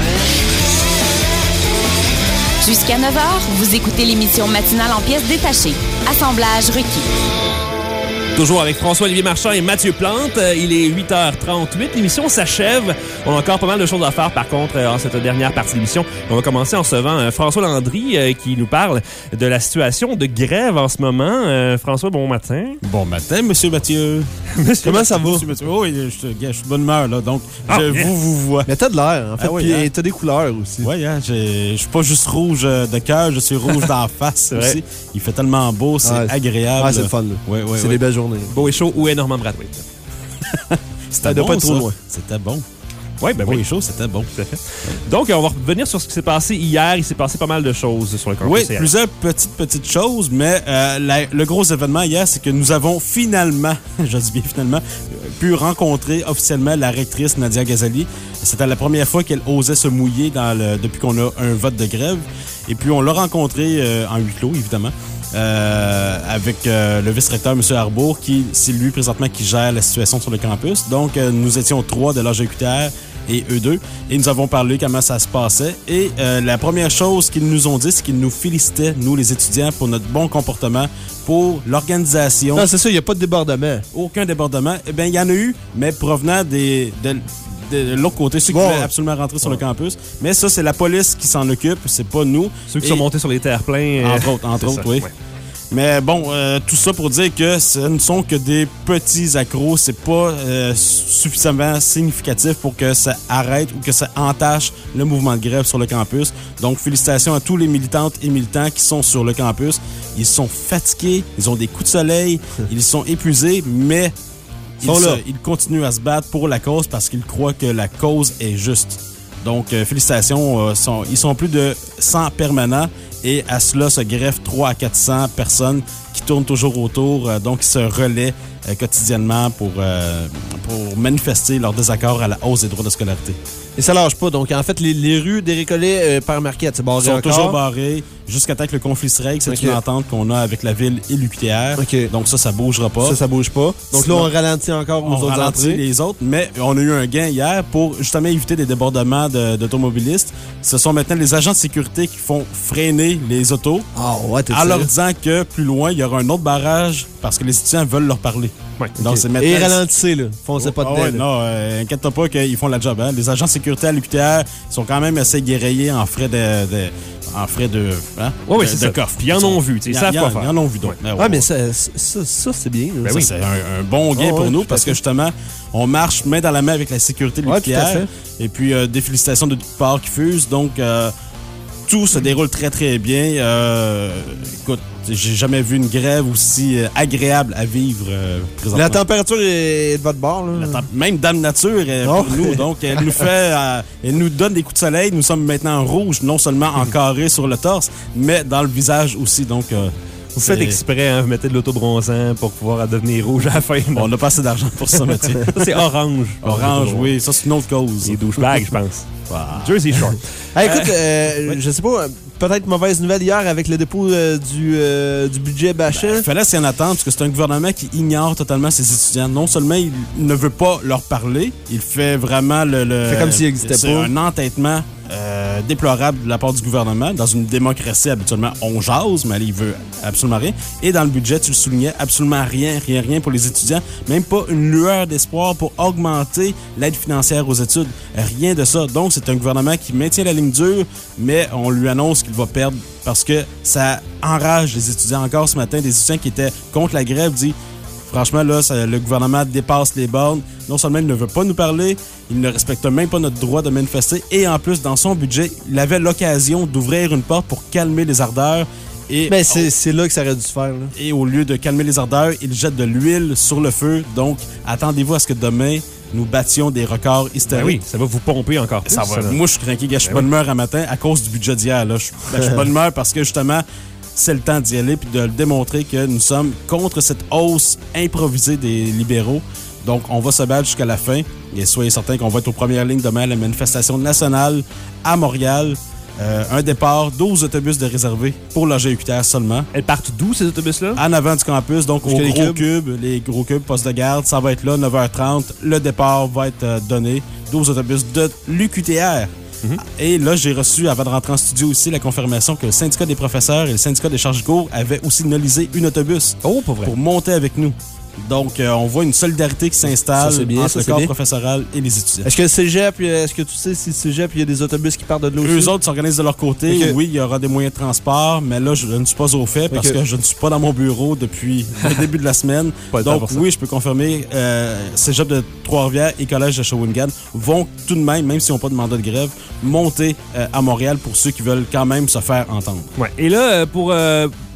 Jusqu'à 9h, vous écoutez l'émission matinale en pièces détachées. Assemblage requis. Toujours avec François-Olivier Marchand et Mathieu Plante. Il est 8h38. L'émission s'achève. On a encore pas mal de choses à faire, par contre, en cette dernière partie de l'émission. On va commencer en recevant François Landry qui nous parle de la situation de grève en ce moment. François, bon matin. Bon matin, Monsieur Mathieu. Comment ça va? Monsieur Mathieu. Oh, oui, je suis de bonne humeur, là. Donc, vous vois. Mais t'as de l'air, en fait. Puis t'as des couleurs aussi. Oui, hein, je suis pas juste rouge de cœur, je suis rouge d'en face aussi. Il fait tellement beau, c'est agréable. Ouais, c'est le fun. C'est des belles journées. Beau et chaud ou énormément de Bradway. C'était bon, pas trop loin. C'était bon. Oui, ben oui. Les choses, c'était bon. Tout à fait. Donc, on va revenir sur ce qui s'est passé hier. Il s'est passé pas mal de choses sur le campus. Oui, plusieurs petites choses, mais le gros événement hier, c'est que nous avons finalement, je dis bien finalement, pu rencontrer officiellement la rectrice Nadia Ghazali. C'était la première fois qu'elle osait se mouiller depuis qu'on a un vote de grève. Et puis, on l'a rencontrée en huis clos, évidemment. Avec le vice-recteur, M. Arbour, c'est lui présentement qui gère la situation sur le campus. Donc, nous étions 3 de l'AGQTR et eux 2. Et nous avons parlé comment ça se passait. Et la première chose qu'ils nous ont dit, c'est qu'ils nous félicitaient, nous les étudiants, pour notre bon comportement, pour l'organisation. Non, c'est ça, il n'y a pas de débordement. Aucun débordement. Eh bien, il y en a eu, mais provenant de l'autre côté, ceux qui voulaient absolument rentrer sur le campus. Mais ça, c'est la police qui s'en occupe, c'est pas nous. Ceux qui sont montés sur les terre-pleins. Entre autres, oui. Ouais. Mais bon, tout ça pour dire que ce ne sont que des petits accros. C'est pas suffisamment significatif pour que ça arrête ou que ça entache le mouvement de grève sur le campus. Donc, félicitations à tous les militantes et militants qui sont sur le campus. Ils sont fatigués, ils ont des coups de soleil, ils sont épuisés, mais ils continuent à se battre pour la cause parce qu'ils croient que la cause est juste. Donc, félicitations. Ils sont plus de 100 permanents et à cela se greffent 300 à 400 personnes qui tournent toujours autour. Donc, ils se relaient quotidiennement pour manifester leur désaccord à la hausse des droits de scolarité. Et ça lâche pas. Donc, en fait, les rues des Récollets par Marquette, c'est barré sont toujours barrées jusqu'à temps que le conflit se règle. C'est une entente qu'on a avec la ville et l'UQTR. Donc, ça bougera pas. Ça bouge pas. Donc là, on ralentit encore aux autres entrées. Les autres, mais on a eu un gain hier pour justement éviter des débordements d'automobilistes. Ce sont maintenant les agents de sécurité qui font freiner les autos en leur disant que plus loin, il y aura un autre barrage parce que les étudiants veulent leur parler. Ouais, donc, et ralentissez, là. Foncez pas dedans. Non, inquiète-toi pas qu'ils font la job. Hein. Les agents de sécurité à l'UQTR sont quand même assez guerriers en frais de coffre. Puis ils en ont vu, ils savent quoi faire. Ils en ont vu donc. Mais ça c'est bien. Ben oui, c'est un bon gain pour nous parce que justement, on marche main dans la main avec la sécurité de l'UQTR. Et puis, des félicitations de toutes parts qui fusent. Donc, tout se déroule très, très bien. Écoute, j'ai jamais vu une grève aussi agréable à vivre présentement. La température est de votre bord. Là. Même Dame Nature est pour nous. Donc, elle nous donne des coups de soleil. Nous sommes maintenant en rouge, non seulement en carré sur le torse, mais dans le visage aussi. Donc, vous faites exprès, hein, vous mettez de l'auto-bronzant pour pouvoir devenir rouge à la fin. Bon, on n'a pas assez d'argent pour ça, Mathieu. C'est orange. Orange, oui. Ça, c'est une autre cause. Les douchebags, je pense. Wow. Jersey Shore. Écoute, je sais pas, peut-être mauvaise nouvelle hier avec le dépôt du budget Bachin. Il fallait s'y en attendre parce que c'est un gouvernement qui ignore totalement ses étudiants. Non seulement il ne veut pas leur parler, il fait vraiment fait comme s'il n'existait pas. C'est un entêtement déplorable de la part du gouvernement. Dans une démocratie, habituellement, on jase, mais il veut absolument rien. Et dans le budget, tu le soulignais, absolument rien pour les étudiants. Même pas une lueur d'espoir pour augmenter l'aide financière aux études. Rien de ça. Donc, c'est un gouvernement qui maintient la ligne dure, mais on lui annonce qu'il va perdre parce que ça enrage les étudiants. Encore ce matin, des étudiants qui étaient contre la grève disent franchement, là, le gouvernement dépasse les bornes. Non seulement il ne veut pas nous parler, il ne respecte même pas notre droit de manifester. Et en plus, dans son budget, il avait l'occasion d'ouvrir une porte pour calmer les ardeurs. Mais c'est là que ça aurait dû se faire. Là. Et au lieu de calmer les ardeurs, il jette de l'huile sur le feu. Donc, attendez-vous à ce que demain, nous battions des records historiques. Ben oui, ça va vous pomper encore plus. Moi, je suis craqué. Je suis pas de humeur un matin à cause du budget d'hier. Je suis pas de humeur parce que, justement, c'est le temps d'y aller puis de le démontrer que nous sommes contre cette hausse improvisée des libéraux. Donc, on va se battre jusqu'à la fin. Et soyez certains qu'on va être aux premières lignes demain à la manifestation nationale à Montréal. Un départ, 12 autobus de réservés pour l'AGQTR seulement. Elles partent d'où, ces autobus-là? En avant du campus, donc aux gros cubes, les gros cubes, poste de garde. Ça va être là, 9h30. Le départ va être donné. 12 autobus de l'UQTR. Et là, j'ai reçu, avant de rentrer en studio aussi, la confirmation que le syndicat des professeurs et le syndicat des charges de cours avaient aussi nolisé un autobus pour monter avec nous. Donc, on voit une solidarité qui s'installe entre le corps professoral et les étudiants. Est-ce que le cégep, est-ce que tu sais si le cégep, il y a des autobus qui partent de l'autre côté? Eux autres s'organisent de leur côté. Okay. Oui, il y aura des moyens de transport, mais là, je ne suis pas au fait parce que je ne suis pas dans mon bureau depuis le début de la semaine. Donc, oui, je peux confirmer, cégep de Trois-Rivières et collège de Shawinigan vont tout de même s'ils n'ont pas de mandat de grève, monter à Montréal pour ceux qui veulent quand même se faire entendre. Ouais. Et là, pour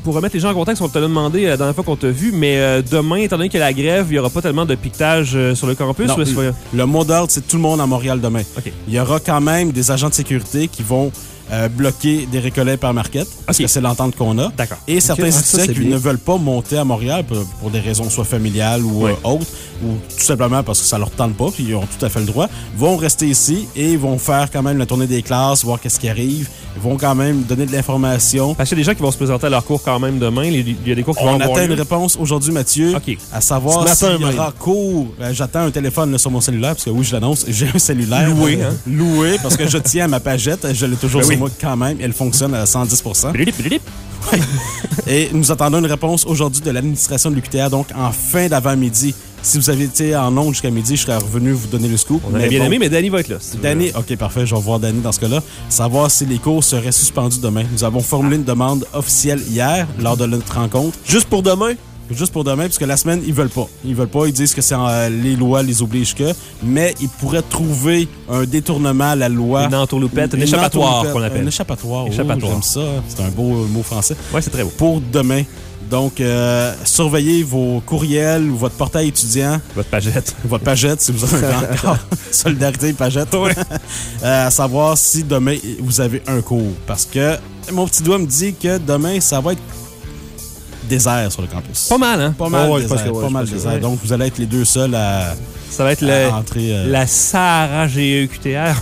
pour remettre les gens en contexte, on te l'a demandé la dernière fois qu'on t'a vu, mais demain, étant donné qu'il y a la grève, il n'y aura pas tellement de piquetage sur le campus? Non, le mot d'ordre, c'est tout le monde à Montréal demain. Okay. Il y aura quand même des agents de sécurité qui vont bloquer des récollets par market, parce que c'est l'entente qu'on a. D'accord. Et certains étudiants qui ne veulent pas monter à Montréal pour des raisons soit familiales ou autres, ou tout simplement parce que ça leur tente pas, puis ils ont tout à fait le droit, vont rester ici et vont faire quand même la tournée des classes, voir qu'est-ce qui arrive. Ils vont quand même donner de l'information. Parce qu'il y a des gens qui vont se présenter à leur cours quand même demain. Il y a des cours qui vont avoir On attend lieu. une réponse aujourd'hui, Mathieu, à savoir s'il y aura cours. J'attends un téléphone là, sur mon cellulaire, parce que oui, je l'annonce, j'ai un cellulaire. Loué, Loué, parce que je tiens à ma pagette. Je l'ai toujours sur moi quand même. Elle fonctionne à 110%. Et nous attendons une réponse aujourd'hui de l'administration de l'UQTR, donc en fin d'avant-midi. Si vous aviez été en ondes jusqu'à midi, je serais revenu vous donner le scoop. On aurait bien aimé, mais Danny va être là. Si Danny, OK, parfait. Je vais voir Danny dans ce cas-là. Savoir si les cours seraient suspendus demain. Nous avons formulé une demande officielle hier, lors de notre rencontre. Juste pour demain? Juste pour demain, puisque la semaine, ils veulent pas. Ils veulent pas, ils disent que c'est les lois les obligent que, mais ils pourraient trouver un détournement à la loi. Une entourloupette, un échappatoire qu'on appelle. Un échappatoire, échappatoire. J'aime ça. C'est un beau mot français. Ouais, c'est très beau. Pour demain. Donc, surveillez vos courriels ou votre portail étudiant. Votre pagette. Votre pagette, si vous avez encore Solidarité Pagette. Ouais. À savoir si demain, vous avez un cours. Parce que mon petit doigt me dit que demain, ça va être désert sur le campus. Pas mal, hein? Pas mal désert. Donc, vous allez être les deux seuls à ça va être entrer. La Sahara GEQTR.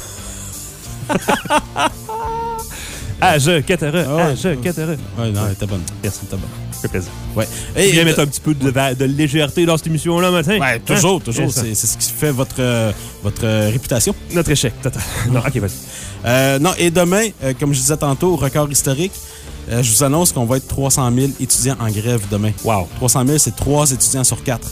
AGEQTR. AGEQTR. Oui, non, elle était bonne. Merci, t'es bonne. Ça fait plaisir. Ouais. Et viens mettre un petit peu de légèreté dans cette émission-là, matin. Ouais, toujours. C'est ce qui fait votre réputation. Notre échec, total. Non, OK, vas-y. Non, et demain, comme je disais tantôt, record historique, je vous annonce qu'on va être 300 000 étudiants en grève demain. Wow. 300 000, c'est 3 étudiants sur 4.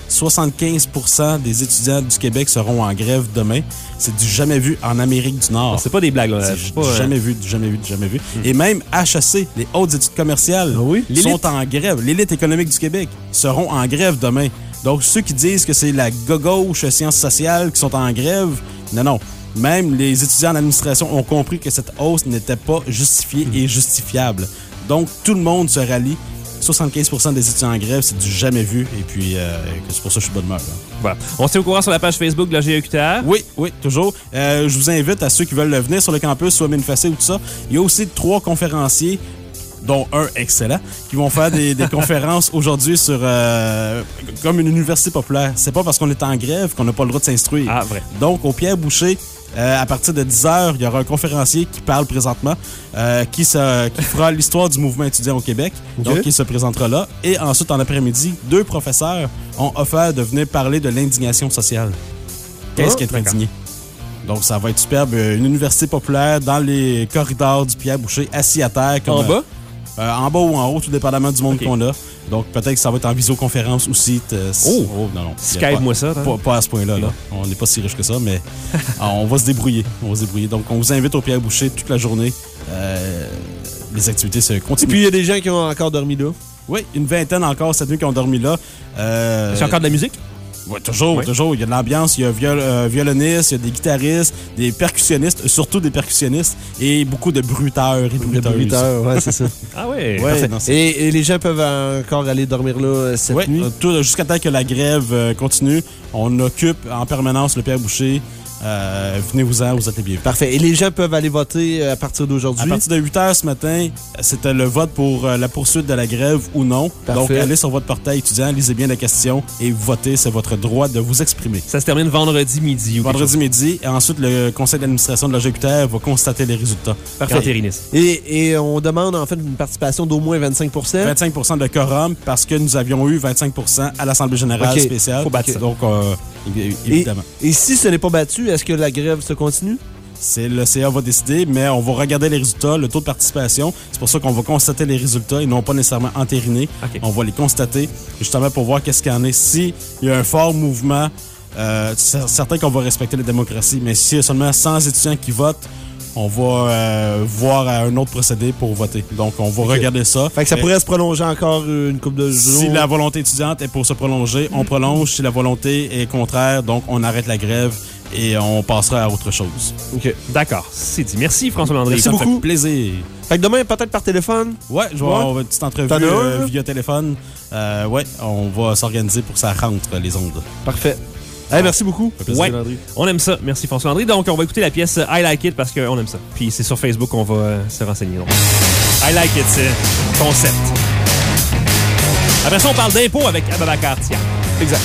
75% des étudiants du Québec seront en grève demain. C'est du jamais vu en Amérique du Nord. C'est pas des blagues, là. C'est du jamais vu. Et même HEC, les hautes études commerciales, sont en grève. L'élite économique du Québec seront en grève demain. Donc, ceux qui disent que c'est la gauche sciences sociales qui sont en grève, non. Même les étudiants en administration ont compris que cette hausse n'était pas justifiée et justifiable. Donc, tout le monde se rallie. 75% des étudiants en grève, c'est du jamais vu. Et puis, c'est pour ça que je suis de bonne humeur. Voilà. On s'est au courant sur la page Facebook de la GEQTR. Oui, toujours. Je vous invite à ceux qui veulent venir sur le campus, soit manifester ou tout ça. Il y a aussi 3 conférenciers, dont un excellent, qui vont faire des conférences aujourd'hui sur comme une université populaire. C'est pas parce qu'on est en grève qu'on n'a pas le droit de s'instruire. Ah, vrai. Donc, au Pierre Boucher, à partir de 10h, il y aura un conférencier qui parle présentement, qui fera l'histoire du mouvement étudiant au Québec. Okay. Donc, il se présentera là. Et ensuite, en après-midi, 2 professeurs ont offert de venir parler de l'indignation sociale. Qu'est-ce qu'être indigné? Donc, ça va être superbe. Une université populaire dans les corridors du Pierre Boucher, assis à terre. Comme, en bas? En bas ou en haut, tout dépendamment du monde qu'on a. Donc, peut-être que ça va être en visioconférence aussi. Non. Skype-moi ça. Pas à ce point-là. Là. On n'est pas si riche que ça, mais on va se débrouiller. Donc, on vous invite au Pierre Boucher toute la journée. Les activités se continuent. Et puis, il y a des gens qui ont encore dormi là. Oui, une vingtaine encore cette nuit qui ont dormi là. C'est encore de la musique? Oui, toujours. Il y a de l'ambiance, il y a violonistes, il y a des guitaristes, des percussionnistes, surtout des percussionnistes, et beaucoup de bruiteurs et bruiteurs, ouais, c'est ça. Ah ouais. Et les gens peuvent encore aller dormir là cette nuit? Oui, jusqu'à temps que la grève continue. On occupe en permanence le Pierre Boucher. Venez-vous-en, vous êtes les bienvenus. Parfait. Et les gens peuvent aller voter à partir d'aujourd'hui? À partir de 8h ce matin, c'était le vote pour la poursuite de la grève ou non. Parfait. Donc, allez sur votre portail étudiant, lisez bien la question et votez. C'est votre droit de vous exprimer. Ça se termine vendredi midi. Vendredi midi. Et ensuite, le conseil d'administration de la GEQTR va constater les résultats. Parfait. Et on demande en fait une participation d'au moins 25%. 25% de quorum parce que nous avions eu 25% à l'Assemblée générale spéciale. Faut battre ça. Donc, évidemment. Et si ce n'est pas battu, est-ce que la grève se continue? Le CA va décider, mais on va regarder les résultats, le taux de participation. C'est pour ça qu'on va constater les résultats. Ils n'ont pas nécessairement entériné. Okay. On va les constater, justement pour voir qu'est-ce qu'il y en est. S'il y a un fort mouvement, c'est certain qu'on va respecter la démocratie, mais s'il y a seulement 100 étudiants qui votent, on va voir un autre procédé pour voter. Donc, on va regarder ça. Fait que ça pourrait se prolonger encore une couple de jours. Si la volonté étudiante est pour se prolonger, on prolonge. Si la volonté est contraire, donc on arrête la grève et on passera à autre chose. OK. D'accord. C'est dit. Merci, François Landry. Ça me fait plaisir. Fait que demain, peut-être par téléphone? Ouais, je vais avoir une petite entrevue via téléphone. Ouais, on va s'organiser pour que ça rentre, les ondes. Parfait. Hey, merci beaucoup. Ouais, on aime ça. Merci François-André. Donc, on va écouter la pièce I Like It parce qu'on aime ça. Puis c'est sur Facebook qu'on va se renseigner. Donc. I Like It, c'est concept. Après ça, on parle d'impôts avec Ababakar Thiam. Exact.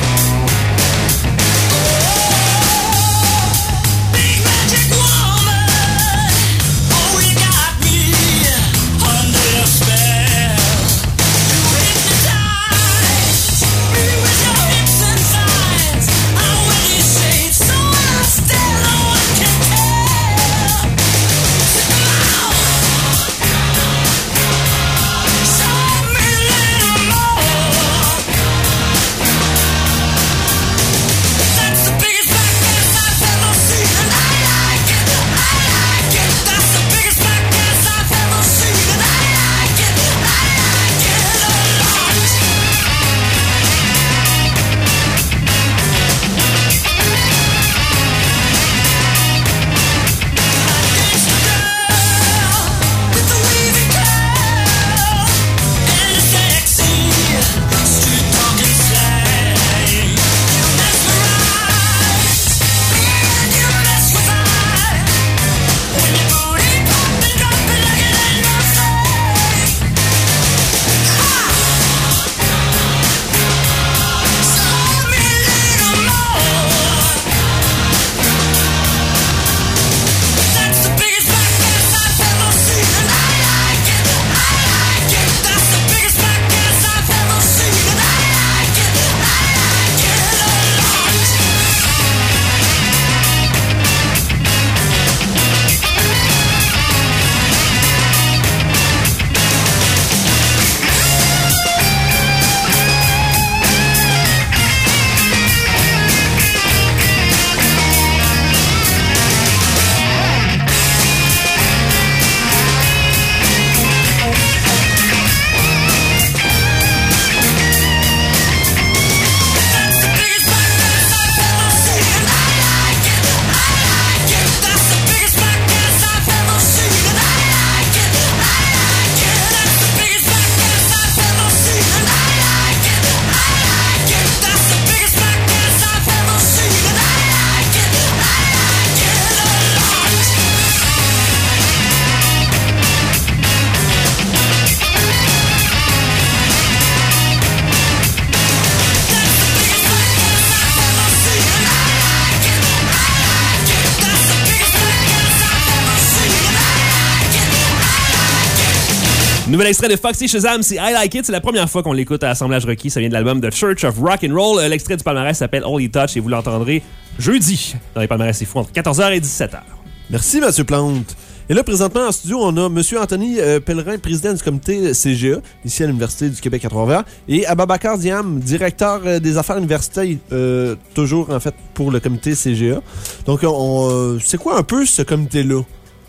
Nouvel extrait de Foxy Shazam, c'est I Like It. C'est la première fois qu'on l'écoute à Assemblage Rocky. Ça vient de l'album The Church of Rock and Roll. L'extrait du palmarès s'appelle Holy Touch et vous l'entendrez jeudi dans les palmarès. C'est fou, entre 14h et 17h. Merci, Mathieu Plante. Et là, présentement, en studio, on a M. Anthony Pellerin, président du comité CGA, ici à l'Université du Québec à Trois-Rivières, et Ababakar Thiam, directeur des affaires universitaires, toujours, en fait, pour le comité CGA. Donc, c'est quoi un peu ce comité-là?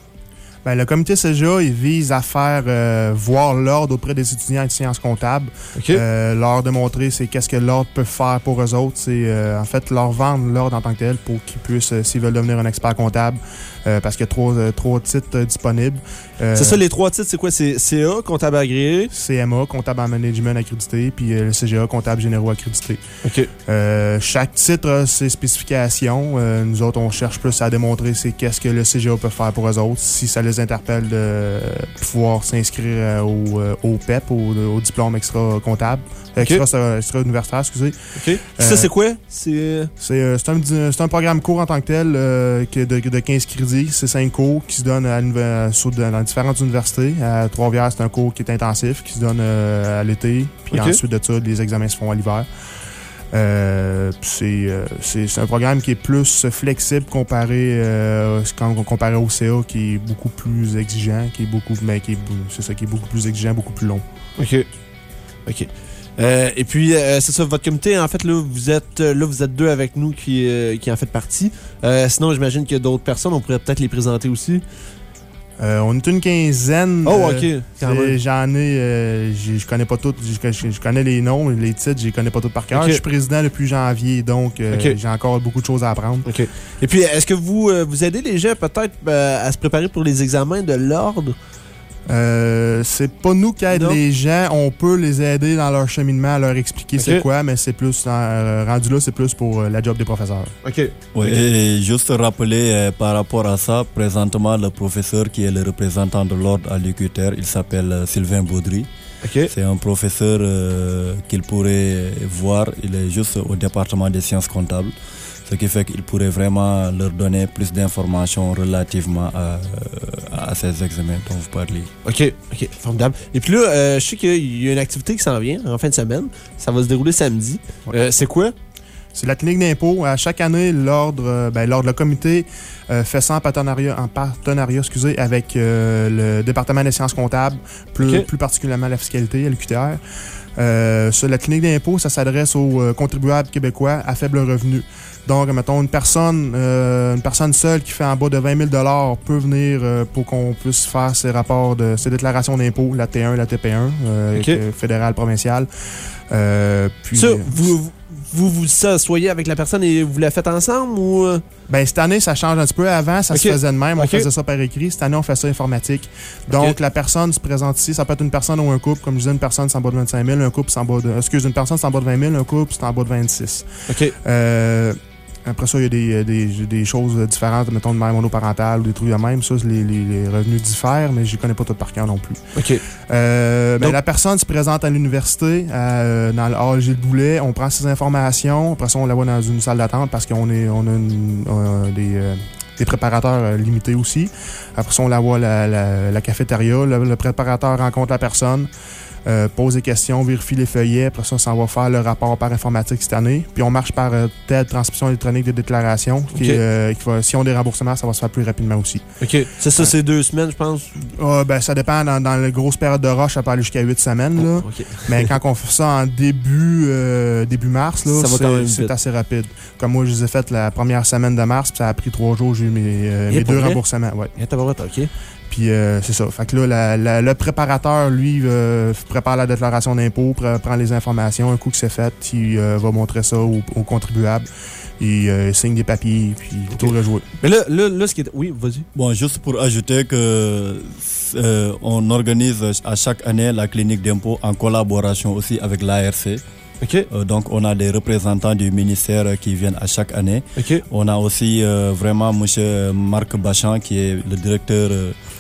Ben, le comité CGA, il vise à faire voir l'ordre auprès des étudiants en sciences comptables. Okay. Leur démontrer c'est qu'est-ce que l'ordre peut faire pour eux autres. C'est en fait leur vendre l'ordre en tant que tel pour qu'ils puissent, s'ils veulent devenir un expert comptable, parce qu'il y a trois titres disponibles. C'est ça, les trois titres, c'est quoi? C'est CA, comptable agréé? CMA, comptable en management accrédité, puis le CGA, comptable généraux accrédité. OK. Chaque titre a ses spécifications. Nous autres, on cherche plus à démontrer c'est qu'est-ce que le CGA peut faire pour eux autres. Si ça les interpelle de pouvoir s'inscrire au PEP, au diplôme extra comptable. Okay. Extra universitaire, excusez. Okay. Ça, c'est quoi? C'est un programme court en tant que tel de 15 crédits. C'est 5 cours qui se donnent dans différentes universités. À Trois-Rivières, c'est un cours qui est intensif, qui se donne à l'été. Puis ensuite de ça, les examens se font à l'hiver. C'est un programme qui est plus flexible comparé au CA, qui est beaucoup plus exigeant, qui est beaucoup plus exigeant, beaucoup plus long. OK. Et puis, c'est ça, votre comité, en fait, là, vous êtes deux avec nous qui en fait partie. Sinon, j'imagine qu'il y a d'autres personnes, on pourrait peut-être les présenter aussi. On est une quinzaine. Oh, OK. J'en ai... je connais pas toutes. Je connais les noms, les titres, je les connais pas toutes par cœur. Okay. Je suis président depuis janvier, donc j'ai encore beaucoup de choses à apprendre. OK. Et puis, est-ce que vous aidez les gens peut-être à se préparer pour les examens de l'ordre? C'est pas nous qui aidons les gens. On peut les aider dans leur cheminement, à leur expliquer c'est quoi, mais c'est plus, rendu là, c'est plus pour la job des professeurs. OK. Oui, et juste rappeler par rapport à ça, présentement, le professeur qui est le représentant de l'ordre à l'UQTR, il s'appelle Sylvain Baudry. Okay. C'est un professeur qu'il pourrait voir. Il est juste au département des sciences comptables. Ce qui fait qu'il pourrait vraiment leur donner plus d'informations relativement à ces examens dont vous parlez. OK, formidable. Et puis là, je sais qu'il y a une activité qui s'en vient en fin de semaine. Ça va se dérouler samedi. C'est quoi? C'est la clinique d'impôt. À chaque année, l'ordre, le comité fait ça en partenariat avec le département des sciences comptables, plus particulièrement la fiscalité, à l'UQTR. La clinique d'impôt, ça s'adresse aux contribuables québécois à faible revenu. Donc, mettons, une personne seule qui fait en bas de 20 000 $ peut venir pour qu'on puisse faire ses rapports ses déclarations d'impôt, la T1, la TP1, fédérale, provinciale. Puis, ça, vous soyez avec la personne et vous la faites ensemble ou? Ben, cette année, ça change un petit peu. Avant, ça se faisait de même. On faisait ça par écrit. Cette année, on fait ça informatique. Donc, la personne se présente ici. Ça peut être une personne ou un couple. Comme je disais, une personne, c'est en bas de 25 000. Un couple, c'est en bas de... une personne, c'est en bas de 20 000. Un couple, c'est en bas de 26. OK. Après ça, il y a des choses différentes, mettons de mère monoparentale ou des trucs de même. Ça, les revenus diffèrent, mais je ne connais pas tout par cœur non plus. OK. Donc, la personne se présente à l'université, dans le hall Gilles Boulet. On prend ses informations. Après ça, on la voit dans une salle d'attente parce qu'on a des préparateurs limités aussi. Après ça, on la voit la cafétéria. Le préparateur rencontre la personne. Pose des questions, vérifie les feuillets. Après ça, on s'en va faire le rapport par informatique cette année. Puis on marche par TED, transmission électronique des déclarations. Si on a des remboursements, ça va se faire plus rapidement aussi. OK. C'est ça, c'est 2 semaines, je pense? Ça dépend. Dans la grosse période de rush, ça peut aller jusqu'à 8 semaines. Là. Okay. Mais quand on fait ça en début mars, là, c'est assez rapide. Comme moi, je les ai fait la première semaine de mars, puis ça a pris 3 jours. J'ai eu mes 2 remboursements. Ouais. OK. Puis c'est ça. Fait que là, le préparateur, lui, prépare la déclaration d'impôt, prend les informations. Un coup que c'est fait, il va montrer ça aux contribuables. Il signe des papiers, puis tout rejoué. Mais là, ce qui est... Oui, vas-y. Bon, juste pour ajouter que on organise à chaque année la clinique d'impôt en collaboration aussi avec l'ARC. Okay. Donc, on a des représentants du ministère qui viennent à chaque année. Okay. On a aussi vraiment M. Marc Bachan, qui est le directeur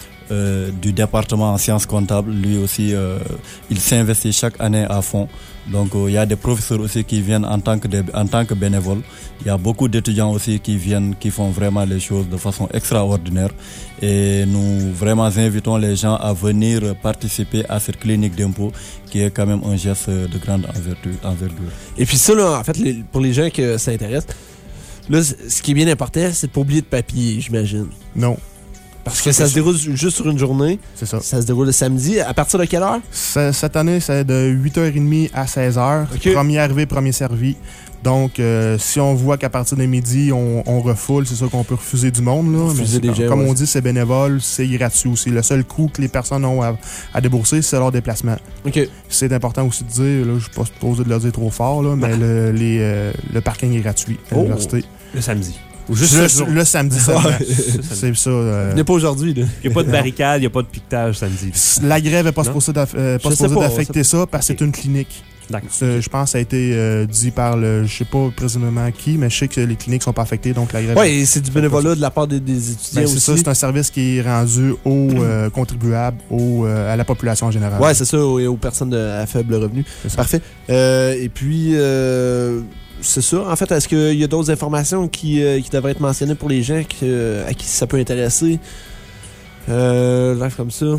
du département en sciences comptables. Lui aussi, il s'investit chaque année à fond. Donc, il y a des professeurs aussi qui viennent en tant que bénévoles. Il y a beaucoup d'étudiants aussi qui viennent, qui font vraiment les choses de façon extraordinaire. Et nous vraiment invitons les gens à venir participer à cette clinique d'impôt qui est quand même un geste de grande envergure. Et puis ça, là, en fait, pour les gens que ça intéresse, là, ce qui est bien important, c'est de pas oublier de papier, j'imagine. Non. Parce que ça se déroule juste sur une journée. C'est ça. Ça se déroule le samedi. À partir de quelle heure? Cette année, c'est de 8h30 à 16h. Okay. Premier arrivé, premier servi. Donc, si on voit qu'à partir de midi, on refoule, c'est sûr qu'on peut refuser du monde. Là. Mais comme on dit, c'est bénévole, c'est gratuit aussi. Le seul coût que les personnes ont à débourser, c'est leur déplacement. Okay. C'est important aussi de dire, là, je ne suis pas supposé de le dire trop fort, là, mais le parking est gratuit à l'université. Le samedi. Juste le samedi seulement. C'est ça. Il n'y a pas aujourd'hui. Il n'y a pas de barricade, il n'y a pas de piquetage samedi. La grève n'est pas supposée d'affecter ça parce que c'est une clinique. Je pense que ça a été dit par je ne sais pas précisément qui, mais je sais que les cliniques ne sont pas affectées, donc la grève... Oui, c'est du bénévolat de la part des étudiants aussi. C'est ça, c'est un service qui est rendu aux contribuables, à la population générale. Oui, c'est ça, et aux personnes à faible revenu. Parfait. Et puis... c'est ça. En fait, est-ce qu'il y a d'autres informations qui devraient être mentionnées pour les gens à qui ça peut intéresser? Live comme ça?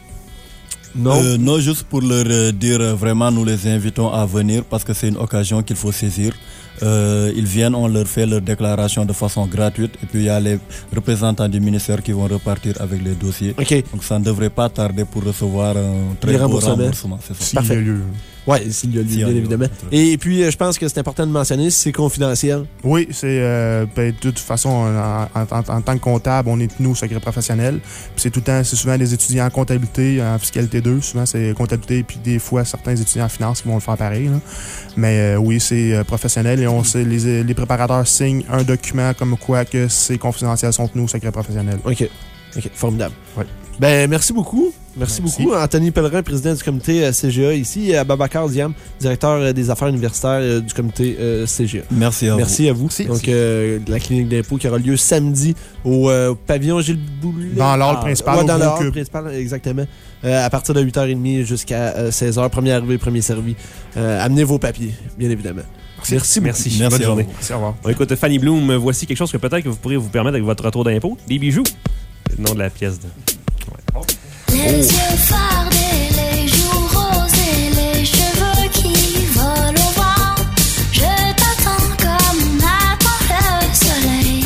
Non. Non, juste pour leur dire vraiment, nous les invitons à venir parce que c'est une occasion qu'il faut saisir. Ils viennent, on leur fait leur déclaration de façon gratuite et puis il y a les représentants du ministère qui vont repartir avec les dossiers. Okay. Donc ça ne devrait pas tarder pour recevoir un très beau remboursement. C'est ça. Parfait. Oui, s'il y a lieu, bien évidemment. Et puis, je pense que c'est important de mentionner, c'est confidentiel. Oui, c'est de toute façon, en tant que comptable, on est nous, secret professionnel. Puis c'est souvent des étudiants en comptabilité, en fiscalité 2. Souvent, c'est comptabilité, puis des fois, certains étudiants en finance qui vont le faire pareil. Là. Mais oui, c'est professionnel et les préparateurs signent un document comme quoi que c'est confidentiel, sont nous, secret professionnel. OK, formidable. Ouais. Ben, merci beaucoup. Merci beaucoup. Anthony Pellerin, président du comité CGA ici, et Ababacar Diam, directeur des affaires universitaires du comité CGA. Merci à vous. Merci à vous. Donc, la clinique d'impôt qui aura lieu samedi au pavillon Gilles Boulet. Dans l'hall principal. Dans le hall principal, exactement. À partir de 8h30 jusqu'à 16h. Premier arrivé, premier servi. Amenez vos papiers, bien évidemment. Merci. Bonne journée. Merci, au revoir. On écoute Fanny Bloom. Voici quelque chose que peut-être que vous pourriez vous permettre avec votre retour d'impôt. Des bijoux. C'est le nom de la pièce. Les yeux fardés, les joues rosées, les cheveux qui volent au vent. Je t'attends comme on attend le soleil.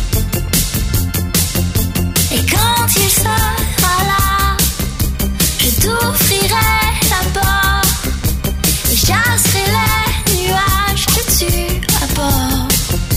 Et quand il sera là, je t'offrirai la porte et chasserai les nuages que tu apportes.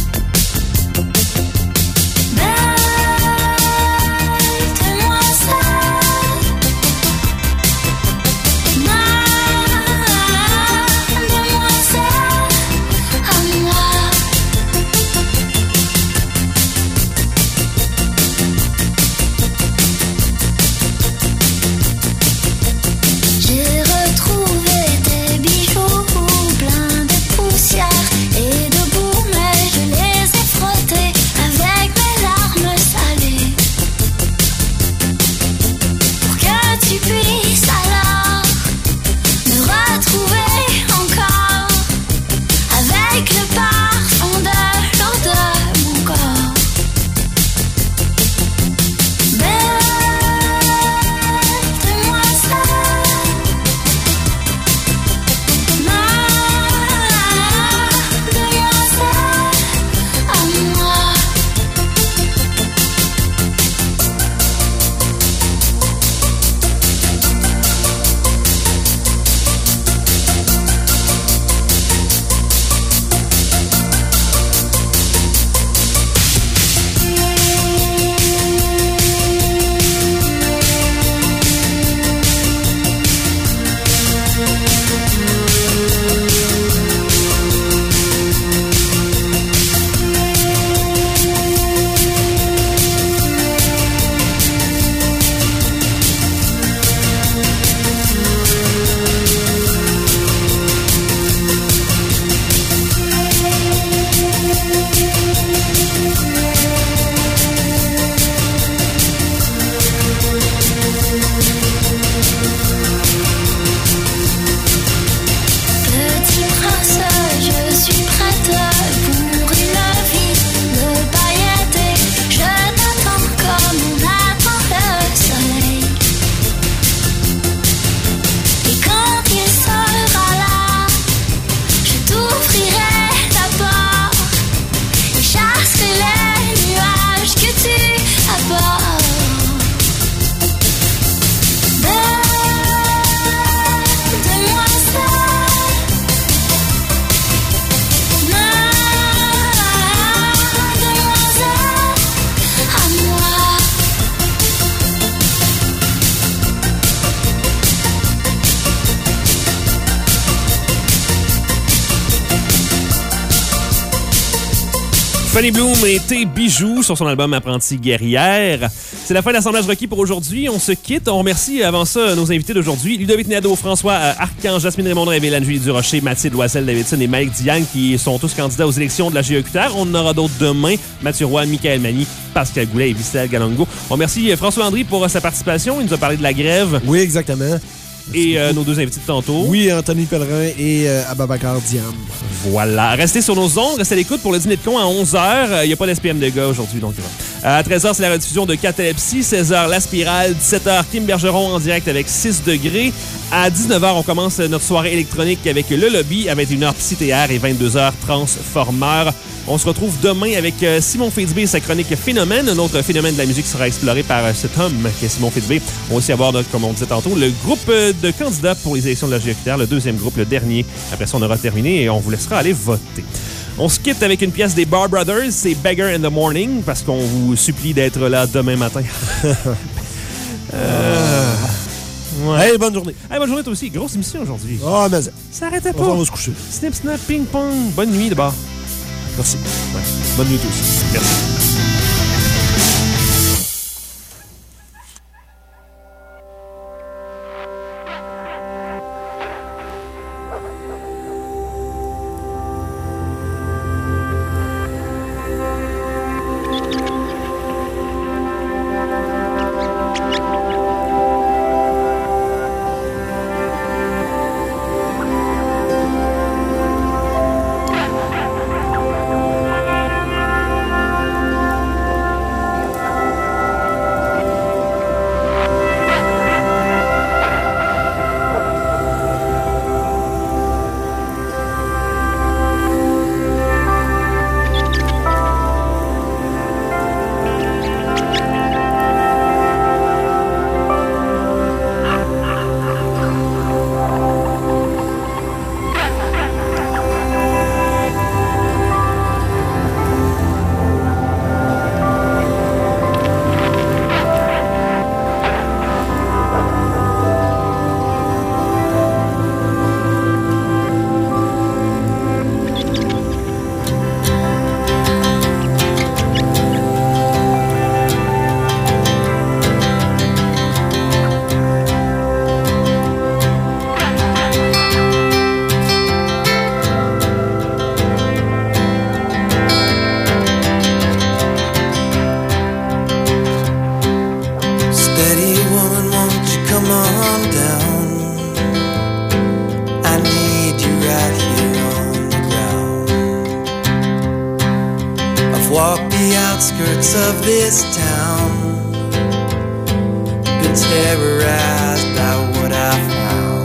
Fanny Bloom et tes bijoux sur son album Apprenti guerrière. C'est la fin de l'assemblage requis pour aujourd'hui. On se quitte. On remercie avant ça nos invités d'aujourd'hui. Ludovic Nadeau, François Arcan, Jasmine Raymond, Révélane, Julie Durocher, Mathilde Loisel, Davidson et Mike Diane qui sont tous candidats aux élections de la GEQTR. On en aura d'autres demain. Mathieu Roy, Michael Mani, Pascal Goulet et Vicente Galongo. On remercie François Andry pour sa participation. Il nous a parlé de la grève. Oui, exactement. Et nos deux invités de tantôt. Oui, Anthony Pellerin et Ababacar Diam. Voilà. Restez sur nos ondes. Restez à l'écoute pour le dîner de con à 11h. Il n'y a pas d'SPM de gars aujourd'hui. Donc, à 13h, c'est la rediffusion de Catalepsie. 16h, La Spirale. 17h, Kim Bergeron en direct avec 6 degrés. À 19h, on commence notre soirée électronique avec Le Lobby. À 21h, Psy-TR et 22h, Transformeur. On se retrouve demain avec Simon Fitzbé et sa chronique Phénomène. Un autre phénomène de la musique sera exploré par cet homme qui est Simon Fitzbé. On va aussi avoir, comme on disait tantôt, le groupe de candidats pour les élections de la GEQTR, le deuxième groupe, le dernier. Après ça, on aura terminé et on vous laissera aller voter. On se quitte avec une pièce des Bar Brothers, c'est Beggar in the Morning, parce qu'on vous supplie d'être là demain matin. Ouais. Hey, bonne journée. Hey, bonne journée toi aussi. Grosse émission aujourd'hui. Ah, mais ça arrêtait pas. On va se coucher. Snip, snap, ping, pong. Bonne nuit d'abord. Merci. Ouais. Bonne nuit tous. Merci. walked the outskirts of this town, been terrorized by what I found.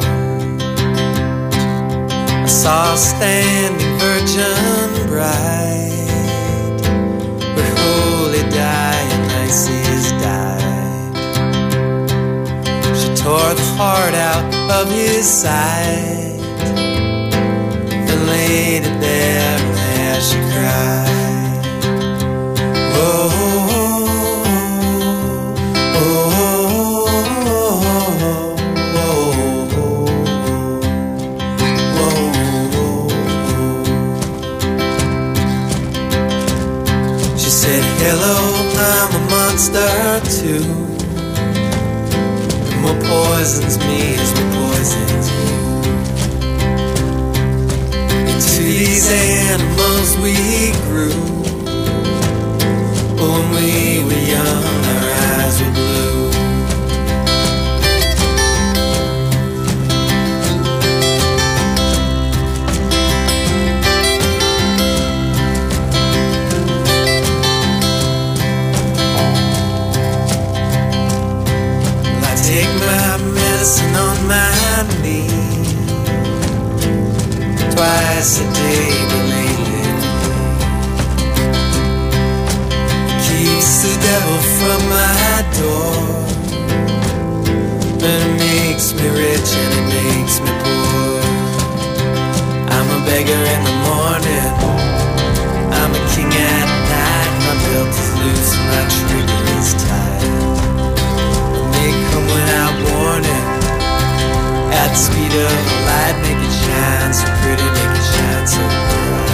I saw a standing virgin bride, but holy Dionysus died. She tore the heart out of his side, then laid it there as she cried. She said, hello, I'm a monster too, and what poisons me is what poisons you. Into these animals we grew, when we were young, our eyes were blue. Well, I take my medicine on my knee twice a day, believe it. Keeps the devil from my door, and it makes me rich and it makes me poor. I'm a beggar in the morning, I'm a king at night. My belt is loose and my trigger is tight. And they come without warning, at the speed of the light. Make it shine so pretty, make it shine so bright.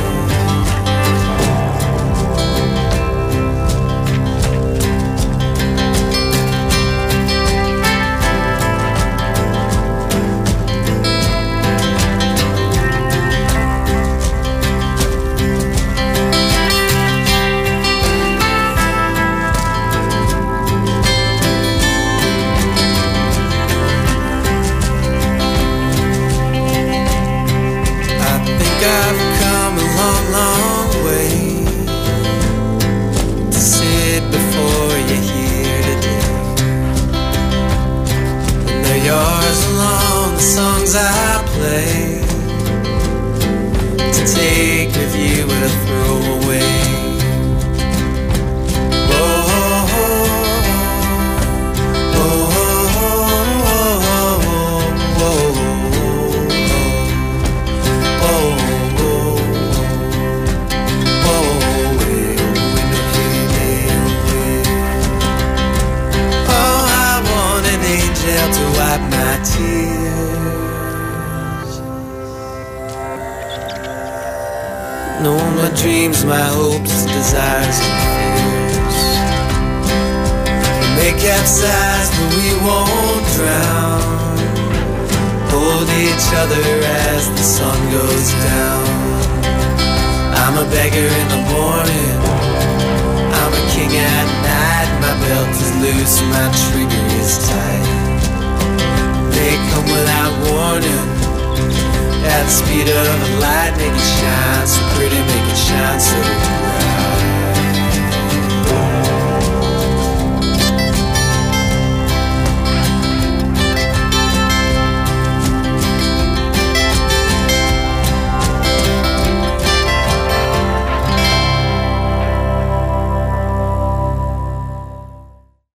I've come a long, long way to sit before you here today. And they're yours along the songs I play, to take with you or to throw away. To wipe my tears. No, my dreams, my hopes, desires and fears, we may capsize but we won't drown. Hold each other as the sun goes down. I'm a beggar in the morning, I'm a king at night. My belt is loose and my trigger is tight. They come without warning, at the speed of the light. Make it shine so pretty, make it shine so bright.